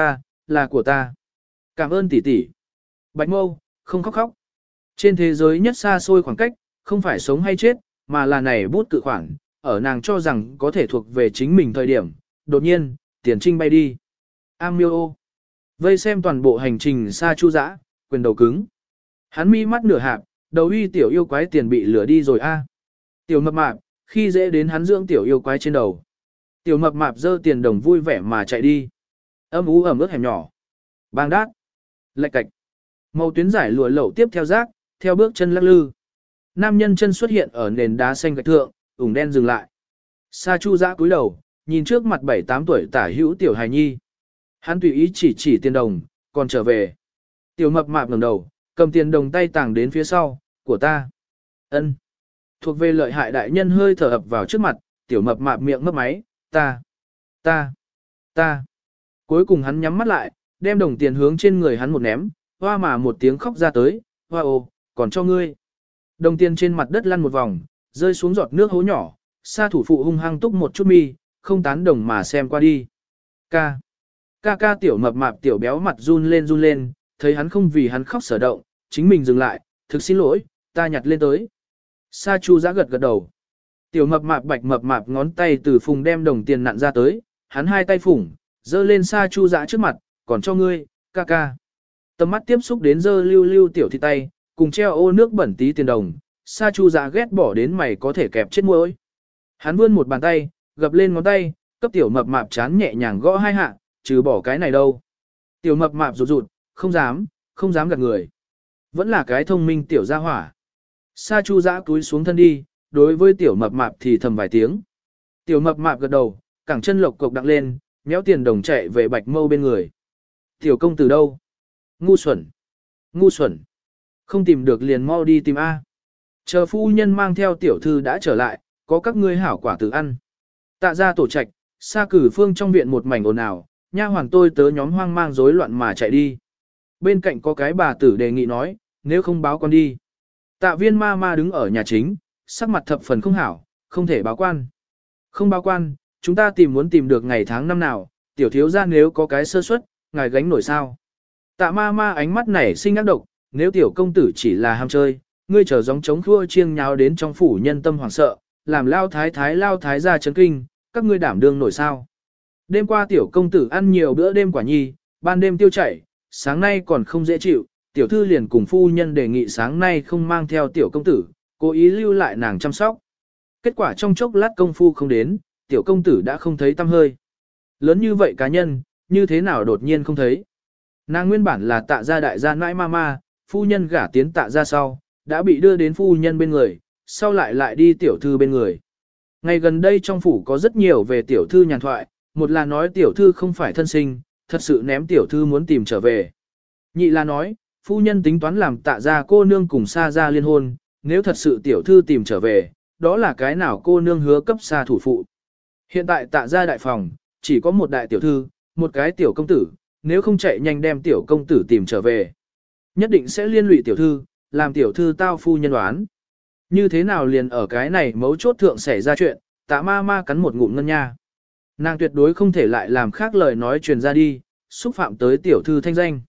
là của ta. Cảm ơn tỷ tỷ. Bạch Mâu, không khóc khóc. Trên thế giới nhất xa xôi khoảng cách, không phải sống hay chết, mà là này bút cự khoản, ở nàng cho rằng có thể thuộc về chính mình thời điểm, đột nhiên, tiền trinh bay đi. Miêu. Vây xem toàn bộ hành trình Sa Chu Dã, quyền đầu cứng. Hắn mi mắt nửa hạp, đầu uy tiểu yêu quái tiền bị lửa đi rồi a. Tiểu mập mạp, khi dễ đến hắn dưỡng tiểu yêu quái trên đầu. Tiểu mập mạp giơ tiền đồng vui vẻ mà chạy đi. Âm ú ẩm ướt hẻm nhỏ. Bang đát. Lạch cạch. Màu tuyến giải lụa lẩu tiếp theo rác, theo bước chân lắc lư. Nam nhân chân xuất hiện ở nền đá xanh gạch thượng, ủng đen dừng lại. Sa Chu Dã cúi đầu, nhìn trước mặt 7-8 tuổi tả hữu tiểu hài nhi. Hắn tùy ý chỉ tiền đồng, còn trở về. Tiểu mập mạp ngẩng đầu, Cầm tiền đồng tay tàng đến phía sau, của ta. Ân. Thuộc về lợi hại đại nhân hơi thở ập vào trước mặt, tiểu mập mạp miệng mấp máy, ta. Cuối cùng hắn nhắm mắt lại, đem đồng tiền hướng trên người hắn một ném, hoa mà một tiếng khóc ra tới, hoa ô, còn cho ngươi. Đồng tiền trên mặt đất lăn một vòng, rơi xuống giọt nước hố nhỏ, sa thủ phụ hung hăng túc một chút mi, không tán đồng mà xem qua đi. Ca tiểu mập mạp tiểu béo mặt run lên, thấy hắn không vì hắn khóc sở động, chính mình dừng lại, thực xin lỗi, ta nhặt lên tới. Sa Chu Giã gật đầu. Tiểu mập mạp bạch mập mạp ngón tay từ phùng đem đồng tiền nặn ra tới, hắn hai tay phủng, dơ lên Sa Chu Giã trước mặt, còn cho ngươi, ca. Tầm mắt tiếp xúc đến dơ lưu tiểu thịt tay, cùng treo ô nước bẩn tí tiền đồng, Sa Chu Giã ghét bỏ đến mày có thể kẹp chết muỗi. Hắn vươn một bàn tay, gập lên ngón tay, cấp tiểu mập mạp chán nhẹ nhàng gõ hai hạ, trừ bỏ cái này đâu. Tiểu mập mạp rụt, không dám gạt người. Vẫn là cái thông minh tiểu gia hỏa. Sa Chu Giã cúi xuống thân đi, đối với tiểu mập mạp thì thầm vài tiếng. Tiểu mập mạp gật đầu, cẳng chân lộc cộc đặng lên, méo tiền đồng chạy về Bạch Mâu bên người. Tiểu công tử đâu? Ngu xuẩn. Không tìm được liền mau đi tìm A. Chờ phu nhân mang theo tiểu thư đã trở lại, có các ngươi hảo quả tự ăn. Tạ ra tổ trạch, Sa Cử Phương trong viện một mảnh ồn ào, nha hoàn tôi tớ nhóm hoang mang rối loạn mà chạy đi. Bên cạnh có cái bà tử đề nghị nói, nếu không báo con đi. Tạ Viên ma đứng ở nhà chính, sắc mặt thập phần không hảo, không thể báo quan. Không báo quan, chúng ta muốn tìm được ngày tháng năm nào, tiểu thiếu gia nếu có cái sơ suất, ngài gánh nổi sao. Tạ ma ánh mắt nảy sinh ác độc, nếu tiểu công tử chỉ là ham chơi, ngươi chờ giống chống khua chiêng nháo đến trong phủ nhân tâm hoảng sợ, làm lao thái gia chấn kinh, các ngươi đảm đương nổi sao. Đêm qua tiểu công tử ăn nhiều bữa đêm quả nhi, ban đêm tiêu chảy, sáng nay còn không dễ chịu, tiểu thư liền cùng phu nhân đề nghị sáng nay không mang theo tiểu công tử, cố ý lưu lại nàng chăm sóc. Kết quả trong chốc lát công phu không đến, tiểu công tử đã không thấy tăm hơi. Lớn như vậy cá nhân, như thế nào đột nhiên không thấy. Nàng nguyên bản là Tạ gia đại gia nãi ma, phu nhân gả tiến Tạ gia sau, đã bị đưa đến phu nhân bên người, sau lại đi tiểu thư bên người. Ngày gần đây trong phủ có rất nhiều về tiểu thư nhàn thoại, một là nói tiểu thư không phải thân sinh, thật sự ném tiểu thư muốn tìm trở về. Nhị là nói, phu nhân tính toán làm Tạ gia cô nương cùng Sa gia liên hôn, nếu thật sự tiểu thư tìm trở về, đó là cái nào cô nương hứa cấp Sa thủ phụ. Hiện tại Tạ gia đại phòng, chỉ có một đại tiểu thư, một cái tiểu công tử, nếu không chạy nhanh đem tiểu công tử tìm trở về. Nhất định sẽ liên lụy tiểu thư, làm tiểu thư tao phu nhân đoán. Như thế nào liền ở cái này mấu chốt thượng xảy ra chuyện, Tạ ma cắn một ngụm ngân nha. Nàng tuyệt đối không thể lại làm khác lời nói truyền ra đi, xúc phạm tới tiểu thư thanh danh.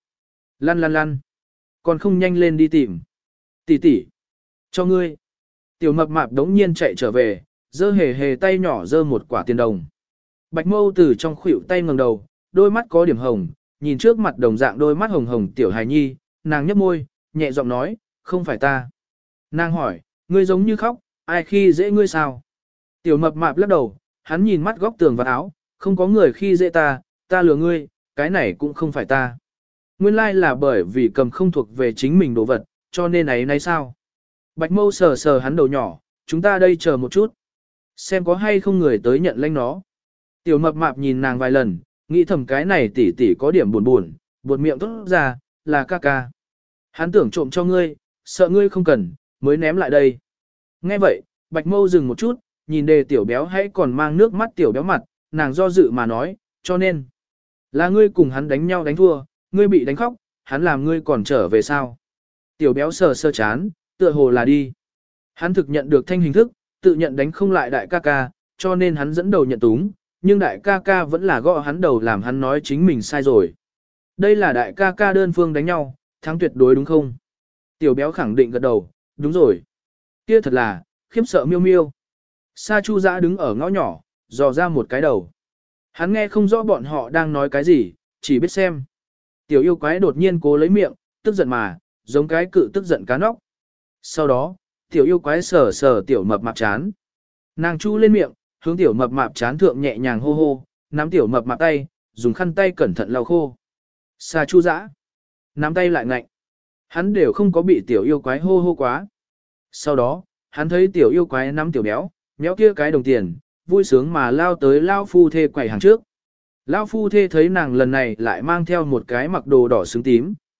Lăn. Còn không nhanh lên đi tìm. Tỷ, cho ngươi. Tiểu mập mạp đống nhiên chạy trở về, giơ hề tay nhỏ giơ một quả tiền đồng. Bạch Mâu từ trong khuỷu tay ngẩng đầu, đôi mắt có điểm hồng, nhìn trước mặt đồng dạng đôi mắt hồng hồng tiểu hài nhi, nàng nhếch môi, nhẹ giọng nói, không phải ta. Nàng hỏi, ngươi giống như khóc, ai khi dễ ngươi sao? Tiểu mập mạp lắc đầu, hắn nhìn mắt góc tường và áo, không có người khi dễ ta lừa ngươi, cái này cũng không phải ta. Nguyên lai là bởi vì cầm không thuộc về chính mình đồ vật, cho nên ấy nay sao? Bạch Mâu sờ hắn đầu nhỏ, chúng ta đây chờ một chút. Xem có hay không người tới nhận lãnh nó. Tiểu mập mạp nhìn nàng vài lần, nghĩ thầm cái này tỷ có điểm buồn, buột miệng tốt ra, là ca. Hắn tưởng trộm cho ngươi, sợ ngươi không cần, mới ném lại đây. Nghe vậy, Bạch Mâu dừng một chút, nhìn đề tiểu béo hãy còn mang nước mắt tiểu béo mặt, nàng do dự mà nói, cho nên, là ngươi cùng hắn đánh nhau đánh thua, ngươi bị đánh khóc, hắn làm ngươi còn trở về sao. Tiểu béo sờ chán, tựa hồ là đi. Hắn thực nhận được thanh hình thức, tự nhận đánh không lại đại ca, cho nên hắn dẫn đầu nhận túng, nhưng đại ca vẫn là gõ hắn đầu làm hắn nói chính mình sai rồi. Đây là đại ca đơn phương đánh nhau, thắng tuyệt đối đúng không? Tiểu béo khẳng định gật đầu, đúng rồi. Kia thật là, khiếp sợ miêu. Sa Chu Giã đứng ở ngõ nhỏ, dò ra một cái đầu. Hắn nghe không rõ bọn họ đang nói cái gì, chỉ biết xem. Tiểu yêu quái đột nhiên cố lấy miệng, tức giận mà, giống cái cự tức giận cá nóc. Sau đó, tiểu yêu quái sờ tiểu mập mạp chán. Nàng chu lên miệng, hướng tiểu mập mạp chán thượng nhẹ nhàng hô, nắm tiểu mập mạp tay, dùng khăn tay cẩn thận lau khô. Sa Chu Giã, nắm tay lại ngạnh. Hắn đều không có bị tiểu yêu quái hô quá. Sau đó, hắn thấy tiểu yêu quái nắm tiểu béo, méo kia cái đồng tiền, vui sướng mà lao tới lao phu thê quầy hàng trước. Lao phu thê thấy nàng lần này lại mang theo một cái mặc đồ đỏ xứng tím,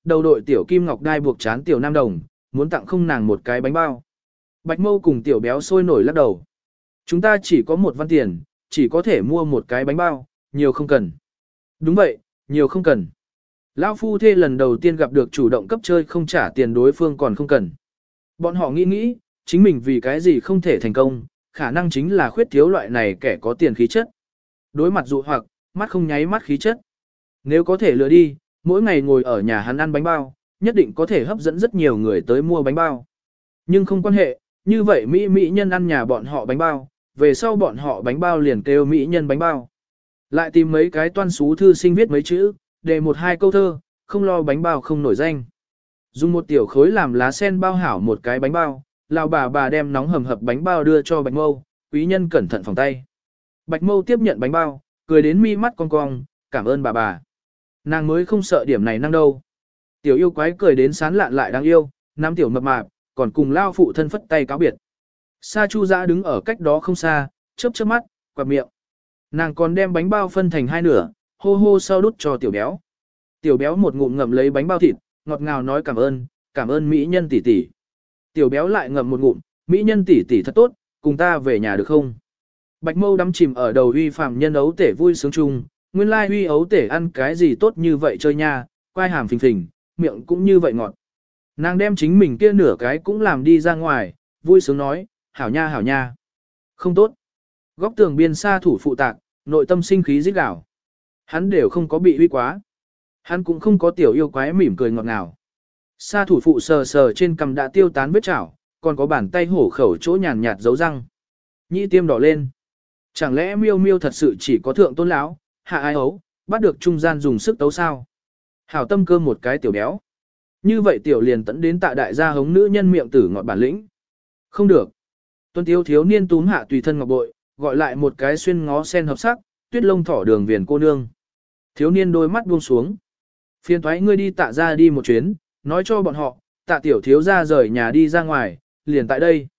đầu đội tiểu kim ngọc đai buộc chán tiểu nam đồng, muốn tặng không nàng một cái bánh bao. Bạch Mâu cùng tiểu béo sôi nổi lắc đầu. Chúng ta chỉ có 1 văn tiền, chỉ có thể mua một cái bánh bao, nhiều không cần. Đúng vậy, nhiều không cần. Lão phu thê lần đầu tiên gặp được chủ động cấp chơi không trả tiền đối phương còn không cần. Bọn họ nghĩ, chính mình vì cái gì không thể thành công, khả năng chính là khuyết thiếu loại này kẻ có tiền khí chất. Đối mặt dụ hoặc, mắt không nháy mắt khí chất. Nếu có thể lừa đi, mỗi ngày ngồi ở nhà hắn ăn bánh bao, nhất định có thể hấp dẫn rất nhiều người tới mua bánh bao. Nhưng không quan hệ, như vậy mỹ nhân ăn nhà bọn họ bánh bao, về sau bọn họ bánh bao liền kêu mỹ nhân bánh bao. Lại tìm mấy cái toan xú thư sinh viết mấy chữ, để 1-2 câu thơ, không lo bánh bao không nổi danh. Dùng một tiểu khối làm lá sen bao hảo một cái bánh bao, lão bà đem nóng hầm hập bánh bao đưa cho Bạch Mâu, quý nhân cẩn thận phòng tay. Bạch Mâu tiếp nhận bánh bao, cười đến mi mắt cong cong, cảm ơn bà. Nàng mới không sợ điểm này năng đâu. Tiểu yêu quái cười đến sán lạn lại đáng yêu, nam tiểu mập mạp, còn cùng lao phụ thân phất tay cáo biệt. Sa Chu Dã đứng ở cách đó không xa, chớp mắt, quạt miệng. Nàng còn đem bánh bao phân thành 2 nửa, hô hô sau đút cho tiểu béo. Tiểu béo một ngụm ngậm lấy bánh bao thịt, ngọt ngào nói cảm ơn mỹ nhân tỷ tỷ. Tiểu béo lại ngậm một ngụm, mỹ nhân tỷ tỷ thật tốt, cùng ta về nhà được không? Bạch Mâu đắm chìm ở đầu uy phàm nhân ấu tể vui sướng chung, nguyên lai uy ấu tể ăn cái gì tốt như vậy chơi nha, quai hàm phình phình, miệng cũng như vậy ngọt. Nàng đem chính mình kia nửa cái cũng làm đi ra ngoài, vui sướng nói, hảo nha. Không tốt. Góc tường biên xa thủ phụ tạc, nội tâm sinh khí rít gào. Hắn đều không có bị uy quá. Hắn cũng không có tiểu yêu quái mỉm cười ngọt ngào. Sa thủ phụ sờ sờ trên cằm đã tiêu tán vết chảo, còn có bàn tay hổ khẩu chỗ nhàn nhạt dấu răng. Nhĩ tiêm đỏ lên. Chẳng lẽ miêu thật sự chỉ có thượng tôn lão, hạ ai ấu, bắt được trung gian dùng sức tấu sao? Hảo tâm cơ một cái tiểu béo. Như vậy tiểu liền tận đến tạ đại gia hống nữ nhân miệng tử ngọt bản lĩnh. Không được. Tuân Tiếu thiếu niên túm hạ tùy thân ngọc bội, gọi lại một cái xuyên ngó sen hợp sắc, tuyết lông thỏ đường viền cô nương. Thiếu niên đôi mắt buông xuống. Phiền thoái ngươi đi tạ ra đi một chuyến, nói cho bọn họ, tạ tiểu thiếu ra rời nhà đi ra ngoài, liền tại đây.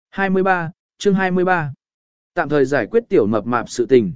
23, chương 23. Tạm thời giải quyết tiểu mập mạp sự tình.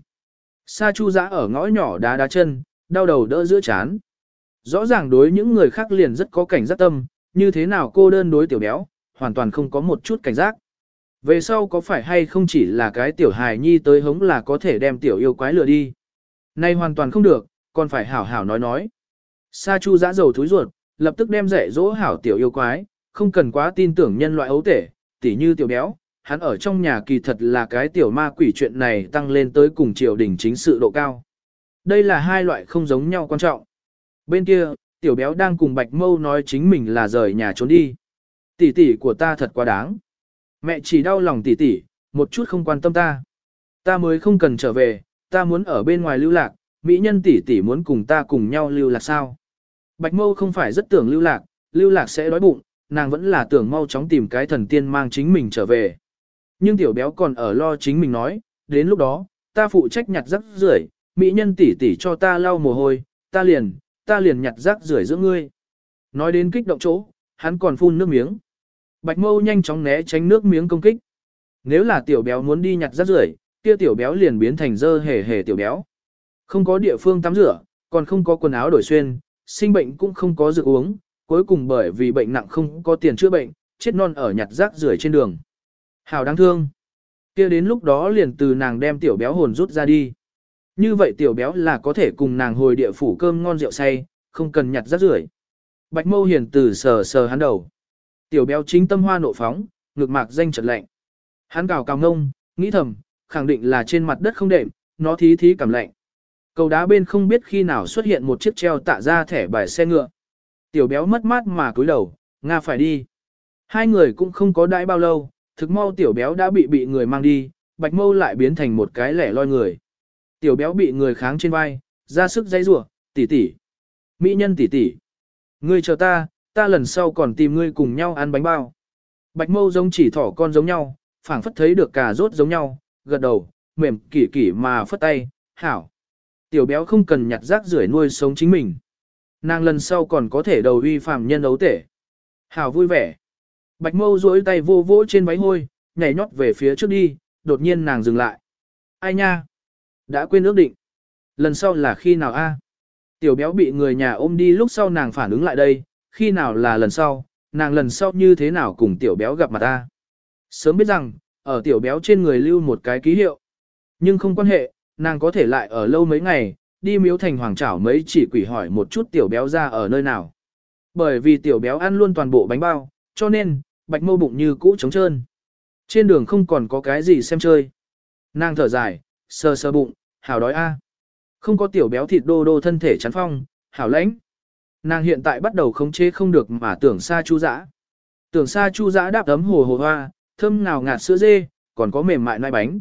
Sa Chu Dã ở ngõ nhỏ đá chân, đau đầu đỡ giữa chán. Rõ ràng đối những người khác liền rất có cảnh giác tâm, như thế nào cô đơn đối tiểu béo, hoàn toàn không có một chút cảnh giác. Về sau có phải hay không chỉ là cái tiểu hài nhi tới hống là có thể đem tiểu yêu quái lừa đi. Nay hoàn toàn không được, còn phải hảo hảo nói. Sa Chu Dã dầu thúi ruột, lập tức đem dạy dỗ hảo tiểu yêu quái, không cần quá tin tưởng nhân loại ấu tể, tỉ như tiểu béo, hắn ở trong nhà kỳ thật là cái tiểu ma quỷ, chuyện này tăng lên tới cùng triều đình chính sự độ cao. Đây là 2 loại không giống nhau quan trọng. Bên kia, tiểu béo đang cùng Bạch Mâu nói chính mình là rời nhà trốn đi. Tỷ tỷ của ta thật quá đáng. Mẹ chỉ đau lòng tỷ tỷ, một chút không quan tâm ta. Ta mới không cần trở về, ta muốn ở bên ngoài lưu lạc, mỹ nhân tỷ tỷ muốn cùng ta cùng nhau lưu lạc sao? Bạch Mâu không phải rất tưởng lưu lạc sẽ đói bụng, nàng vẫn là tưởng mau chóng tìm cái thần tiên mang chính mình trở về. Nhưng tiểu béo còn ở lo chính mình nói, đến lúc đó, ta phụ trách nhặt rác rưởi, mỹ nhân tỷ tỷ cho ta lau mồ hôi, ta liền nhặt rác rưởi giữa ngươi. Nói đến kích động chỗ, hắn còn phun nước miếng. Bạch Mâu nhanh chóng né tránh nước miếng công kích. Nếu là tiểu béo muốn đi nhặt rác rưởi, kia tiểu béo liền biến thành dơ hề tiểu béo. Không có địa phương tắm rửa, còn không có quần áo đổi xuyên, sinh bệnh cũng không có dược uống, cuối cùng bởi vì bệnh nặng không có tiền chữa bệnh, chết non ở nhặt rác rưởi trên đường. Hảo đáng thương. Kia đến lúc đó liền từ nàng đem tiểu béo hồn rút ra đi. Như vậy tiểu béo là có thể cùng nàng hồi địa phủ cơm ngon rượu say, không cần nhặt rác rưởi. Bạch Mâu hiền từ sờ hắn đầu. Tiểu béo chính tâm hoa nộ phóng, ngực mạc danh chợt lạnh. Hắn cào ngông, nghĩ thầm, khẳng định là trên mặt đất không đệm, nó thí cảm lạnh. Cầu đá bên không biết khi nào xuất hiện một chiếc treo tạ ra thẻ bài xe ngựa. Tiểu béo mất mát mà cúi đầu, Nga phải đi. 2 người cũng không có đãi bao lâu, thực mau tiểu béo đã bị người mang đi, Bạch Mâu lại biến thành một cái lẻ loi người. Tiểu béo bị người kháng trên vai, ra sức dây rủa, tỷ tỷ, mỹ nhân tỷ tỷ, ngươi chờ ta lần sau còn tìm ngươi cùng nhau ăn bánh bao. Bạch Mâu giống chỉ thỏ con giống nhau, phảng phất thấy được cà rốt giống nhau, gật đầu, mềm kỷ mà phất tay, hảo. Tiểu béo không cần nhặt rác rưởi nuôi sống chính mình. Nàng lần sau còn có thể đầu uy phàm nhân ấu tể. Hảo vui vẻ. Bạch Mâu duỗi tay vô vỗ trên váy hôi, nhảy nhót về phía trước đi, đột nhiên nàng dừng lại. Ai nha? Đã quên ước định. Lần sau là khi nào a? Tiểu béo bị người nhà ôm đi lúc sau nàng phản ứng lại đây, khi nào là lần sau, nàng lần sau như thế nào cùng tiểu béo gặp mặt ta. Sớm biết rằng, ở tiểu béo trên người lưu một cái ký hiệu. Nhưng không quan hệ, nàng có thể lại ở lâu mấy ngày, đi miếu thành hoàng trảo mấy chỉ quỷ hỏi một chút tiểu béo ra ở nơi nào. Bởi vì tiểu béo ăn luôn toàn bộ bánh bao, cho nên, bạch mâu bụng như cũ trống trơn. Trên đường không còn có cái gì xem chơi. Nàng thở dài, sờ sờ bụng, hảo đói a. Không có tiểu béo thịt đô đô thân thể chắn phong, hảo lãnh. Nàng hiện tại bắt đầu khống chế không được mà tưởng xa chu dã. Tưởng xa chu dã đáp ấm hồ hồ hoa, thơm ngào ngạt sữa dê, còn có mềm mại nai bánh.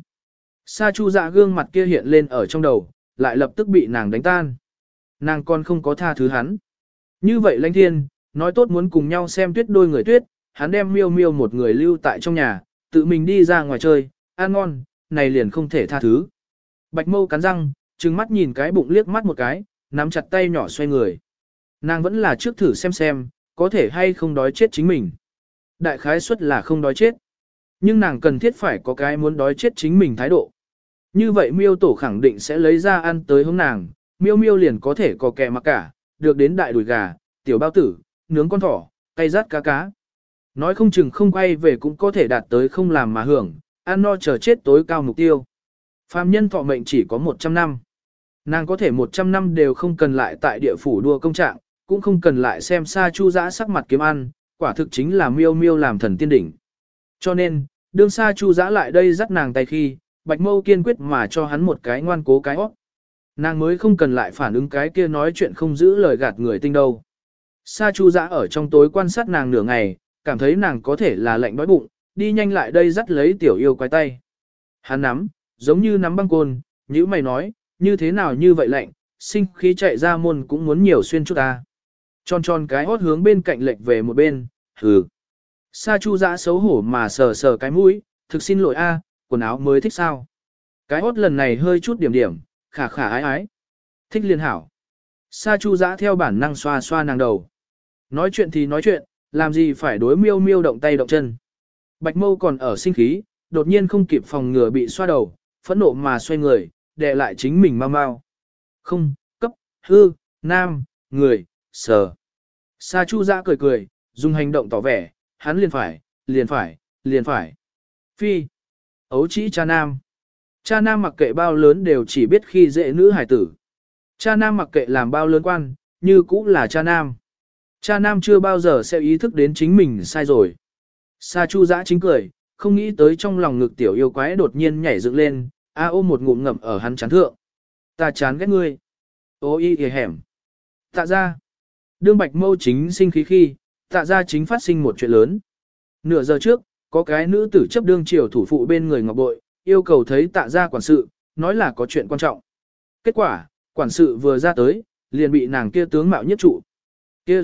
Sa chu dã gương mặt kia hiện lên ở trong đầu, lại lập tức bị nàng đánh tan. Nàng còn không có tha thứ hắn. Như vậy lãnh thiên, nói tốt muốn cùng nhau xem tuyết đôi người tuyết, hắn đem miêu miêu một người lưu tại trong nhà, tự mình đi ra ngoài chơi, ăn ngon, này liền không thể tha thứ. Bạch mâu cắn răng, trừng mắt nhìn cái bụng liếc mắt một cái, nắm chặt tay nhỏ xoay người. Nàng vẫn là trước thử xem, có thể hay không đói chết chính mình. Đại khái suất là không đói chết. Nhưng nàng cần thiết phải có cái muốn đói chết chính mình thái độ. Như vậy miêu tổ khẳng định sẽ lấy ra ăn tới hướng nàng, miêu miêu liền có thể có kẻ mặc cả, được đến đại đùi gà, tiểu bao tử, nướng con thỏ, cay rát cá cá. Nói không chừng không quay về cũng có thể đạt tới không làm mà hưởng, ăn no chờ chết tối cao mục tiêu. Phàm nhân thọ mệnh chỉ có 100 năm. Nàng có thể 100 năm đều không cần lại tại địa phủ đua công trạng, cũng không cần lại xem Sa chu dã sắc mặt kiếm ăn, quả thực chính là miêu miêu làm thần tiên đỉnh. Cho nên, đương Sa chu dã lại đây dắt nàng tay khi, Bạch mâu kiên quyết mà cho hắn một cái ngoan cố cái hót. Nàng mới không cần lại phản ứng cái kia nói chuyện không giữ lời gạt người tinh đâu. Sa chu dã ở trong tối quan sát nàng nửa ngày, cảm thấy nàng có thể là lạnh đói bụng, đi nhanh lại đây dắt lấy tiểu yêu quái tay. Hắn nắm, giống như nắm băng côn, nhữ mày nói, như thế nào như vậy lạnh, sinh khí chạy ra môn cũng muốn nhiều xuyên chút ta. Tròn tròn cái hót hướng bên cạnh lệch về một bên, hừ. Sa chu dã xấu hổ mà sờ sờ cái mũi, thực xin lỗi a, quần áo mới thích sao. Cái hót lần này hơi chút điểm điểm, khả khả ái ái. Thích liên hảo. Sa chu dã theo bản năng xoa xoa nàng đầu. Nói chuyện thì nói chuyện, làm gì phải đối miêu miêu động tay động chân. Bạch mâu còn ở sinh khí, đột nhiên không kịp phòng ngừa bị xoa đầu, phẫn nộ mà xoay người, đè lại chính mình mau mau. Không, cấp, hư, nam, người, sờ. Sa chu dã cười cười, dùng hành động tỏ vẻ, hắn liền phải, liền phải, liền phải. Phi. Ấu chỉ cha nam. Cha nam mặc kệ bao lớn đều chỉ biết khi dễ nữ hải tử. Cha nam mặc kệ làm bao lớn quan, như cũng là cha nam. Cha nam chưa bao giờ sẽ ý thức đến chính mình sai rồi. Sa chu dã chính cười, không nghĩ tới trong lòng ngực tiểu yêu quái đột nhiên nhảy dựng lên, ôm một ngụm ngậm ở hắn chán thượng. Ta chán ghét ngươi. Ô y hề hẻm. Tạ ra. Đương bạch mâu chính sinh khí khi, tạ ra chính phát sinh một chuyện lớn. Nửa giờ trước, có cái nữ tử chấp đương triều thủ phụ bên người ngọc bội, yêu cầu thấy tạ ra quản sự, nói là có chuyện quan trọng. Kết quả, quản sự vừa ra tới, liền bị nàng kia tướng mạo nhất trụ. Kia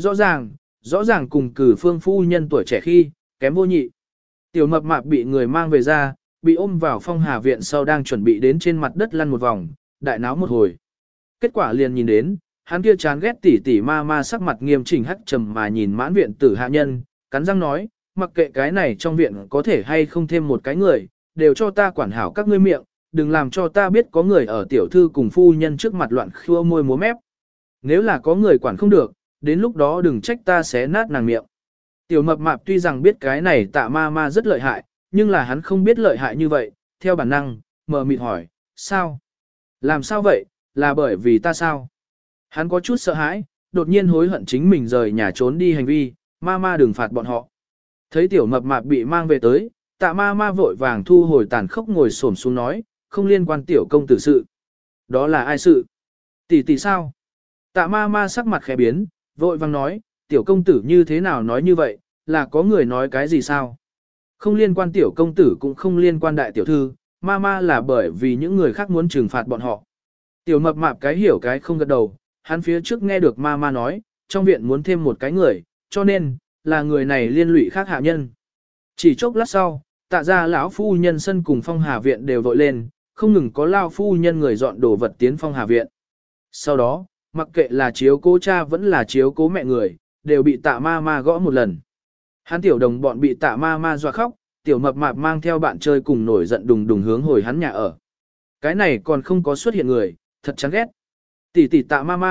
rõ ràng cùng cử phương phu nhân tuổi trẻ khi, kém vô nhị. Tiểu mập mạp bị người mang về ra, bị ôm vào phong hà viện sau đang chuẩn bị đến trên mặt đất lăn một vòng, đại náo một hồi. Kết quả liền nhìn đến, hắn kia chán ghét tỉ tỉ ma ma sắc mặt nghiêm chỉnh hắc trầm mà nhìn mãn viện tử hạ nhân, cắn răng nói, mặc kệ cái này trong viện có thể hay không thêm một cái người, đều cho ta quản hảo các ngươi miệng, đừng làm cho ta biết có người ở tiểu thư cùng phu nhân trước mặt loạn khua môi múa mép. Nếu là có người quản không được, đến lúc đó đừng trách ta xé nát nàng miệng. Tiểu mập mạp tuy rằng biết cái này tạ ma ma rất lợi hại, nhưng là hắn không biết lợi hại như vậy, theo bản năng, mờ mịt hỏi, sao? Làm sao vậy, là bởi vì ta sao? Hắn có chút sợ hãi, đột nhiên hối hận chính mình rời nhà trốn đi hành vi, ma ma đừng phạt bọn họ. Thấy tiểu mập mạp bị mang về tới, tạ ma ma vội vàng thu hồi tàn khốc ngồi xổm xuống nói, không liên quan tiểu công tử sự. Đó là ai sự? Tỷ tỷ sao? Tạ ma ma sắc mặt khẽ biến, vội vàng nói, tiểu công tử như thế nào nói như vậy, là có người nói cái gì sao? Không liên quan tiểu công tử cũng không liên quan đại tiểu thư, ma ma là bởi vì những người khác muốn trừng phạt bọn họ. Tiểu mập mạp cái hiểu cái không gật đầu, hắn phía trước nghe được ma ma nói, trong viện muốn thêm một cái người, cho nên, là người này liên lụy khác hạ nhân. Chỉ chốc lát sau, tạ ra lão phu nhân sân cùng phong hà viện đều vội lên, không ngừng có lao phu nhân người dọn đồ vật tiến phong hà viện. Sau đó, mặc kệ là chiếu cố cha vẫn là chiếu cố mẹ người, đều bị tạ ma ma gõ một lần. Hắn tiểu đồng bọn bị tạ ma ma dọa khóc, tiểu mập mạp mang theo bạn chơi cùng nổi giận đùng đùng hướng hồi hắn nhà ở. Cái này còn không có xuất hiện người, thật chán ghét. Tỷ tỷ tạ ma ma,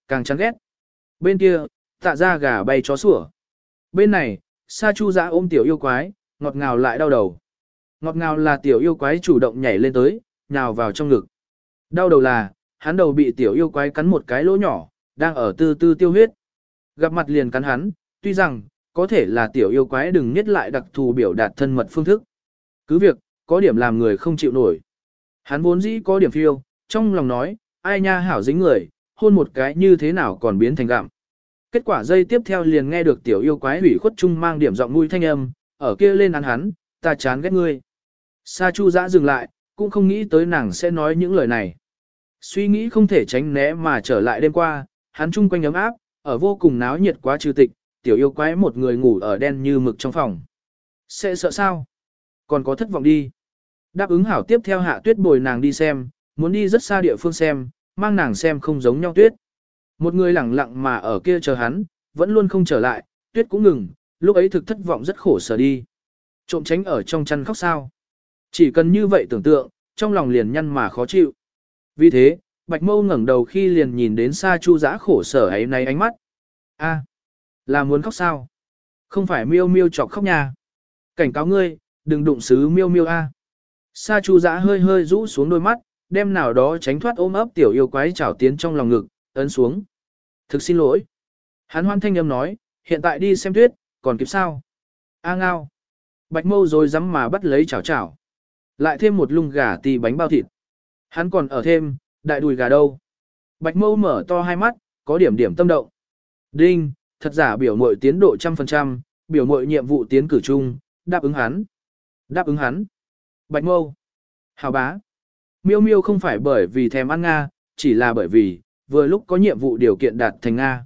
càng chán ghét. Bên kia, tạ ra gà bay chó sủa. Bên này, Sa Chu Dã ôm tiểu yêu quái, ngọt ngào lại đau đầu. Ngọt ngào là tiểu yêu quái chủ động nhảy lên tới, nhào vào trong ngực. Đau đầu là, hắn đầu bị tiểu yêu quái cắn một cái lỗ nhỏ, đang ở từ từ tiêu huyết. Gặp mặt liền cắn hắn, tuy rằng, có thể là tiểu yêu quái đừng nhất lại đặc thù biểu đạt thân mật phương thức. Cứ việc, có điểm làm người không chịu nổi. Hắn vốn dĩ có điểm phiêu, trong lòng nói, ai nha hảo dính người, hôn một cái như thế nào còn biến thành gặm. Kết quả dây tiếp theo liền nghe được tiểu yêu quái hủy khuất chung mang điểm giọng mũi thanh âm, ở kia lên ăn hắn, ta chán ghét ngươi. Sa Chu Dã dừng lại, cũng không nghĩ tới nàng sẽ nói những lời này. Suy nghĩ không thể tránh né mà trở lại đêm qua, hắn chung quanh ấm áp, ở vô cùng náo nhiệt quá trừ tịch, tiểu yêu quái một người ngủ ở đen như mực trong phòng. Sẽ sợ sao? Còn có thất vọng đi. Đáp ứng hảo tiếp theo Hạ Tuyết bồi nàng đi xem, muốn đi rất xa địa phương xem, mang nàng xem không giống nhau Tuyết. Một người lẳng lặng mà ở kia chờ hắn, vẫn luôn không trở lại, Tuyết cũng ngừng, lúc ấy thực thất vọng rất khổ sở đi. Trộm tránh ở trong chăn khóc sao. Chỉ cần như vậy tưởng tượng, trong lòng liền nhăn mà khó chịu. Vì thế, Bạch Mâu ngẩng đầu khi liền nhìn đến Sa Chu Dã khổ sở ấy này ánh mắt. A, là muốn khóc sao? Không phải miêu miêu chọc khóc nha. Cảnh cáo ngươi, đừng đụng xứ miêu miêu a. Sa Chu Dã hơi hơi rũ xuống đôi mắt, đem nào đó tránh thoát ôm ấp tiểu yêu quái chảo tiến trong lòng ngực, ấn xuống. Thực xin lỗi. Hắn hoan thanh âm nói, hiện tại đi xem Tuyết, còn kịp sao? A ngao. Bạch Mâu rồi dám mà bắt lấy chảo chảo. Lại thêm một lung gà tì bánh bao thịt. Hắn còn ở thêm, đại đùi gà đâu. Bạch Mâu mở to hai mắt, có điểm điểm tâm động. Đinh, thật giả biểu muội tiến độ 100%, biểu muội nhiệm vụ tiến cử chung, đáp ứng hắn. Đáp ứng hắn. Bạch Mâu. Hào bá. Miêu miêu không phải bởi vì thèm ăn Nga, chỉ là bởi vì, vừa lúc có nhiệm vụ điều kiện đạt thành Nga.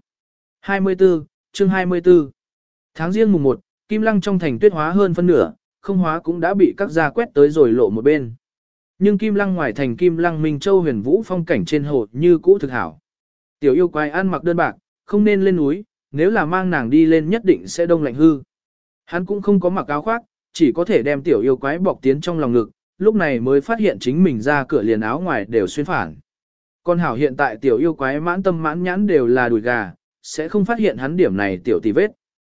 24, chương 24. Tháng riêng mùng 1, Kim Lăng trong thành tuyết hóa hơn phân nửa, không hóa cũng đã bị các gia quét tới rồi lộ một bên. Nhưng Kim Lăng ngoài thành Kim Lăng Minh Châu Huyền Vũ phong cảnh trên hồ như cũ thực hảo. Tiểu yêu quái ăn mặc đơn bạc, không nên lên núi, nếu là mang nàng đi lên nhất định sẽ đông lạnh hư. Hắn cũng không có mặc áo khoác, chỉ có thể đem tiểu yêu quái bọc tiến trong lòng ngực, lúc này mới phát hiện chính mình ra cửa liền áo ngoài đều xuyên phản. Còn hảo hiện tại tiểu yêu quái mãn tâm mãn nhãn đều là đùi gà, sẽ không phát hiện hắn điểm này tiểu tì vết.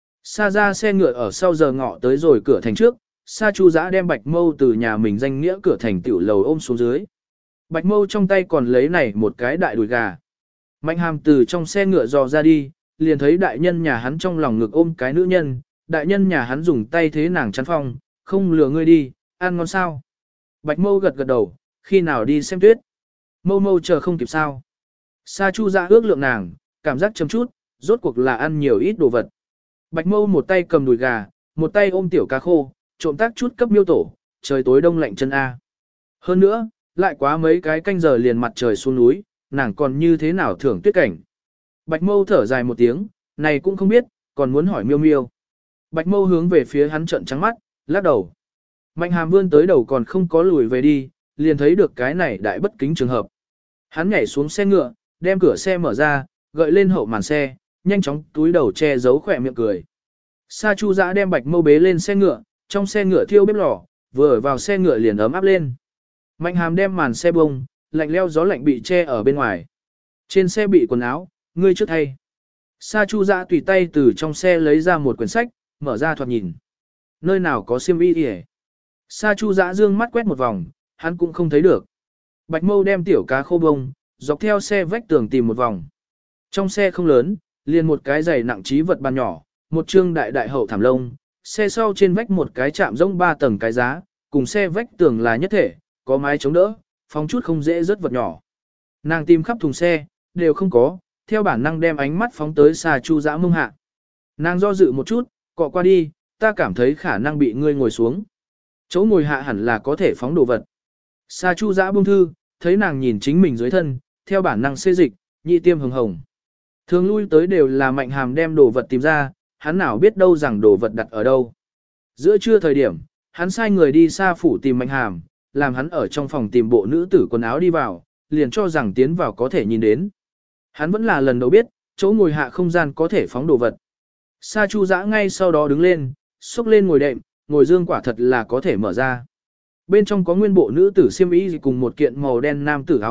Sa ra xe ngựa ở sau giờ ngọ tới rồi cửa thành trước, Sa Chu Dã đem Bạch Mâu từ nhà mình danh nghĩa cửa thành tiểu lầu ôm xuống dưới. Bạch Mâu trong tay còn lấy này một cái đại đùi gà. Mạnh Hàm từ trong xe ngựa dò ra đi, liền thấy đại nhân nhà hắn trong lòng ngực ôm cái nữ nhân, đại nhân nhà hắn dùng tay thế nàng chắn phong, không lừa ngươi đi, ăn ngon sao. Bạch Mâu gật gật đầu, khi nào đi xem Tuyết. Mâu Mâu chờ không kịp sao. Sa Chu Dã ước lượng nàng, cảm giác chấm chút, rốt cuộc là ăn nhiều ít đồ vật. Bạch Mâu một tay cầm đùi gà, một tay ôm tiểu cá khô, trộm tác chút cấp miêu tổ, trời tối đông lạnh chân A. Hơn nữa, lại quá mấy cái canh giờ liền mặt trời xuống núi, nàng còn như thế nào thưởng tuyết cảnh. Bạch Mâu thở dài một tiếng, này cũng không biết, còn muốn hỏi miêu miêu. Bạch Mâu hướng về phía hắn trợn trắng mắt, lắc đầu. Mạnh Hàm vươn tới đầu còn không có lùi về đi, liền thấy được cái này đại bất kính trường hợp. Hắn nhảy xuống xe ngựa, đem cửa xe mở ra, gợi lên hậu màn xe, nhanh chóng túi đầu che giấu khỏe miệng cười. Sa Chu Dã đem Bạch Mâu bế lên xe ngựa, trong xe ngựa thiêu bếp lò, vừa ở vào xe ngựa liền ấm áp lên. Mạnh Hàm đem màn xe bông, lạnh leo gió lạnh bị che ở bên ngoài. Trên xe bị quần áo, ngươi trước thay. Sa Chu Dã tùy tay từ trong xe lấy ra một quyển sách, mở ra thoạt nhìn. Nơi nào có xiêm y kìa. Sa Chu Dã dương mắt quét một vòng, hắn cũng không thấy được. Bạch Mâu đem tiểu cá khô bông, dọc theo xe vách tường tìm một vòng. Trong xe không lớn, liền một cái giày nặng trí vật bàn nhỏ, một trương đại đại hậu thảm lông, xe sau trên vách một cái chạm rông 3 tầng cái giá, cùng xe vách tường là nhất thể, có mái chống đỡ, phóng chút không dễ rớt vật nhỏ. Nàng tìm khắp thùng xe, đều không có, theo bản năng đem ánh mắt phóng tới Sa Chu Dã mông hạ. Nàng do dự một chút, cọ qua đi, ta cảm thấy khả năng bị ngươi ngồi xuống. Chỗ ngồi hạ hẳn là có thể phóng đồ vật. Sa Chu Dã buông thư, thấy nàng nhìn chính mình dưới thân, theo bản năng xê dịch, nhị tiêm hồng hồng. Thường lui tới đều là Mạnh Hàm đem đồ vật tìm ra, hắn nào biết đâu rằng đồ vật đặt ở đâu. Giữa trưa thời điểm, hắn sai người đi xa phủ tìm Mạnh Hàm, làm hắn ở trong phòng tìm bộ nữ tử quần áo đi vào, liền cho rằng tiến vào có thể nhìn đến. Hắn vẫn là lần đầu biết, chỗ ngồi hạ không gian có thể phóng đồ vật. Sa Chu Dã ngay sau đó đứng lên, xúc lên ngồi đệm, ngồi dương quả thật là có thể mở ra. Bên trong có nguyên bộ nữ tử xiêm y cùng một kiện màu đen nam tử áo khoác,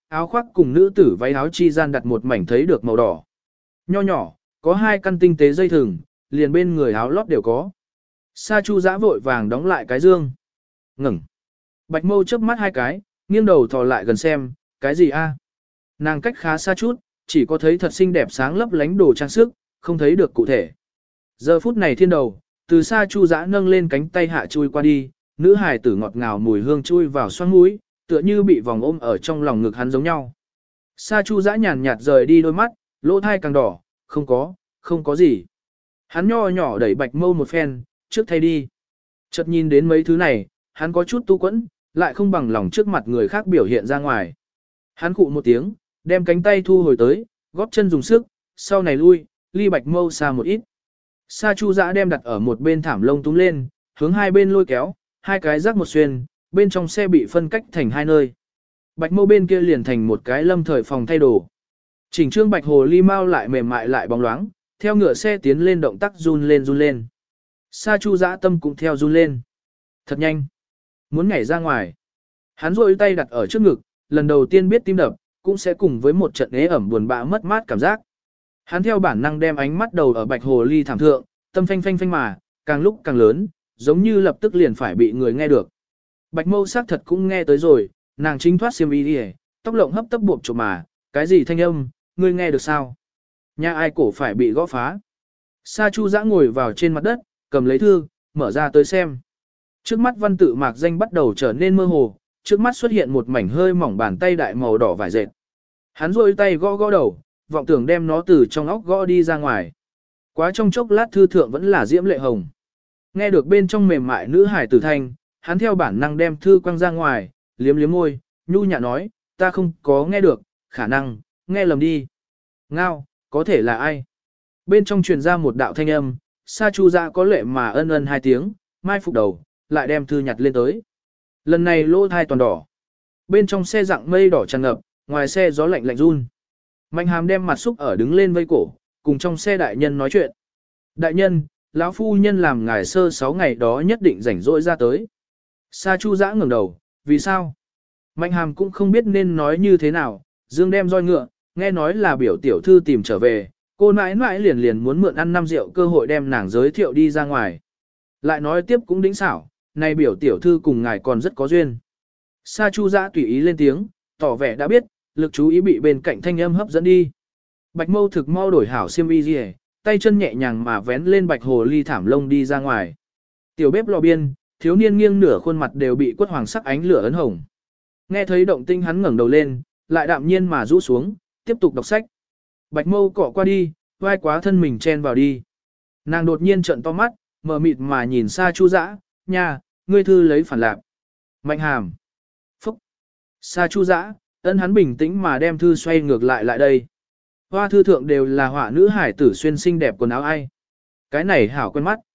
áo khoác cùng nữ tử váy áo chi gian đặt một mảnh thấy được màu đỏ. Nho nhỏ, có 2 căn tinh tế dây thừng, liền bên người áo lót đều có. Sa Chu Dã vội vàng đóng lại cái dương. Ngừng. Bạch Mâu chớp mắt 2 cái, nghiêng đầu thò lại gần xem, cái gì a? Nàng cách khá xa chút, chỉ có thấy thật xinh đẹp sáng lấp lánh đồ trang sức, không thấy được cụ thể. Giờ phút này thiên đầu, từ Sa Chu Dã nâng lên cánh tay hạ chui qua đi, nữ hài tử ngọt ngào mùi hương chui vào xoang mũi, tựa như bị vòng ôm ở trong lòng ngực hắn giống nhau. Sa Chu Dã nhàn nhạt rời đi đôi mắt, lỗ thai càng đỏ, không có gì. Hắn nho nhỏ đẩy Bạch Mâu một phen, trước thay đi. Chợt nhìn đến mấy thứ này, hắn có chút tu quẫn, lại không bằng lòng trước mặt người khác biểu hiện ra ngoài. Hắn khụ một tiếng, đem cánh tay thu hồi tới, góp chân dùng sức, sau này lui, ly Bạch Mâu xa một ít. Sa Chu Dã đem đặt ở một bên thảm lông túm lên, hướng hai bên lôi kéo, 2 cái rác một xuyên, bên trong xe bị phân cách thành 2 nơi. Bạch Mâu bên kia liền thành một cái lâm thời phòng thay đồ. Chỉnh trương bạch hồ ly mau lại mềm mại lại bóng loáng, theo ngựa xe tiến lên động tác run lên. Sa Chu Dã tâm cũng theo run lên. Thật nhanh. Muốn nhảy ra ngoài. Hắn rôi tay đặt ở trước ngực, lần đầu tiên biết tim đập, cũng sẽ cùng với một trận ế ẩm buồn bã mất mát cảm giác. Hắn theo bản năng đem ánh mắt đầu ở bạch hồ ly thảm thượng, tâm phanh phanh phanh mà, càng lúc càng lớn, giống như lập tức liền phải bị người nghe được. Bạch Mâu xác thật cũng nghe tới rồi, nàng chính thoát xiêm y đi, tóc lộng hấp tấp buộc chộp mà, cái gì thanh âm, ngươi nghe được sao? Nhà ai cổ phải bị gõ phá? Sa Chu Dã ngồi vào trên mặt đất, cầm lấy thư, mở ra tới xem. Trước mắt văn tự mạc danh bắt đầu trở nên mơ hồ, trước mắt xuất hiện một mảnh hơi mỏng bàn tay đại màu đỏ vải dệt. Hắn rôi tay gõ đầu, vọng tưởng đem nó từ trong óc gõ đi ra ngoài. Quá trong chốc lát thư thượng vẫn là diễm lệ hồng. Nghe được bên trong mềm mại nữ hải tử thanh, hắn theo bản năng đem thư quăng ra ngoài, liếm liếm môi, nhu nhã nói, ta không có nghe được, khả năng, nghe lầm đi. Ngao, có thể là ai? Bên trong truyền ra một đạo thanh âm, Sa Chu Dã có lệ mà ân ân 2 tiếng, mai phục đầu, lại đem thư nhặt lên tới. Lần này lỗ thai toàn đỏ. Bên trong xe dạng mây đỏ tràn ngập, ngoài xe gió lạnh lạnh run. Mạnh Hàm đem mặt xúc ở đứng lên vây cổ, cùng trong xe đại nhân nói chuyện. Đại nhân, lão phu nhân làm ngài sơ 6 ngày đó nhất định rảnh rỗi ra tới. Sa Chu Dã ngẩng đầu, vì sao? Mạnh Hàm cũng không biết nên nói như thế nào, Dương đem roi ngựa, nghe nói là biểu tiểu thư tìm trở về, cô nãi nãi liền muốn mượn ăn 5 rượu cơ hội đem nàng giới thiệu đi ra ngoài. Lại nói tiếp cũng đĩnh xảo, này biểu tiểu thư cùng ngài còn rất có duyên. Sa Chu Dã tùy ý lên tiếng, tỏ vẻ đã biết, lực chú ý bị bên cạnh thanh âm hấp dẫn đi. Bạch Mâu thực mau đổi hảo xiêm y rìa, tay chân nhẹ nhàng mà vén lên bạch hồ ly thảm lông đi ra ngoài. Tiểu bếp lò biên, thiếu niên nghiêng nửa khuôn mặt đều bị quất hoàng sắc ánh lửa ấn hồng. Nghe thấy động tinh hắn ngẩng đầu lên, lại đạm nhiên mà rũ xuống, tiếp tục đọc sách. Bạch Mâu cọ qua đi, vai quá thân mình chen vào đi. Nàng đột nhiên trợn to mắt, mờ mịt mà nhìn Sa Chu Dã, nha, ngươi thư lấy phản lạc. Mạnh Hàm. Phúc. Sa Chu Dã, ân hắn bình tĩnh mà đem thư xoay ngược lại đây. Hoa thư thượng đều là họa nữ hải tử xuyên xinh đẹp quần áo ai. Cái này hảo quen mắt,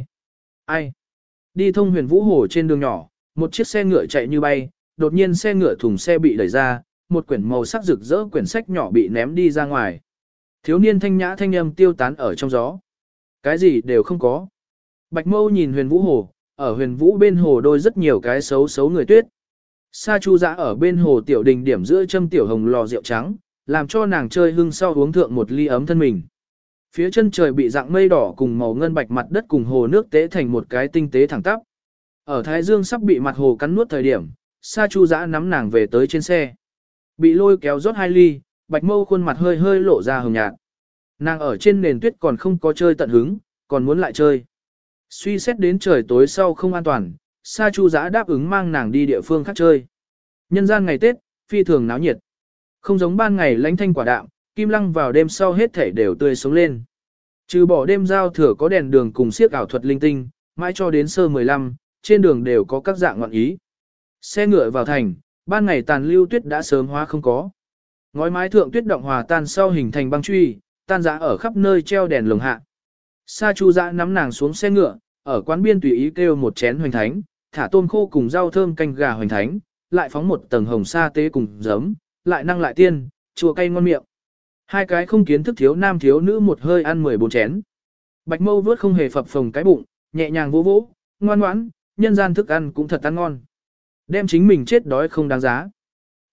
ai. Đi thông Huyền Vũ Hồ trên đường nhỏ, một chiếc xe ngựa chạy như bay, đột nhiên xe ngựa thùng xe bị đẩy ra, một quyển màu sắc rực rỡ quyển sách nhỏ bị ném đi ra ngoài. Thiếu niên thanh nhã thanh âm tiêu tán ở trong gió. Cái gì đều không có. Bạch Mâu nhìn Huyền Vũ Hồ, ở Huyền Vũ bên hồ đôi rất nhiều cái xấu xấu người tuyết. Sa Chu Dã ở bên hồ tiểu đình điểm giữa châm tiểu hồng lò rượu trắng, làm cho nàng chơi hưng sau uống thượng một ly ấm thân mình. Phía chân trời bị dạng mây đỏ cùng màu ngân bạch mặt đất cùng hồ nước tế thành một cái tinh tế thẳng tắp. Ở Thái Dương sắp bị mặt hồ cắn nuốt thời điểm, Sa Chu Dã nắm nàng về tới trên xe. Bị lôi kéo rót 2 ly, Bạch Mâu khuôn mặt hơi hơi lộ ra hồng nhạt. Nàng ở trên nền tuyết còn không có chơi tận hứng, còn muốn lại chơi. Suy xét đến trời tối sau không an toàn, Sa Chu Dã đáp ứng mang nàng đi địa phương khác chơi. Nhân gian ngày Tết, phi thường náo nhiệt. Không giống ban ngày lánh thanh quả đạm, Kim Lăng vào đêm sau hết thể đều tươi sống lên. Trừ bỏ đêm giao thừa có đèn đường cùng siếc ảo thuật linh tinh, mãi cho đến sơ 15, trên đường đều có các dạng ngọn ý. Xe ngựa vào thành, ban ngày tàn lưu tuyết đã sớm hóa không có. Ngói mái thượng tuyết động hòa tan sau hình thành băng truy, tan rã ở khắp nơi treo đèn lồng hạ. Sa Chu Dã nắm nàng xuống xe ngựa, ở quán biên tùy ý kêu một chén hoành thánh, thả tôm khô cùng rau thơm canh gà hoành thánh, lại phóng một tầng hồng sa tế cùng giấm, lại năng lại tiên, chua cay ngon miệng. 2 cái không kiến thức thiếu nam thiếu nữ một hơi ăn 14 chén. Bạch Mâu vớt không hề phập phồng cái bụng, nhẹ nhàng vỗ vỗ, ngoan ngoãn, nhân gian thức ăn cũng thật ăn ngon. Đem chính mình chết đói không đáng giá.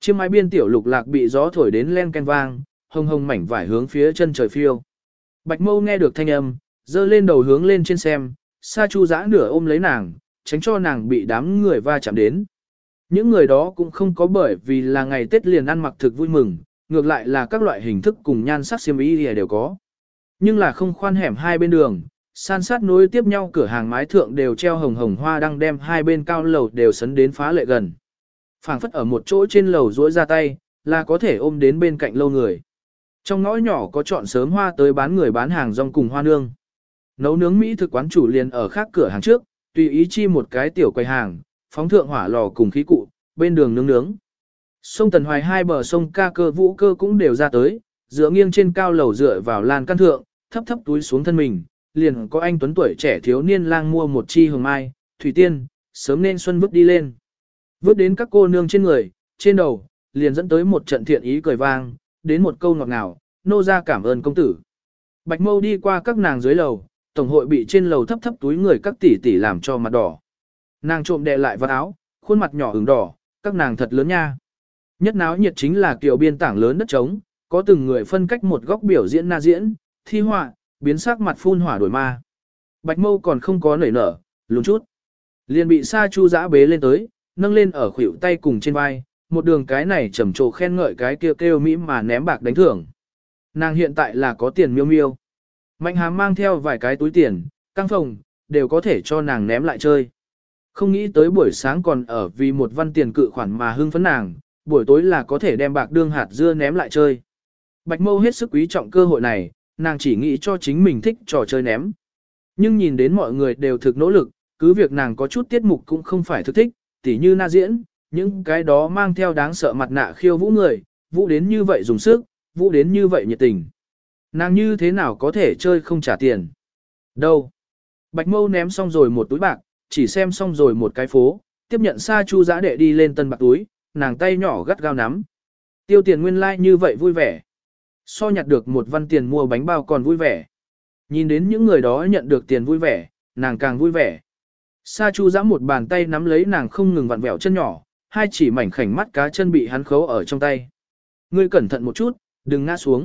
Chiếc mái biên tiểu lục lạc bị gió thổi đến len ken vang, hồng hồng mảnh vải hướng phía chân trời phiêu. Bạch Mâu nghe được thanh âm, giơ lên đầu hướng lên trên xem, Sa Chu Dã nửa ôm lấy nàng, tránh cho nàng bị đám người va chạm đến. Những người đó cũng không có bởi vì là ngày Tết liền ăn mặc thực vui mừng, ngược lại là các loại hình thức cùng nhan sắc xiêm y đều có. Nhưng là không khoan hẻm hai bên đường, san sát nối tiếp nhau cửa hàng mái thượng đều treo hồng hồng hoa đăng đem hai bên cao lầu đều sấn đến phá lệ gần. Phảng phất ở một chỗ trên lầu duỗi ra tay, là có thể ôm đến bên cạnh lâu người. Trong ngõ nhỏ có chọn sớm hoa tới bán người bán hàng rong cùng hoa nương. Nấu nướng Mỹ thực quán chủ liền ở khác cửa hàng trước, tùy ý chi một cái tiểu quầy hàng, phóng thượng hỏa lò cùng khí cụ, bên đường nướng nướng. Sông Tần Hoài hai bờ sông Ca Cơ Vũ Cơ cũng đều ra tới, dựa nghiêng trên cao lầu dựa vào lan căn thượng, thấp thấp túi xuống thân mình, liền có anh tuấn tuổi trẻ thiếu niên lang mua một chi hồng mai, thủy tiên, sớm nên xuân vứt đi lên. Vứt đến các cô nương trên người, trên đầu, liền dẫn tới một trận thiện ý cười vang, đến một câu ngọt ngào, nô ra cảm ơn công tử. Bạch Mâu đi qua các nàng dưới lầu, tổng hội bị trên lầu thấp thấp túi người các tỷ tỷ làm cho mặt đỏ. Nàng trộm đè lại vào áo, khuôn mặt nhỏ ửng đỏ, các nàng thật lớn nha. Nhất náo nhiệt chính là kiểu biên tảng lớn đất trống, có từng người phân cách một góc biểu diễn na diễn, thi họa, biến sắc mặt phun hỏa đổi ma. Bạch Mâu còn không có nảy nở, lún chút. Liền bị Sa Chu Dã bế lên tới, nâng lên ở khuỷu tay cùng trên vai, một đường cái này trầm trồ khen ngợi cái kia kêu mỹ mà ném bạc đánh thưởng. Nàng hiện tại là có tiền miêu miêu. Mạnh Hàm mang theo vài cái túi tiền, căng phòng, đều có thể cho nàng ném lại chơi. Không nghĩ tới buổi sáng còn ở vì một văn tiền cự khoản mà hưng phấn nàng, buổi tối là có thể đem bạc đương hạt dưa ném lại chơi. Bạch Mâu hết sức quý trọng cơ hội này, nàng chỉ nghĩ cho chính mình thích trò chơi ném. Nhưng nhìn đến mọi người đều thực nỗ lực, cứ việc nàng có chút tiết mục cũng không phải thực thích, tỉ như na diễn, những cái đó mang theo đáng sợ mặt nạ khiêu vũ người, vũ đến như vậy dùng sức, vũ đến như vậy nhiệt tình. Nàng như thế nào có thể chơi không trả tiền? Đâu? Bạch Mâu ném xong rồi một túi bạc, chỉ xem xong rồi một cái phố, tiếp nhận Sa Chu Dã đệ đi lên tân bạc túi, nàng tay nhỏ gắt gao nắm. Tiêu tiền nguyên lai like như vậy vui vẻ. So nhặt được một văn tiền mua bánh bao còn vui vẻ. Nhìn đến những người đó nhận được tiền vui vẻ, nàng càng vui vẻ. Sa Chu Dã một bàn tay nắm lấy nàng không ngừng vặn vẹo chân nhỏ, hai chỉ mảnh khảnh mắt cá chân bị hắn khấu ở trong tay. Ngươi cẩn thận một chút, đừng ngã xuống.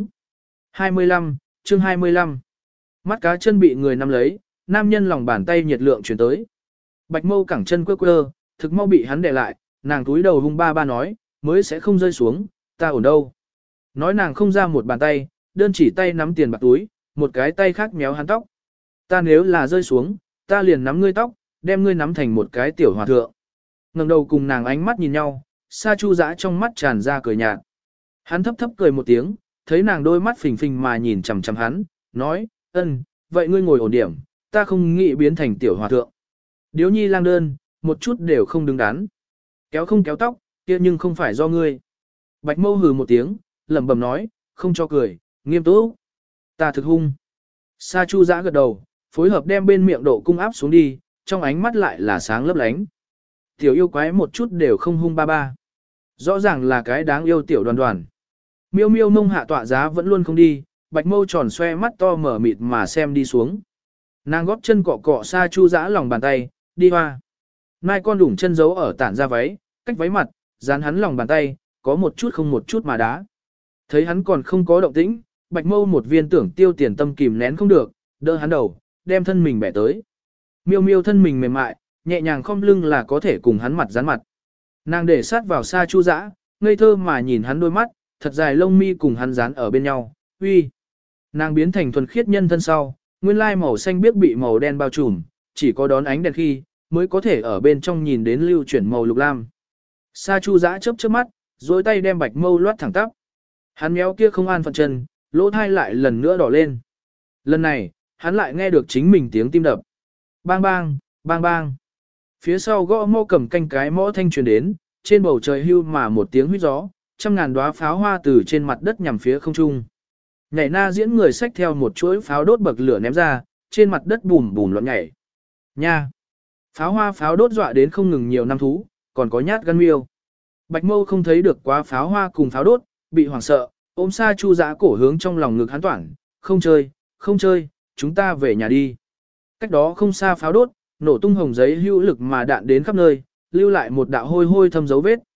25, chương 25. Mắt cá chân bị người nắm lấy, nam nhân lòng bàn tay nhiệt lượng chuyển tới. Bạch Mâu cẳng chân quơ quơ, thực mau bị hắn đè lại, nàng túi đầu hung ba ba nói, mới sẽ không rơi xuống, ta ổn đâu. Nói nàng không ra một bàn tay, đơn chỉ tay nắm tiền bạc túi, một cái tay khác méo hắn tóc. Ta nếu là rơi xuống, ta liền nắm ngươi tóc, đem ngươi nắm thành một cái tiểu hòa thượng. Ngẩng đầu cùng nàng ánh mắt nhìn nhau, Sa Chu Dã trong mắt tràn ra cười nhạt. Hắn thấp thấp cười một tiếng, thấy nàng đôi mắt phình phình mà nhìn chằm chằm hắn, nói, vậy ngươi ngồi ổn điểm, ta không nghĩ biến thành tiểu hòa thượng. Điếu nhi lang đơn, một chút đều không đứng đắn. Kéo không kéo tóc, kia nhưng không phải do ngươi. Bạch Mâu hừ một tiếng, lẩm bẩm nói, không cho cười, nghiêm túc. Ta thực hung. Sa Chu Dã gật đầu, phối hợp đem bên miệng độ cung áp xuống đi, trong ánh mắt lại là sáng lấp lánh. Tiểu yêu quái một chút đều không hung ba ba. Rõ ràng là cái đáng yêu tiểu đoàn đoàn. Miêu miêu mông hạ tọa giá vẫn luôn không đi, Bạch Mâu tròn xoe mắt to mở mịt mà xem đi xuống. Nàng góp chân cọ cọ Sa Chu Dã lòng bàn tay, đi hoa. Mai con đủng chân giấu ở tản ra váy, cách váy mặt, dán hắn lòng bàn tay, có một chút không một chút mà đá. Thấy hắn còn không có động tĩnh, Bạch Mâu một viên tưởng tiêu tiền tâm kìm nén không được, đỡ hắn đầu, đem thân mình bẻ tới. Miêu miêu thân mình mềm mại, nhẹ nhàng khom lưng là có thể cùng hắn mặt dán mặt. Nàng để sát vào Sa Chu Dã, ngây thơ mà nhìn hắn đôi mắt, thật dài lông mi cùng hắn dán ở bên nhau, uy. Nàng biến thành thuần khiết nhân thân sau, nguyên lai màu xanh biếc bị màu đen bao trùm, chỉ có đón ánh đèn khi, mới có thể ở bên trong nhìn đến lưu chuyển màu lục lam. Sa Chu Dã chớp chớp mắt, duỗi tay đem Bạch Mâu loát thẳng tắp. Hắn méo kia không an phận chân, lỗ thai lại lần nữa đỏ lên. Lần này, hắn lại nghe được chính mình tiếng tim đập. Bang bang, bang bang. Phía sau gõ mõ cầm canh cái mõ thanh truyền đến, trên bầu trời hưu mà một tiếng huýt gió, trăm ngàn đóa pháo hoa từ trên mặt đất nhằm phía không trung. Nhảy na diễn người xách theo một chuỗi pháo đốt bậc lửa ném ra, trên mặt đất bùm bùm loạn nhảy. Nha! Pháo hoa pháo đốt dọa đến không ngừng nhiều năm thú, còn có nhát gan miêu. Bạch Mâu không thấy được quá pháo hoa cùng pháo đốt, bị hoảng sợ, ôm Sa Chu Dã cổ hướng trong lòng ngực hắn toản, không chơi, không chơi, chúng ta về nhà đi. Cách đó không xa pháo đốt, nổ tung hồng giấy hữu lực mà đạn đến khắp nơi, lưu lại một đạo hôi hôi thâm dấu vết.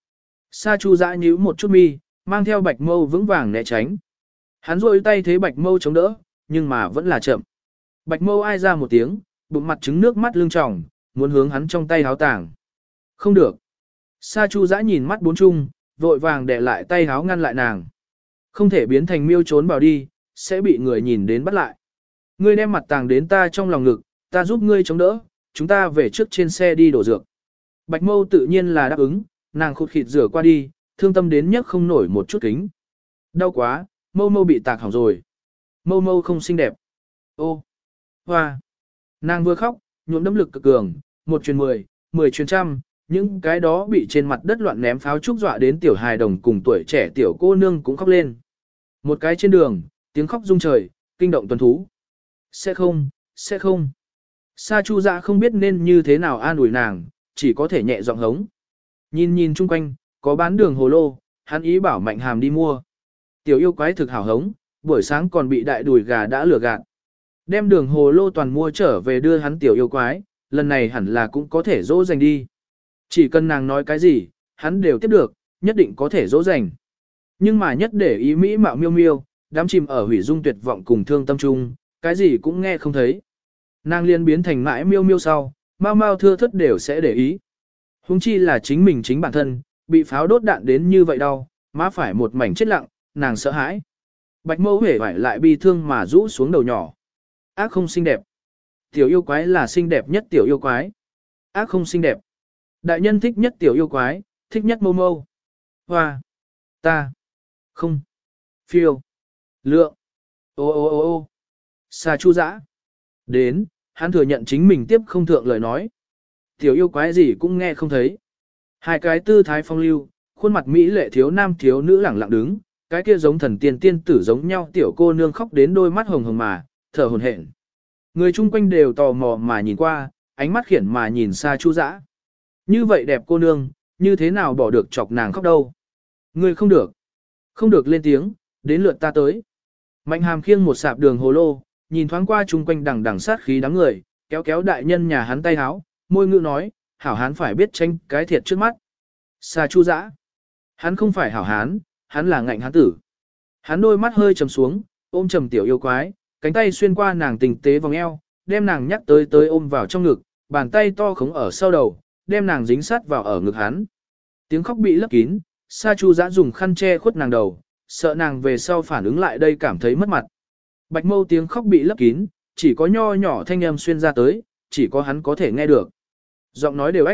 Sa Chu Dã nhíu một chút mi, mang theo Bạch Mâu vững vàng né tránh. Hắn rôi tay thế Bạch Mâu chống đỡ, nhưng mà vẫn là chậm. Bạch Mâu ai ra một tiếng, bụng mặt trứng nước mắt lưng tròng, muốn hướng hắn trong tay háo tàng. Không được. Sa Chu Dã nhìn mắt bốn chung, vội vàng để lại tay háo ngăn lại nàng. Không thể biến thành miêu trốn vào đi, sẽ bị người nhìn đến bắt lại. Ngươi đem mặt tàng đến ta trong lòng ngực, ta giúp ngươi chống đỡ, chúng ta về trước trên xe đi đổ dược. Bạch Mâu tự nhiên là đáp ứng, nàng khụt khịt rửa qua đi, thương tâm đến nhấc không nổi một chút kính. Đau quá, Mâu Mâu bị tạc hỏng rồi. Mâu Mâu không xinh đẹp. Ô, hoa. Nàng vừa khóc, nhuộm đấm lực cực cường, 1 truyền 10, 10 truyền trăm, những cái đó bị trên mặt đất loạn ném pháo trúc dọa đến tiểu hài đồng cùng tuổi trẻ tiểu cô nương cũng khóc lên. Một cái trên đường, tiếng khóc rung trời, kinh động tuần thú. Sẽ không, sẽ không. Sa Chu Dã không biết nên như thế nào an ủi nàng, chỉ có thể nhẹ giọng hống. Nhìn nhìn chung quanh, có bán đường hồ lô, hắn ý bảo Mạnh Hàm đi mua. Tiểu yêu quái thực hảo hống, buổi sáng còn bị đại đùi gà đã lừa gạt. Đem đường hồ lô toàn mua trở về đưa hắn tiểu yêu quái, lần này hẳn là cũng có thể dỗ dành đi. Chỉ cần nàng nói cái gì, hắn đều tiếp được, nhất định có thể dỗ dành. Nhưng mà nhất để ý mỹ mạo miêu miêu, đám chìm ở hủy dung tuyệt vọng cùng thương tâm trung, cái gì cũng nghe không thấy. Nàng liên biến thành mãi miêu miêu sau, mau mau thưa thất đều sẽ để ý. Huống chi là chính mình chính bản thân, bị pháo đốt đạn đến như vậy đau, má phải một mảnh chết lặng, nàng sợ hãi. Bạch Mâu hể vải lại bi thương mà rũ xuống đầu nhỏ. Ác không xinh đẹp. Tiểu yêu quái là xinh đẹp nhất tiểu yêu quái. Ác không xinh đẹp. Đại nhân thích nhất tiểu yêu quái, thích nhất Mâu Mâu. Hoa. Ta. Không. Phiêu. Lượng. Ô ô ô ô. Sa Chu Dã. Đến, hắn thừa nhận chính mình tiếp không thượng lời nói. Tiểu yêu quái gì cũng nghe không thấy. Hai cái tư thái phong lưu, khuôn mặt mỹ lệ thiếu nam thiếu nữ lẳng lặng đứng, cái kia giống thần tiên tiên tử giống nhau tiểu cô nương khóc đến đôi mắt hồng hồng mà, thở hổn hển. Người chung quanh đều tò mò mà nhìn qua, ánh mắt khiển mà nhìn Sa Chu Dã. Như vậy đẹp cô nương, như thế nào bỏ được chọc nàng khóc đâu. Người không được. Không được lên tiếng, đến lượt ta tới. Mạnh Hàm khiêng một sạp đường hồ lô, nhìn thoáng qua chung quanh đằng đằng sát khí đám người, kéo kéo đại nhân nhà hắn tay háo, môi ngữ nói, hảo hán phải biết tranh cái thiệt trước mắt. Sa Chu Dã. Hắn không phải hảo hán, hắn là ngạnh hán tử. Hắn đôi mắt hơi trầm xuống, ôm trầm tiểu yêu quái, cánh tay xuyên qua nàng tình tế vòng eo, đem nàng nhắc tới ôm vào trong ngực, bàn tay to khống ở sau đầu, đem nàng dính sát vào ở ngực hắn. Tiếng khóc bị lấp kín, Sa Chu Dã dùng khăn che khuất nàng đầu, sợ nàng về sau phản ứng lại đây cảm thấy mất mặt. Bạch Mâu tiếng khóc bị lấp kín, chỉ có nho nhỏ thanh âm xuyên ra tới, chỉ có hắn có thể nghe được. Giọng nói đều ếch.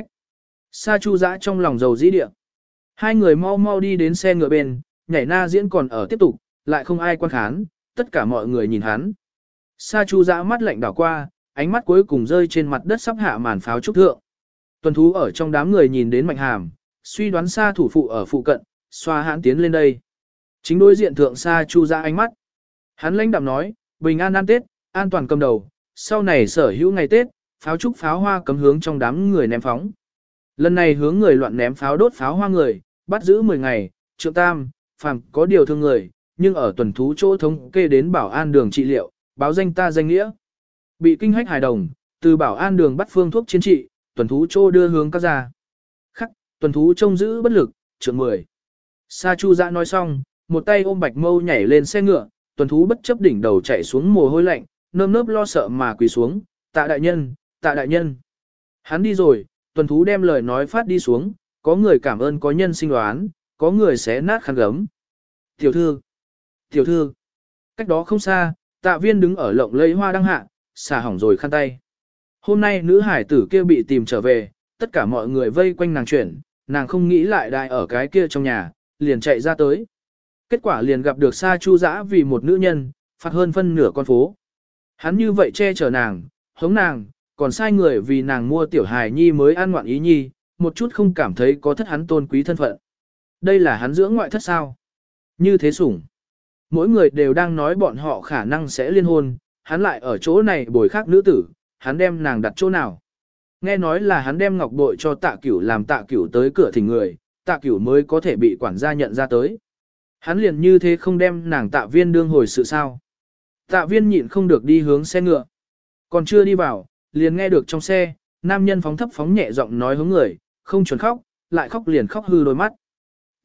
Sa Chu Dã trong lòng dầu dĩ địa. Hai người mau mau đi đến xe ngựa bên, nhảy na diễn còn ở tiếp tục, lại không ai quan khán, tất cả mọi người nhìn hắn. Sa Chu Dã mắt lạnh đảo qua, ánh mắt cuối cùng rơi trên mặt đất sắp hạ màn pháo trúc thượng. Tuần thú ở trong đám người nhìn đến Mạnh Hàm, suy đoán Sa thủ phụ ở phụ cận, xoa hãn tiến lên đây. Chính đối diện thượng Sa Chu Dã ánh mắt. Hắn lãnh đạm nói, bình an ăn Tết, an toàn cầm đầu, sau này sở hữu ngày Tết, pháo trúc pháo hoa cấm hướng trong đám người ném phóng. Lần này hướng người loạn ném pháo đốt pháo hoa người, bắt giữ 10 ngày, trượng tam, phàm có điều thương người, nhưng ở tuần thú chỗ thống kê đến bảo an đường trị liệu, báo danh ta danh nghĩa. Bị kinh hách hài đồng, từ bảo an đường bắt phương thuốc chiến trị, tuần thú chỗ đưa hướng các gia. Khắc, tuần thú trông giữ bất lực, trượng 10. Sa Chu Dã nói xong, một tay ôm Bạch Mâu nhảy lên xe ngựa, tuần thú bất chấp đỉnh đầu chạy xuống mồ hôi lạnh, nơm nớp lo sợ mà quỳ xuống, tạ đại nhân, tạ đại nhân. Hắn đi rồi, tuần thú đem lời nói phát đi xuống, có người cảm ơn có nhân sinh đoán, có người xé nát khăn gấm. Tiểu thư, tiểu thư, cách đó không xa, Tạ Viên đứng ở lộng lẫy hoa đăng hạ, xả hỏng rồi khăn tay. Hôm nay nữ hải tử kia bị tìm trở về, tất cả mọi người vây quanh nàng chuyển, nàng không nghĩ lại đại ở cái kia trong nhà, liền chạy ra tới. Kết quả liền gặp được Sa Chu Dã vì một nữ nhân, phạt hơn phân nửa con phố. Hắn như vậy che chở nàng, hống nàng, còn sai người vì nàng mua tiểu hài nhi mới ăn ngoạn ý nhi, một chút không cảm thấy có thất hắn tôn quý thân phận. Đây là hắn dưỡng ngoại thất sao? Như thế sủng. Mỗi người đều đang nói bọn họ khả năng sẽ liên hôn, hắn lại ở chỗ này bồi khác nữ tử, hắn đem nàng đặt chỗ nào? Nghe nói là hắn đem ngọc bội cho Tạ Cửu làm Tạ Cửu tới cửa thỉnh người, Tạ Cửu mới có thể bị quản gia nhận ra tới. Hắn liền như thế không đem nàng Tạ Viên đương hồi sự sao? Tạ Viên nhịn không được đi hướng xe ngựa. Còn chưa đi vào, liền nghe được trong xe, nam nhân phóng thấp phóng nhẹ giọng nói hướng người, không chuẩn khóc, lại khóc liền khóc hư đôi mắt.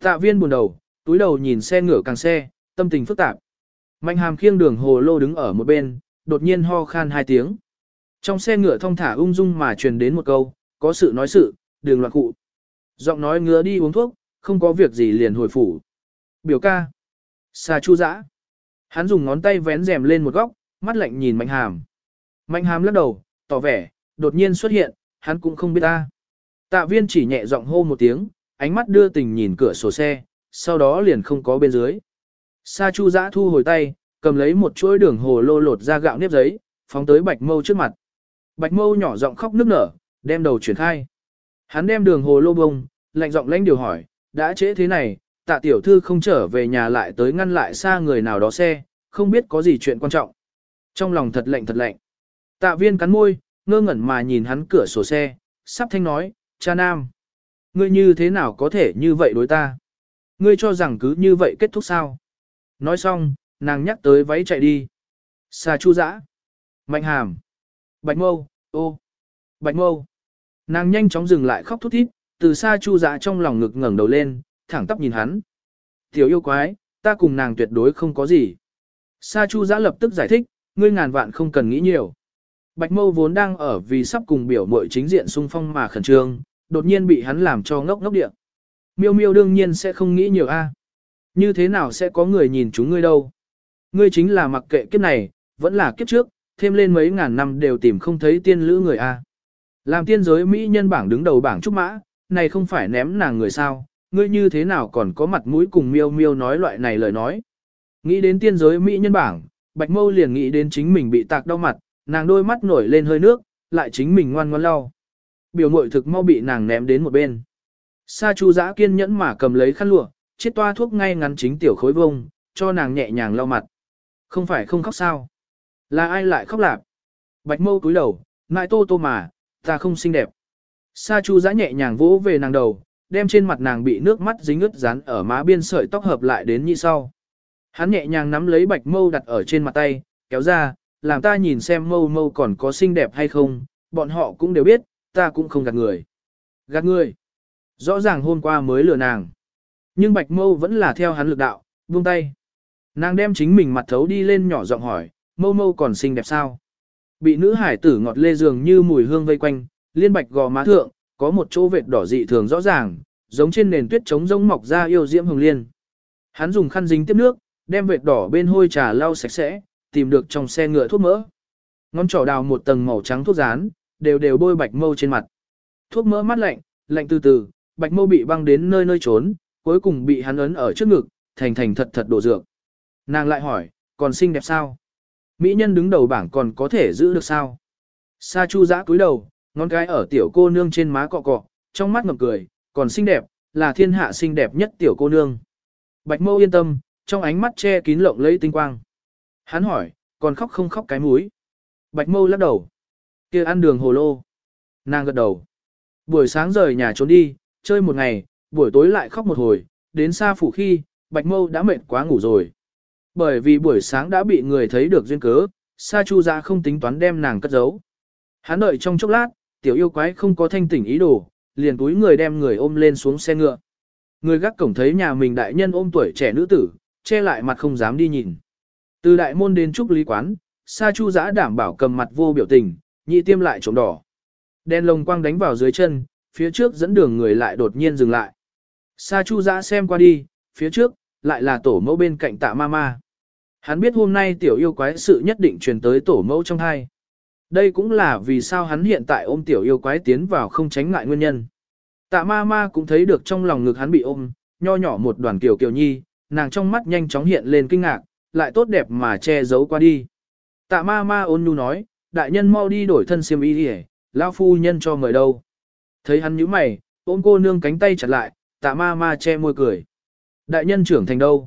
Tạ viên buồn đầu, túi đầu nhìn xe ngựa càng xe, tâm tình phức tạp. Mạnh hàm khiêng đường hồ lô đứng ở một bên, đột nhiên ho khan 2 tiếng. Trong xe ngựa thong thả ung dung mà truyền đến một câu, có sự nói sự, đường loạn cụ. Giọng nói ngứa đi uống thuốc, không có việc gì liền hồi phủ. Biểu ca. Sa Chu Dã. Hắn dùng ngón tay vén rèm lên một góc, mắt lạnh nhìn Mạnh hàm. Mạnh hàm lắc đầu, tỏ vẻ, đột nhiên xuất hiện, hắn cũng không biết ta. Tạ viên chỉ nhẹ giọng hô một tiếng, ánh mắt đưa tình nhìn cửa sổ xe, sau đó liền không có bên dưới. Sa Chu Dã thu hồi tay, cầm lấy một chuỗi đường hồ lô lột ra gạo nếp giấy, phóng tới Bạch Mâu trước mặt. Bạch Mâu nhỏ giọng khóc nức nở, đem đầu chuyển khai. Hắn đem đường hồ lô bông, lạnh giọng lãnh điều hỏi, đã trễ thế này, Tạ tiểu thư không trở về nhà lại tới ngăn lại xa người nào đó xe, không biết có gì chuyện quan trọng. Trong lòng thật lạnh thật lạnh. Tạ viên cắn môi, ngơ ngẩn mà nhìn hắn cửa sổ xe, sắp thanh nói, cha nam. Ngươi như thế nào có thể như vậy đối ta? Ngươi cho rằng cứ như vậy kết thúc sao? Nói xong, nàng nhắc tới váy chạy đi. Sa Chu Dã. Mạnh hàm. Bạch Mâu, ô. Bạch Mâu. Nàng nhanh chóng dừng lại khóc thút thít, từ Sa Chu Dã trong lòng ngực ngẩng đầu lên, thẳng tắp nhìn hắn. Tiểu yêu quái, ta cùng nàng tuyệt đối không có gì. Sa Chu Dã lập tức giải thích, ngươi ngàn vạn không cần nghĩ nhiều. Bạch Mâu vốn đang ở vì sắp cùng biểu muội chính diện xung phong mà khẩn trương, đột nhiên bị hắn làm cho ngốc ngốc địa. Miêu miêu đương nhiên sẽ không nghĩ nhiều a. Như thế nào sẽ có người nhìn chúng ngươi đâu? Ngươi chính là mặc kệ kiếp này, vẫn là kiếp trước, thêm lên mấy ngàn năm đều tìm không thấy tiên lữ người a. Làm tiên giới mỹ nhân bảng đứng đầu bảng trúc mã, này không phải ném nàng người sao? Ngươi như thế nào còn có mặt mũi cùng miêu miêu nói loại này lời nói? Nghĩ đến tiên giới mỹ nhân bảng, Bạch Mâu liền nghĩ đến chính mình bị tạc đau mặt, nàng đôi mắt nổi lên hơi nước, lại chính mình ngoan ngoãn lau. Biểu muội thực mau bị nàng ném đến một bên. Sa Chu Dã kiên nhẫn mà cầm lấy khăn lụa, chiết toa thuốc ngay ngắn chính tiểu khối vông, cho nàng nhẹ nhàng lau mặt. Không phải không khóc sao? Là ai lại khóc lạp? Bạch Mâu cúi đầu, ngại tô tô mà, ta không xinh đẹp. Sa Chu Dã nhẹ nhàng vỗ về nàng đầu, đem trên mặt nàng bị nước mắt dính ướt dán ở má biên sợi tóc hợp lại đến như sau. Hắn nhẹ nhàng nắm lấy Bạch Mâu đặt ở trên mặt tay, kéo ra, làm ta nhìn xem Mâu Mâu còn có xinh đẹp hay không, bọn họ cũng đều biết, ta cũng không gạt người. Gạt người? Rõ ràng hôm qua mới lừa nàng. Nhưng Bạch Mâu vẫn là theo hắn lực đạo, buông tay. Nàng đem chính mình mặt thấu đi lên nhỏ giọng hỏi, Mâu Mâu còn xinh đẹp sao? Bị nữ hải tử ngọt lê dường như mùi hương vây quanh, liên bạch gò má thượng, có một chỗ vệt đỏ dị thường rõ ràng, giống trên nền tuyết trống rỗng mọc ra yêu diễm hồng liên. Hắn dùng khăn dính tiếp nước, đem vệt đỏ bên hôi trà lau sạch sẽ, tìm được trong xe ngựa thuốc mỡ. Ngón trỏ đào một tầng màu trắng thuốc dán, đều đều bôi Bạch Mâu trên mặt. Thuốc mỡ mát lạnh, lạnh từ từ, Bạch Mâu bị băng đến nơi nơi trốn, cuối cùng bị hắn ấn ở trước ngực, thành thành thật thật đổ dược. Nàng lại hỏi, còn xinh đẹp sao? Mỹ nhân đứng đầu bảng còn có thể giữ được sao? Sa Chu Dã cúi đầu, ngón cái ở tiểu cô nương trên má cọ cọ, trong mắt ngập cười, còn xinh đẹp, là thiên hạ xinh đẹp nhất tiểu cô nương. Bạch Mâu yên tâm, trong ánh mắt che kín lộng lẫy tinh quang. Hắn hỏi, còn khóc không khóc cái múi? Bạch Mâu lắc đầu. Kia ăn đường hồ lô. Nàng gật đầu. Buổi sáng rời nhà trốn đi, chơi một ngày, buổi tối lại khóc một hồi, đến xa phủ khi, Bạch Mâu đã mệt quá ngủ rồi. Bởi vì buổi sáng đã bị người thấy được duyên cớ, Sa Chu Dã không tính toán đem nàng cất giấu. Hắn đợi trong chốc lát, tiểu yêu quái không có thanh tỉnh ý đồ, liền túi người đem người ôm lên xuống xe ngựa. Người gác cổng thấy nhà mình đại nhân ôm tuổi trẻ nữ tử, che lại mặt không dám đi nhìn. Từ đại môn đến trúc lý quán, Sa Chu Dã đảm bảo cầm mặt vô biểu tình, nhị tiêm lại trộm đỏ. Đèn lồng quang đánh vào dưới chân, phía trước dẫn đường người lại đột nhiên dừng lại. Sa Chu Dã xem qua đi, phía trước, lại là tổ mẫu bên cạnh Tạ Mama. Hắn biết hôm nay tiểu yêu quái sự nhất định truyền tới tổ mẫu trong hai. Đây cũng là vì sao hắn hiện tại ôm tiểu yêu quái tiến vào không tránh ngại nguyên nhân. Tạ Mama cũng thấy được trong lòng ngực hắn bị ôm, nho nhỏ một đoàn kiều kiều nhi, nàng trong mắt nhanh chóng hiện lên kinh ngạc, lại tốt đẹp mà che giấu qua đi. Tạ Mama ôn nhu nói, đại nhân mau đi đổi thân xiêm y đi, lão phu nhân cho mời đâu. Thấy hắn nhíu mày, ôm cô nương cánh tay chặt lại, Tạ Mama che môi cười. Đại nhân trưởng thành đâu?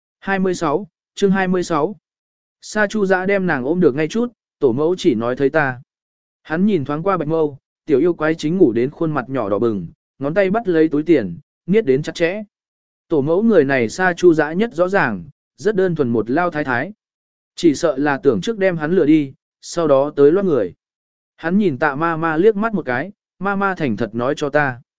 26, chương 26. Sa Chu Dã đem nàng ôm được ngay chút, tổ mẫu chỉ nói thấy ta. Hắn nhìn thoáng qua Bạch Mâu, tiểu yêu quái chính ngủ đến khuôn mặt nhỏ đỏ bừng, ngón tay bắt lấy túi tiền, niết đến chặt chẽ. Tổ mẫu người này Sa Chu Dã nhất rõ ràng, rất đơn thuần một lao thái thái. Chỉ sợ là tưởng trước đem hắn lừa đi, sau đó tới loát người. Hắn nhìn Tạ Mama liếc mắt một cái, Mama thành thật nói cho ta.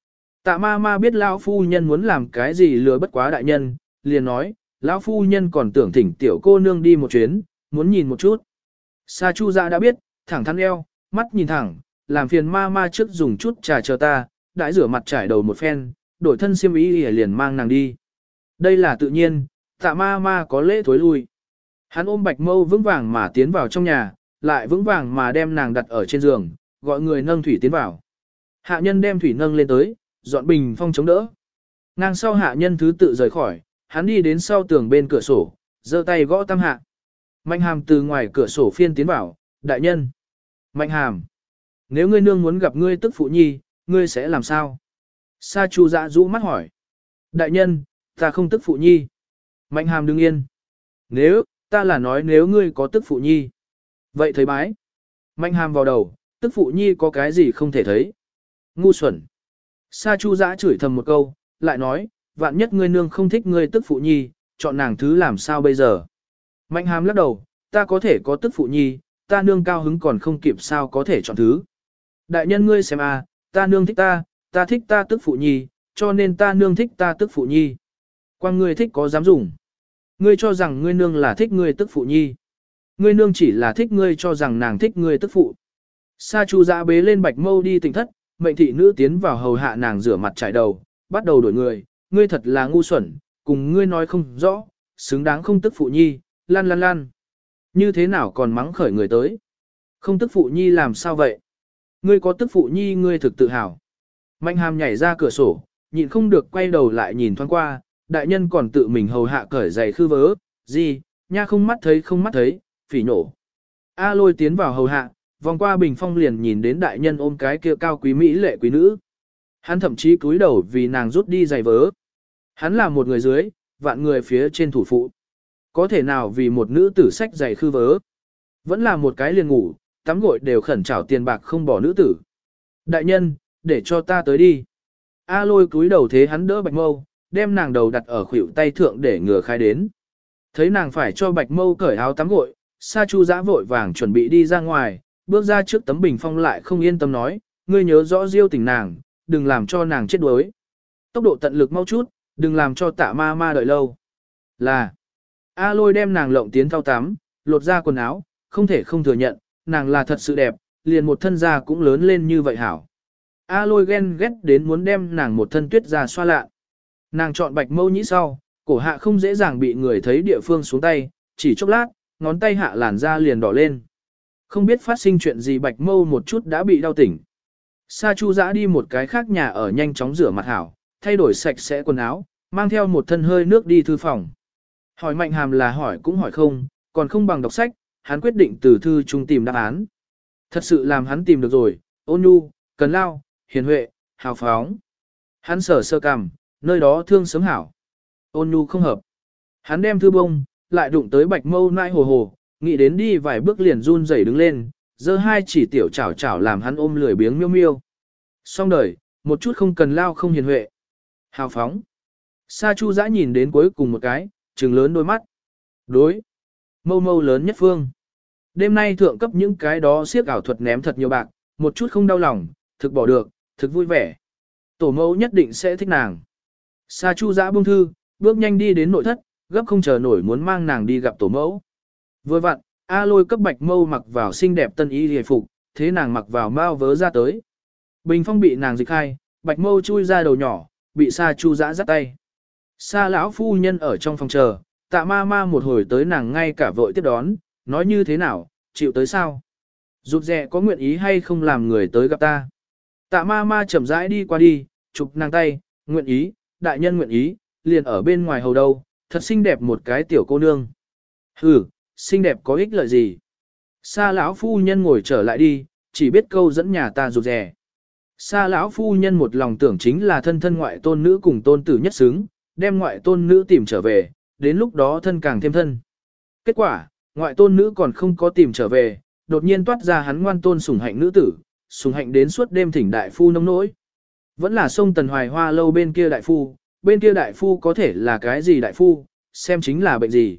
Tạ ma ma biết lão phu nhân muốn làm cái gì lừa bất quá đại nhân, liền nói, lão phu nhân còn tưởng thỉnh tiểu cô nương đi một chuyến, muốn nhìn một chút. Sa Chu Dạ đã biết, thẳng thắn eo, mắt nhìn thẳng, làm phiền ma ma trước dùng chút trà chờ ta, đãi rửa mặt trải đầu một phen, đổi thân xiêm y liền mang nàng đi. Đây là tự nhiên, tạ ma ma có lễ thối lui. Hắn ôm Bạch Mâu vững vàng mà tiến vào trong nhà, lại vững vàng mà đem nàng đặt ở trên giường, gọi người nâng thủy tiến vào. Hạ nhân đem thủy nâng lên tới, dọn bình phong chống đỡ. Ngang sau hạ nhân thứ tự rời khỏi, hắn đi đến sau tường bên cửa sổ, giơ tay gõ tam hạ. Mạnh Hàm từ ngoài cửa sổ phiên tiến vào, đại nhân. Mạnh Hàm, nếu ngươi nương muốn gặp ngươi tức phụ nhi, ngươi sẽ làm sao? Sa Chu Dạ rũ mắt hỏi. Đại nhân, ta không tức phụ nhi. Mạnh Hàm đứng yên. Nếu, ta là nói nếu ngươi có tức phụ nhi. Vậy thấy bái. Mạnh Hàm vào đầu, tức phụ nhi có cái gì không thể thấy. Ngu xuẩn. Sa Chu Dạ chửi thầm một câu, lại nói, vạn nhất ngươi nương không thích ngươi tức phụ nhi, chọn nàng thứ làm sao bây giờ. Mạnh Hàm lắc đầu, ta có thể có tức phụ nhi, ta nương cao hứng còn không kịp sao có thể chọn thứ. Đại nhân ngươi xem à, ta nương thích ta thích ta tức phụ nhi, cho nên ta nương thích ta tức phụ nhi. Quan ngươi thích có dám dùng. Ngươi cho rằng ngươi nương là thích ngươi tức phụ nhi. Ngươi nương chỉ là thích ngươi cho rằng nàng thích ngươi tức phụ. Sa Chu Dạ bế lên Bạch Mâu đi tỉnh thất, mệnh thị nữ tiến vào hầu hạ nàng rửa mặt trải đầu, bắt đầu đổi người, ngươi thật là ngu xuẩn, cùng ngươi nói không rõ, xứng đáng không tức phụ nhi, lan lan lan. Như thế nào còn mắng khởi người tới? Không tức phụ nhi làm sao vậy? Ngươi có tức phụ nhi ngươi thực tự hào. Mạnh Hàm nhảy ra cửa sổ, nhịn không được quay đầu lại nhìn thoáng qua, đại nhân còn tự mình hầu hạ cởi giày khư vớ, gì, nha không mắt thấy, phỉ nổ. A Lôi tiến vào hầu hạ, vòng qua bình phong liền nhìn đến đại nhân ôm cái kia cao quý mỹ lệ quý nữ. Hắn thậm chí cúi đầu vì nàng rút đi giày vớ. Hắn là một người dưới, vạn người phía trên thủ phụ. Có thể nào vì một nữ tử sách giày khư vớ. Vẫn là một cái liền ngủ, tắm gội đều khẩn trảo tiền bạc không bỏ nữ tử. Đại nhân, để cho ta tới đi. A Lôi cúi đầu thế hắn đỡ Bạch Mâu, đem nàng đầu đặt ở khuỷu tay thượng để ngừa khai đến. Thấy nàng phải cho Bạch Mâu cởi áo tắm gội, Sa Chu Dã vội vàng chuẩn bị đi ra ngoài, bước ra trước tấm bình phong lại không yên tâm nói, ngươi nhớ rõ diêu tình nàng, đừng làm cho nàng chết đuối. Tốc độ tận lực mau chút, đừng làm cho Tạ ma ma đợi lâu. Là, A Lôi đem nàng lộng tiến thau tắm, lột ra quần áo, không thể không thừa nhận, nàng là thật sự đẹp, liền một thân da cũng lớn lên như vậy hảo. A Lôi ghen ghét đến muốn đem nàng một thân tuyết da xoa lạ. Nàng chọn Bạch Mâu nhĩ sau, cổ hạ không dễ dàng bị người thấy địa phương xuống tay, chỉ chốc lát, ngón tay hạ làn da liền đỏ lên. Không biết phát sinh chuyện gì Bạch Mâu một chút đã bị đau tỉnh. Sa Chu Dã đi một cái khác nhà ở nhanh chóng rửa mặt hảo, thay đổi sạch sẽ quần áo, mang theo một thân hơi nước đi thư phòng. Hỏi Mạnh Hàm là hỏi cũng hỏi không, còn không bằng đọc sách, hắn quyết định từ thư chung tìm đáp án. Thật sự làm hắn tìm được rồi, ôn nhu, cần lao, hiền huệ, hào phóng. Hắn sở sơ cằm, nơi đó thương sớm hảo. Ôn nhu không hợp. Hắn đem thư bông, lại đụng tới Bạch Mâu nãi hồ hồ, nghĩ đến đi vài bước liền run rẩy đứng lên, giơ hai chỉ tiểu chảo chảo làm hắn ôm lười biếng miêu miêu. Xong đời, một chút không cần lao không hiền huệ. Hào phóng. Sa Chu Dã nhìn đến cuối cùng một cái, trừng lớn đôi mắt. Đối. Mâu mâu lớn nhất phương. Đêm nay thượng cấp những cái đó siếc ảo thuật ném thật nhiều bạc, một chút không đau lòng, thực bỏ được, thực vui vẻ. Tổ mẫu nhất định sẽ thích nàng. Sa Chu Dã buông thư, bước nhanh đi đến nội thất, gấp không chờ nổi muốn mang nàng đi gặp tổ mẫu. Vừa vặn, A Lôi cấp Bạch Mâu mặc vào xinh đẹp tân y hề phục, thế nàng mặc vào mau vớ ra tới. Bình phong bị nàng dịch khai, Bạch Mâu chui ra đầu nhỏ, bị Sa Chu Dã dắt tay. Sa lão phu nhân ở trong phòng chờ, Tạ ma ma một hồi tới nàng ngay cả vội tiếp đón, nói như thế nào, chịu tới sao? Rụt rè có nguyện ý hay không làm người tới gặp ta? Tạ ma ma chậm rãi đi qua đi, chụp nàng tay, nguyện ý, đại nhân nguyện ý, liền ở bên ngoài hầu đâu, thật xinh đẹp một cái tiểu cô nương. Hừ, xinh đẹp có ích lợi gì? Sa lão phu nhân ngồi trở lại đi, chỉ biết câu dẫn nhà ta rụt rè. Sa lão phu nhân một lòng tưởng chính là thân thân ngoại tôn nữ cùng tôn tử nhất xứng, đem ngoại tôn nữ tìm trở về, đến lúc đó thân càng thêm thân. Kết quả, ngoại tôn nữ còn không có tìm trở về, đột nhiên toát ra hắn ngoan tôn sủng hạnh nữ tử, sủng hạnh đến suốt đêm thỉnh đại phu nông nỗi. Vẫn là sông Tần Hoài Hoa lâu bên kia đại phu có thể là cái gì đại phu, xem chính là bệnh gì.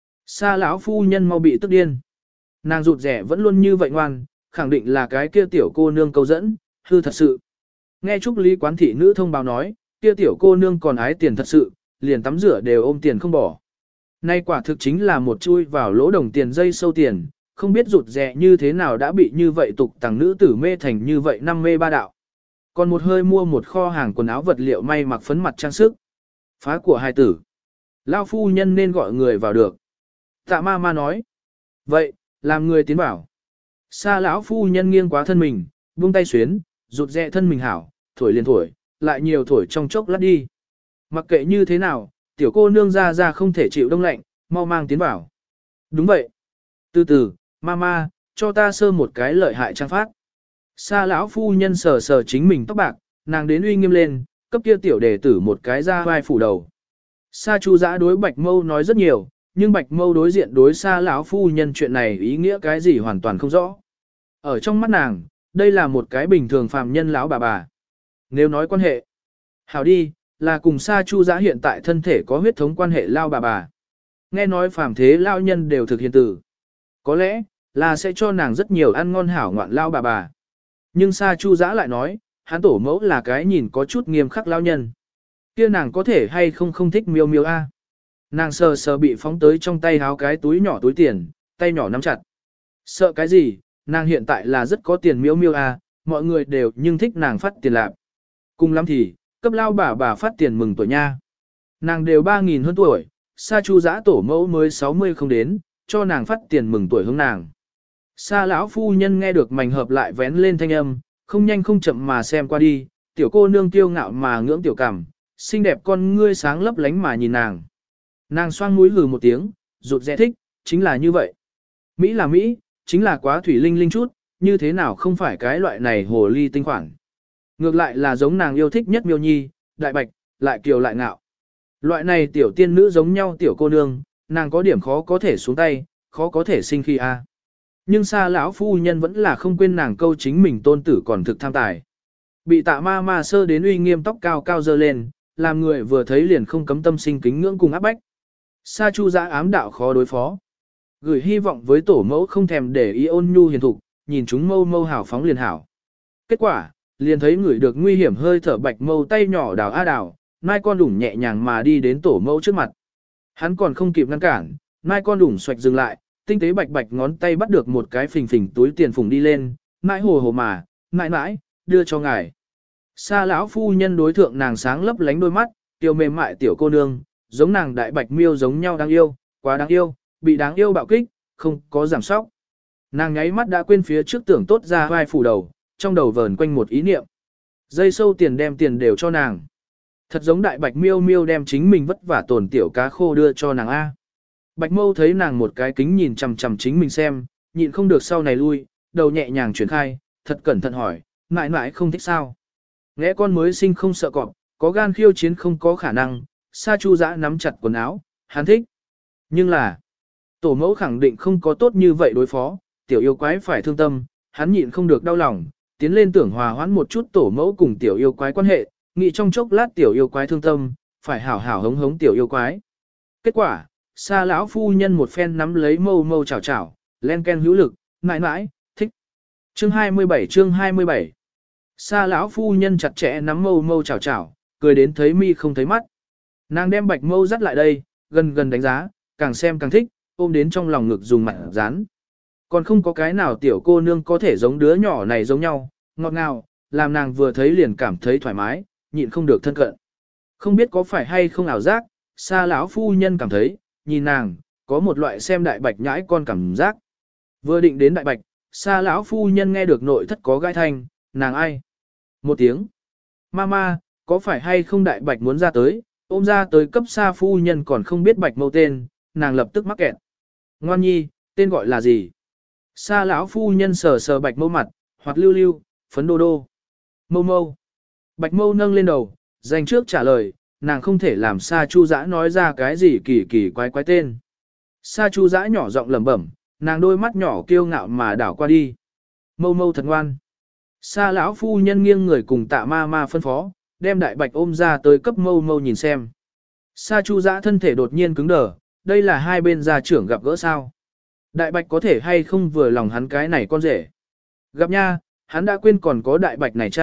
Sa lão phu nhân mau bị tức điên. Nàng rụt rẻ vẫn luôn như vậy ngoan, khẳng định là cái kia tiểu cô nương câu dẫn, hư thật sự. Nghe Trúc Lý quán thị nữ thông báo nói, kia tiểu cô nương còn ái tiền thật sự, liền tắm rửa đều ôm tiền không bỏ. Nay quả thực chính là một chui vào lỗ đồng tiền dây sâu tiền, không biết rụt rè như thế nào đã bị như vậy tục tàng nữ tử mê thành như vậy năm mê ba đạo. Còn một hơi mua một kho hàng quần áo vật liệu may mặc phấn mặt trang sức. Phá của hài tử. Lao phu nhân nên gọi người vào được. Tạ ma ma nói. Vậy, làm người tiến vào. Sa lão phu nhân nghiêng quá thân mình, buông tay xuyến, rụt rè thân mình hảo, thổi liền thổi, lại nhiều thổi trong chốc lát đi. Mặc kệ như thế nào, tiểu cô nương ra không thể chịu đông lạnh, mau mang tiến vào. Đúng vậy. Từ từ, mama, cho ta sơ một cái lợi hại trang phát. Sa lão phu nhân sờ sờ chính mình tóc bạc, nàng đến uy nghiêm lên, cấp kia tiểu đệ tử một cái ra vai phủ đầu. Sa Chu Dã đối Bạch Mâu nói rất nhiều, nhưng Bạch Mâu đối diện đối Sa lão phu nhân chuyện này ý nghĩa cái gì hoàn toàn không rõ. Ở trong mắt nàng, đây là một cái bình thường phàm nhân lão bà. Nếu nói quan hệ, hảo đi, là cùng Sa Chu Dã hiện tại thân thể có huyết thống quan hệ lao bà. Nghe nói phàm thế lao nhân đều thực hiện tử. Có lẽ, là sẽ cho nàng rất nhiều ăn ngon hảo ngoạn lao bà. Nhưng Sa Chu Dã lại nói, hắn tổ mẫu là cái nhìn có chút nghiêm khắc lao nhân. Kia nàng có thể hay không thích miêu miêu a? Nàng sờ sờ bị phóng tới trong tay háo cái túi nhỏ túi tiền, tay nhỏ nắm chặt. Sợ cái gì, nàng hiện tại là rất có tiền miêu miêu a, mọi người đều nhưng thích nàng phát tiền lạc. Cùng lắm thì, cấp lao bà phát tiền mừng tuổi nha. Nàng đều 3.000 hơn tuổi, Sa Chu Dã tổ mẫu mới 60 không đến, cho nàng phát tiền mừng tuổi hướng nàng. Sa lão phu nhân nghe được mảnh hợp lại vén lên thanh âm, không nhanh không chậm mà xem qua đi, tiểu cô nương kiêu ngạo mà ngưỡng tiểu cảm, xinh đẹp con ngươi sáng lấp lánh mà nhìn nàng. Nàng xoang mũi hừ một tiếng, rụt rè thích, chính là như vậy. Mỹ là Mỹ, chính là quá thủy linh linh chút, như thế nào không phải cái loại này hồ ly tinh khoản. Ngược lại là giống nàng yêu thích nhất miêu nhi, đại bạch, lại kiều lại ngạo. Loại này tiểu tiên nữ giống nhau tiểu cô nương, nàng có điểm khó có thể xuống tay, khó có thể sinh khi a. Nhưng Sa lão phu nhân vẫn là không quên nàng câu chính mình tôn tử còn thực tham tài. Bị Tạ ma ma sơ đến uy nghiêm tóc cao cao dơ lên, làm người vừa thấy liền không cấm tâm sinh kính ngưỡng cùng áp bách. Sa Chu Dã ám đạo khó đối phó. Gửi hy vọng với tổ mẫu không thèm để ý ôn nhu hiền thục, nhìn chúng mâu mâu hảo phóng liền hảo. Kết quả, liền thấy người được nguy hiểm hơi thở Bạch Mâu tay nhỏ đào a đào, mai con đủng nhẹ nhàng mà đi đến tổ mẫu trước mặt. Hắn còn không kịp ngăn cản, mai con đủng xoạch dừng lại, tinh tế bạch bạch ngón tay bắt được một cái phình phình túi tiền phùng đi lên, mãi hồ hồ mà, mãi mãi, đưa cho ngài. Sa lão phu nhân đối thượng nàng sáng lấp lánh đôi mắt, tiểu mềm mại tiểu cô nương, giống nàng đại bạch miêu giống nhau đáng yêu, quá đáng yêu, bị đáng yêu bạo kích, không có giảm sóc. Nàng nháy mắt đã quên phía trước tưởng tốt ra vai phủ đầu, trong đầu vờn quanh một ý niệm. Dây sâu tiền đem tiền đều cho nàng. Thật giống đại bạch miêu miêu đem chính mình vất vả tổn tiểu cá khô đưa cho nàng A. Bạch Mâu thấy nàng một cái kính nhìn chằm chằm chính mình xem, nhịn không được sau này lui, đầu nhẹ nhàng chuyển khai, thật cẩn thận hỏi, mãi mãi không thích sao. Nghe con mới sinh không sợ cọp, có gan khiêu chiến không có khả năng, Sa Chu Dã nắm chặt quần áo, hắn thích. Nhưng là, tổ mẫu khẳng định không có tốt như vậy đối phó, tiểu yêu quái phải thương tâm, hắn nhịn không được đau lòng, tiến lên tưởng hòa hoãn một chút tổ mẫu cùng tiểu yêu quái quan hệ, nghĩ trong chốc lát tiểu yêu quái thương tâm, phải hảo hảo hống hống tiểu yêu quái. Kết quả, Sa lão phu nhân một phen nắm lấy mâu mâu chảo chảo, len ken hữu lực, mãi mãi, thích. Chương 27 Sa lão phu nhân chặt chẽ nắm mâu mâu chảo chảo, cười đến thấy mi không thấy mắt. Nàng đem Bạch Mâu dắt lại đây, gần gần đánh giá, càng xem càng thích, ôm đến trong lòng ngực dùng mặt dán. Còn không có cái nào tiểu cô nương có thể giống đứa nhỏ này giống nhau, ngọt ngào, làm nàng vừa thấy liền cảm thấy thoải mái, nhịn không được thân cận. Không biết có phải hay không ảo giác, Sa lão phu nhân cảm thấy, nhìn nàng, có một loại xem đại bạch nhãi con cảm giác. Vừa định đến đại bạch, Sa lão phu nhân nghe được nội thất có gai thanh, nàng ai? Một tiếng. Mama, có phải hay không đại bạch muốn ra tới, ôm ra tới cấp Sa phu nhân còn không biết Bạch Mâu tên, nàng lập tức mắc kẹt. Ngoan nhi, tên gọi là gì? Sa lão phu nhân sờ sờ Bạch Mâu mặt, hoặc lưu lưu, phấn đô đô. Mâu mâu. Bạch Mâu nâng lên đầu, dành trước trả lời, nàng không thể làm Sa Chu Dã nói ra cái gì kỳ kỳ quái quái tên. Sa Chu Dã nhỏ giọng lẩm bẩm, nàng đôi mắt nhỏ kiêu ngạo mà đảo qua đi. Mâu mâu thật ngoan. Sa lão phu nhân nghiêng người cùng Tạ ma ma phân phó, đem đại bạch ôm ra tới cấp mâu mâu nhìn xem. Sa Chu Dã thân thể đột nhiên cứng đờ, đây là hai bên gia trưởng gặp gỡ sao. Đại bạch có thể hay không vừa lòng hắn cái này con rể. Gặp nha, hắn đã quên còn có đại bạch này cha,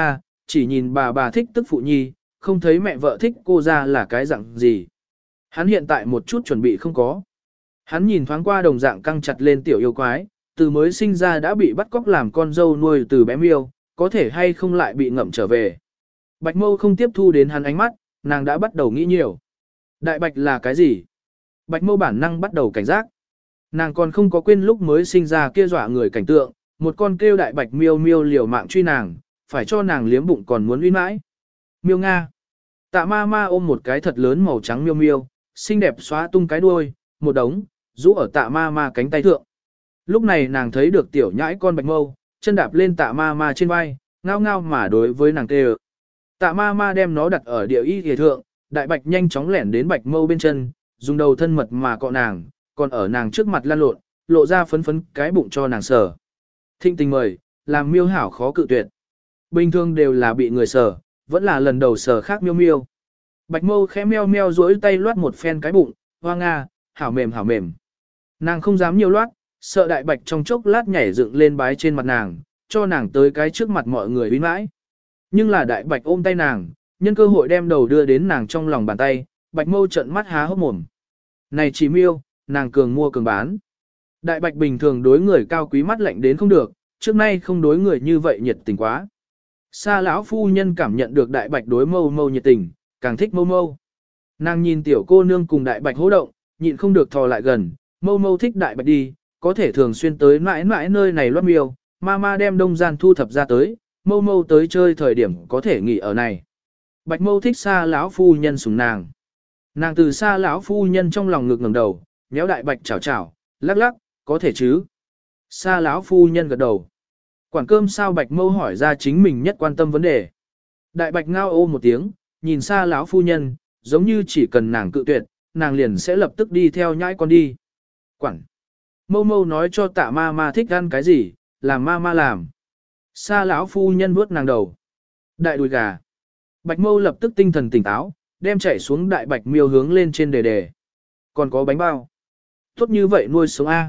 chỉ nhìn bà thích tức phụ nhi, không thấy mẹ vợ thích cô ra là cái dạng gì. Hắn hiện tại một chút chuẩn bị không có. Hắn nhìn thoáng qua đồng dạng căng chặt lên tiểu yêu quái, từ mới sinh ra đã bị bắt cóc làm con dâu nuôi từ bé miêu, có thể hay không lại bị ngậm trở về. Bạch Mâu không tiếp thu đến hắn ánh mắt, nàng đã bắt đầu nghĩ nhiều. Đại bạch là cái gì? Bạch Mâu bản năng bắt đầu cảnh giác. Nàng còn không có quên lúc mới sinh ra kia dọa người cảnh tượng, một con kêu đại bạch miêu miêu liều mạng truy nàng, phải cho nàng liếm bụng còn muốn uy mãi. Miêu Nga. Tạ ma ma ôm một cái thật lớn màu trắng miêu miêu, xinh đẹp xóa tung cái đuôi, một đống, rũ ở tạ ma ma cánh tay thượng. Lúc này nàng thấy được tiểu nhãi con Bạch Mâu, chân đạp lên tạ ma ma trên vai, ngao ngao mà đối với nàng kêu. Tạ ma ma đem nó đặt ở địa y hề thượng, đại bạch nhanh chóng lẻn đến Bạch Mâu bên chân, dùng đầu thân mật mà cọ nàng, còn ở nàng trước mặt lan lộn, lộ ra phấn phấn cái bụng cho nàng sờ. Thịnh tình mời, làm miêu hảo khó cự tuyệt. Bình thường đều là bị người sờ, vẫn là lần đầu sờ khác miêu miêu. Bạch Mâu khẽ meo meo duỗi tay loát một phen cái bụng, hoa nga, hảo mềm hảo mềm. Nàng không dám nhiều loát, sợ đại bạch trong chốc lát nhảy dựng lên bái trên mặt nàng, cho nàng tới cái trước mặt mọi người uy mãi. Nhưng là đại bạch ôm tay nàng, nhân cơ hội đem đầu đưa đến nàng trong lòng bàn tay, Bạch Mâu trợn mắt há hốc mồm. Này chỉ miêu, nàng cường mua cường bán. Đại bạch bình thường đối người cao quý mắt lạnh đến không được, trước nay không đối người như vậy nhiệt tình quá. Sa lão phu nhân cảm nhận được đại bạch đối Mâu Mâu nhiệt tình, càng thích Mâu Mâu. Nàng nhìn tiểu cô nương cùng đại bạch hô động, nhịn không được thò lại gần, Mâu Mâu thích đại bạch đi, có thể thường xuyên tới mãi mãi nơi này loát miêu, mama đem đông gian thu thập ra tới, Mâu Mâu tới chơi thời điểm có thể nghỉ ở này. Bạch Mâu thích Sa lão phu nhân sủng nàng. Nàng từ Sa lão phu nhân trong lòng ngực ngẩng đầu, nhéo đại bạch chảo chảo, lắc lắc, có thể chứ? Sa lão phu nhân gật đầu. Quản cơm sao Bạch Mâu hỏi ra chính mình nhất quan tâm vấn đề. Đại bạch ngao ô một tiếng, nhìn Sa lão phu nhân, giống như chỉ cần nàng cự tuyệt, nàng liền sẽ lập tức đi theo nhãi con đi. Quản. Mâu Mâu nói cho Tạ ma ma thích ăn cái gì, làm ma ma làm. Sa lão phu nhân vuốt nàng đầu. Đại đùi gà. Bạch Mâu lập tức tinh thần tỉnh táo, đem chạy xuống đại bạch miêu hướng lên trên đề đề. Còn có bánh bao. Tốt như vậy nuôi sống A.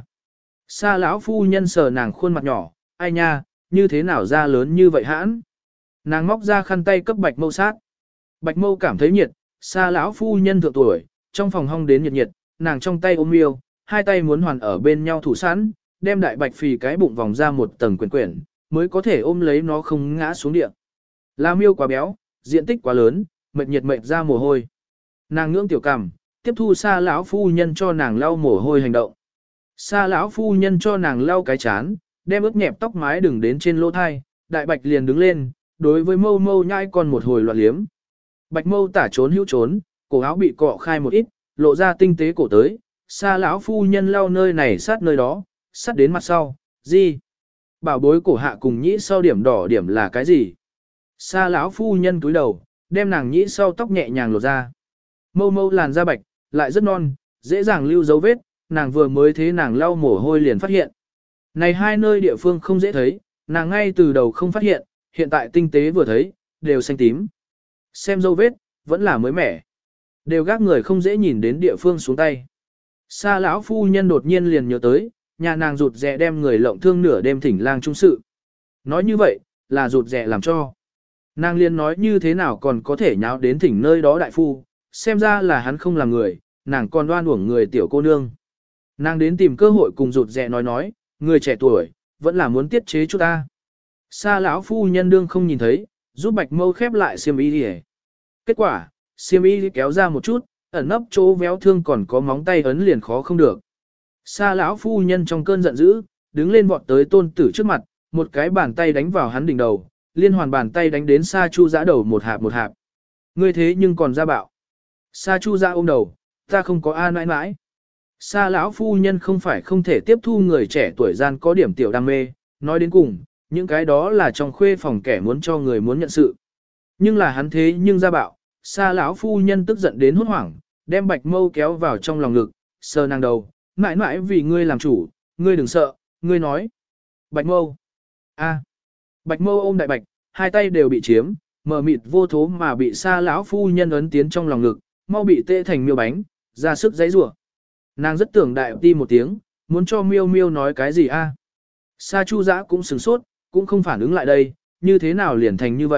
Sa lão phu nhân sờ nàng khuôn mặt nhỏ, ai nha, như thế nào ra lớn như vậy hãn. Nàng móc ra khăn tay cấp Bạch Mâu sát. Bạch Mâu cảm thấy nhiệt, Sa lão phu nhân thượng tuổi, trong phòng hong đến nhiệt nhiệt, nàng trong tay ôm miêu, hai tay muốn hoàn ở bên nhau thủ sẵn, đem đại bạch phì cái bụng vòng ra một tầng quyển quyển, mới có thể ôm lấy nó không ngã xuống địa. Là miêu quá béo, diện tích quá lớn, mệt ra mồ hôi. Nàng ngưỡng tiểu cằm, tiếp thu Sa lão phu nhân cho nàng lau mồ hôi hành động. Sa lão phu nhân cho nàng lau cái chán, đem ướt nhẹp tóc mái đừng đến trên lỗ thai, đại bạch liền đứng lên, đối với Mâu Mâu nhai con một hồi loạn liếm. Bạch Mâu tả trốn hữu trốn, cổ áo bị cọ khai một ít, lộ ra tinh tế cổ tới, Sa lão phu nhân lau nơi này sát nơi đó, sát đến mặt sau, gì? Bảo bối cổ hạ cùng nhĩ sau điểm đỏ điểm là cái gì? Sa lão phu nhân cúi đầu, đem nàng nhĩ sau tóc nhẹ nhàng lột ra. Mâu Mâu làn da bạch, lại rất non, dễ dàng lưu dấu vết, nàng vừa mới thế nàng lau mồ hôi liền phát hiện. Này hai nơi địa phương không dễ thấy, nàng ngay từ đầu không phát hiện, hiện tại tinh tế vừa thấy, đều xanh tím. Xem dấu vết, vẫn là mới mẻ. Đều gác người không dễ nhìn đến địa phương xuống tay. Sa lão phu nhân đột nhiên liền nhớ tới, nhà nàng rụt rè đem người lộng thương nửa đêm thỉnh lang trung sự. Nói như vậy, là rụt rè làm cho. Nàng liền nói như thế nào còn có thể nháo đến thỉnh nơi đó đại phu, xem ra là hắn không làm người, nàng còn đoan uổng người tiểu cô nương. Nàng đến tìm cơ hội cùng rụt rè nói, người trẻ tuổi, vẫn là muốn tiết chế chút ta. Sa lão phu nhân đương không nhìn thấy, giúp Bạch Mâu khép lại xiêm y đi. Kết quả, xiêm y kéo ra một chút, ẩn nấp chỗ véo thương còn có móng tay ấn liền khó không được. Sa lão phu nhân trong cơn giận dữ, đứng lên vọt tới tôn tử trước mặt, một cái bàn tay đánh vào hắn đỉnh đầu, liên hoàn bàn tay đánh đến Sa Chu Dã đầu một hạp. Ngươi thế nhưng còn ra bạo. Sa Chu Dã ôm đầu, ta không có a nãi nãi. Sa lão phu nhân không phải không thể tiếp thu người trẻ tuổi gian có điểm tiểu đam mê, nói đến cùng, những cái đó là trong khuê phòng kẻ muốn cho người muốn nhận sự. Nhưng là hắn thế nhưng ra bạo, Sa lão phu nhân tức giận đến hốt hoảng, đem Bạch Mâu kéo vào trong lòng ngực, sờ nàng đầu, mãi mãi vì ngươi làm chủ, ngươi đừng sợ, ngươi nói. Bạch Mâu. A. Bạch Mâu ôm đại bạch, hai tay đều bị chiếm, mờ mịt vô thố mà bị Sa lão phu nhân ấn tiến trong lòng ngực, mau bị tê thành miêu bánh, ra sức giãy giụa. Nàng rất tưởng đại ti một tiếng, muốn cho miêu miêu nói cái gì a. Sa Chu Dã cũng sửng sốt, cũng không phản ứng lại đây, như thế nào liền thành như vậy,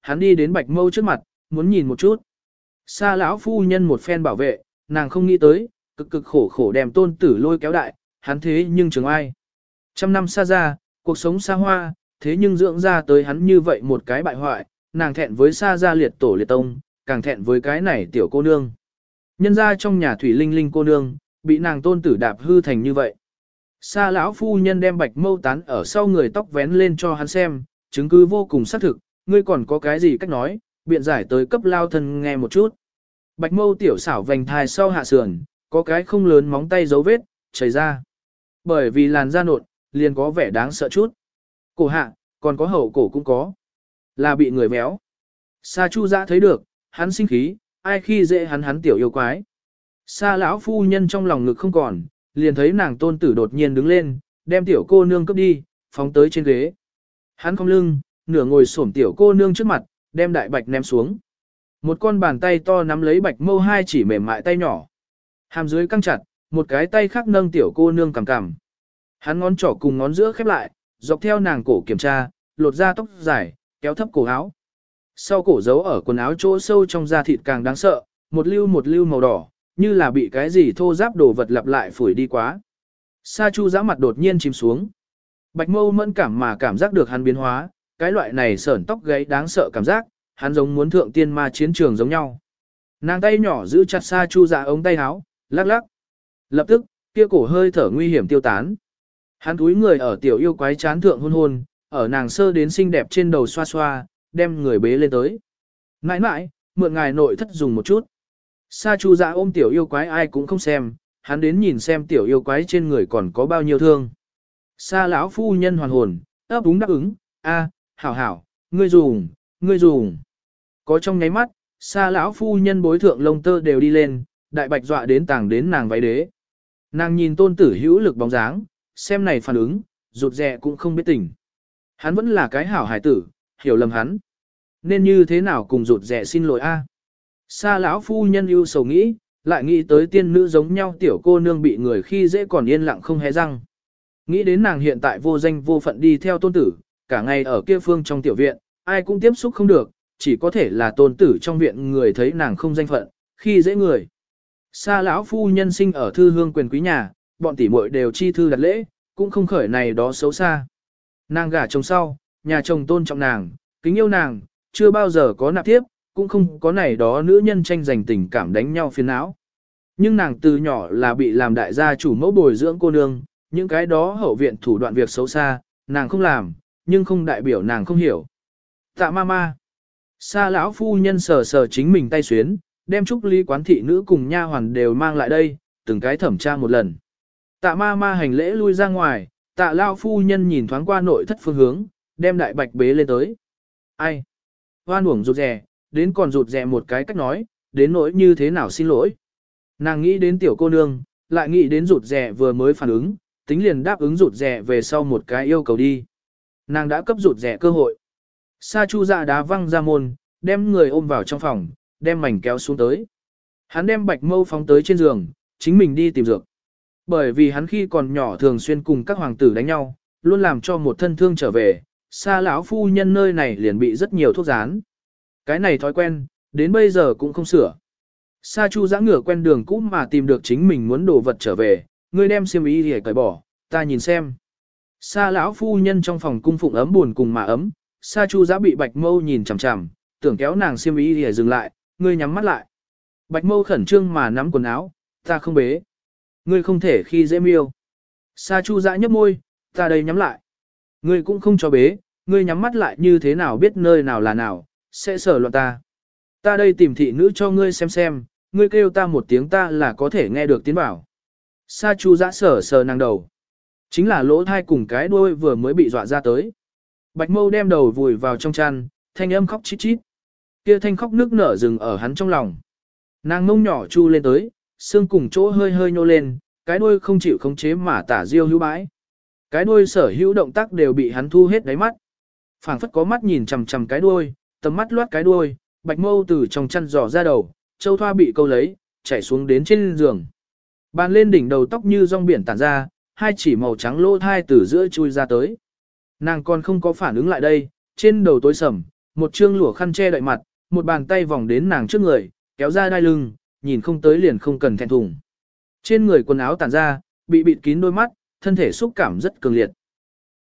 hắn đi đến Bạch Mâu trước mặt, muốn nhìn một chút. Sa lão phu nhân một phen bảo vệ, nàng không nghĩ tới, cực cực khổ khổ đem tôn tử lôi kéo đại, hắn thế nhưng trường ai. Trăm năm xa ra, cuộc sống xa hoa, thế nhưng dưỡng ra tới hắn như vậy một cái bại hoại, nàng thẹn với Sa gia liệt tổ liệt tông, càng thẹn với cái này tiểu cô nương. Nhân ra trong nhà thủy linh linh cô nương, bị nàng tôn tử đạp hư thành như vậy. Sa lão phu nhân đem Bạch Mâu tán ở sau người tóc vén lên cho hắn xem, chứng cứ vô cùng xác thực, ngươi còn có cái gì cách nói, biện giải tới cấp lao thân nghe một chút. Bạch Mâu tiểu xảo vành thai sau hạ sườn, có cái không lớn móng tay dấu vết, chảy ra. Bởi vì làn da nộn, liền có vẻ đáng sợ chút. Cổ hạ, còn có hậu cổ cũng có. Là bị người véo. Sa Chu Dã thấy được, hắn sinh khí, ai khi dễ hắn tiểu yêu quái. Sa lão phu nhân trong lòng ngực không còn, liền thấy nàng tôn tử đột nhiên đứng lên, đem tiểu cô nương cướp đi, phóng tới trên ghế. Hắn cong lưng, nửa ngồi xổm tiểu cô nương trước mặt, đem đại bạch ném xuống. Một con bàn tay to nắm lấy Bạch Mâu hai chỉ mềm mại tay nhỏ. Hàm dưới căng chặt, một cái tay khác nâng tiểu cô nương cằm cằm. Hắn ngón trỏ cùng ngón giữa khép lại, dọc theo nàng cổ kiểm tra, lột ra tóc dài, kéo thấp cổ áo. Sau cổ giấu ở quần áo chỗ sâu trong da thịt càng đáng sợ, một lưu màu đỏ, như là bị cái gì thô ráp đồ vật lặp lại phủi đi quá. Sa Chu Dã mặt đột nhiên chìm xuống. Bạch Mâu mẫn cảm mà cảm giác được hắn biến hóa, cái loại này sởn tóc gáy đáng sợ cảm giác, hắn giống muốn thượng tiên ma chiến trường giống nhau. Nàng tay nhỏ giữ chặt Sa Chu Dã ống tay áo, lắc lắc. Lập tức, kia cổ hơi thở nguy hiểm tiêu tán. Hắn cúi người ở tiểu yêu quái chán thượng hôn hôn, ở nàng sơ đến xinh đẹp trên đầu xoa xoa, đem người bế lên tới. Nãi nãi, mượn ngài nội thất dùng một chút. Sa Chu Dã ôm tiểu yêu quái ai cũng không xem, hắn đến nhìn xem tiểu yêu quái trên người còn có bao nhiêu thương. Sa lão phu nhân hoàn hồn, ấp úng đáp ứng, a, hảo hảo, ngươi dùng. Có trong nháy mắt, Sa lão phu nhân bối thượng lông tơ đều đi lên, đại bạch dọa đến tàng đến nàng váy đế. Nàng nhìn tôn tử hữu lực bóng dáng, xem này phản ứng, rụt rè cũng không biết tình. Hắn vẫn là cái hảo hải tử, hiểu lầm hắn. Nên như thế nào cùng rụt rè xin lỗi a? Sa lão phu nhân ưu sầu nghĩ, lại nghĩ tới tiên nữ giống nhau tiểu cô nương bị người khi dễ còn yên lặng không hé răng. Nghĩ đến nàng hiện tại vô danh vô phận đi theo tôn tử, cả ngày ở kia phương trong tiểu viện, ai cũng tiếp xúc không được, chỉ có thể là tôn tử trong viện người thấy nàng không danh phận, khi dễ người. Sa lão phu nhân sinh ở thư hương quyền quý nhà, bọn tỷ muội đều chi thư đặt lễ, cũng không khởi này đó xấu xa. Nàng gả chồng sau, nhà chồng tôn trọng nàng, kính yêu nàng, chưa bao giờ có nạp tiếp, cũng không có này đó nữ nhân tranh giành tình cảm đánh nhau phiền não. Nhưng nàng từ nhỏ là bị làm đại gia chủ mẫu bồi dưỡng cô nương, những cái đó hậu viện thủ đoạn việc xấu xa, nàng không làm, nhưng không đại biểu nàng không hiểu. Tạ ma. Sa lão phu nhân sờ sờ chính mình tay xuyến, đem trúc ly quán thị nữ cùng nha hoàn đều mang lại đây, từng cái thẩm tra một lần. Tạ ma hành lễ lui ra ngoài, tạ lão phu nhân nhìn thoáng qua nội thất phương hướng, đem đại bạch bế lên tới. Ai? Hoan uổng rụt rè, đến còn rụt rè một cái cách nói, đến nỗi như thế nào xin lỗi. Nàng nghĩ đến tiểu cô nương, lại nghĩ đến rụt rè vừa mới phản ứng, tính liền đáp ứng rụt rè về sau một cái yêu cầu đi. Nàng đã cấp rụt rè cơ hội. Sa Chu Dạ đá văng ra môn, đem người ôm vào trong phòng, đem mảnh kéo xuống tới. Hắn đem Bạch Mâu phóng tới trên giường, chính mình đi tìm dược. Bởi vì hắn khi còn nhỏ thường xuyên cùng các hoàng tử đánh nhau, luôn làm cho một thân thương trở về, Sa lão phu nhân nơi này liền bị rất nhiều thuốc dán. Cái này thói quen, đến bây giờ cũng không sửa. Sa Chu Dã ngửa quen đường cũ mà tìm được chính mình muốn đồ vật trở về, ngươi đem xiêm y để cởi bỏ, ta nhìn xem. Sa lão phu nhân trong phòng cung phụng ấm buồn cùng mà ấm, Sa Chu Dã bị Bạch Mâu nhìn chằm chằm, tưởng kéo nàng xiêm y để dừng lại, ngươi nhắm mắt lại. Bạch Mâu khẩn trương mà nắm quần áo, ta không bế. Ngươi không thể khi dễ miêu. Sa Chu Dã nhấp môi, ta đây nhắm lại. Ngươi cũng không cho bế, ngươi nhắm mắt lại như thế nào biết nơi nào là nào, sẽ sở loạn ta. Ta đây tìm thị nữ cho ngươi xem, ngươi kêu ta một tiếng ta là có thể nghe được tiếng bảo. Sa Chu Dã sờ nàng đầu. Chính là lỗ thai cùng cái đuôi vừa mới bị dọa ra tới. Bạch Mâu đem đầu vùi vào trong chăn, thanh âm khóc chít chít. Kia thanh khóc nước nở dừng ở hắn trong lòng. Nàng mông nhỏ chu lên tới, xương cùng chỗ hơi nhô lên, cái đuôi không chịu khống chế mà tả diêu hữu bãi. Cái đuôi sở hữu động tác đều bị hắn thu hết đáy mắt. Phảng phất có mắt nhìn chằm chằm cái đuôi, tầm mắt loát cái đuôi, Bạch Mâu từ trong chăn dò ra đầu, châu thoa bị câu lấy, chảy xuống đến trên giường. Bàn lên đỉnh đầu tóc như rong biển tản ra, hai chỉ màu trắng lỗ thai từ giữa chui ra tới. Nàng còn không có phản ứng lại đây, trên đầu tối sầm, một trương lụa khăn che đậy mặt, một bàn tay vòng đến nàng trước người, kéo ra đai lưng, nhìn không tới liền không cần thẹn thùng. Trên người quần áo tản ra, bị bịt kín đôi mắt, thân thể xúc cảm rất cường liệt.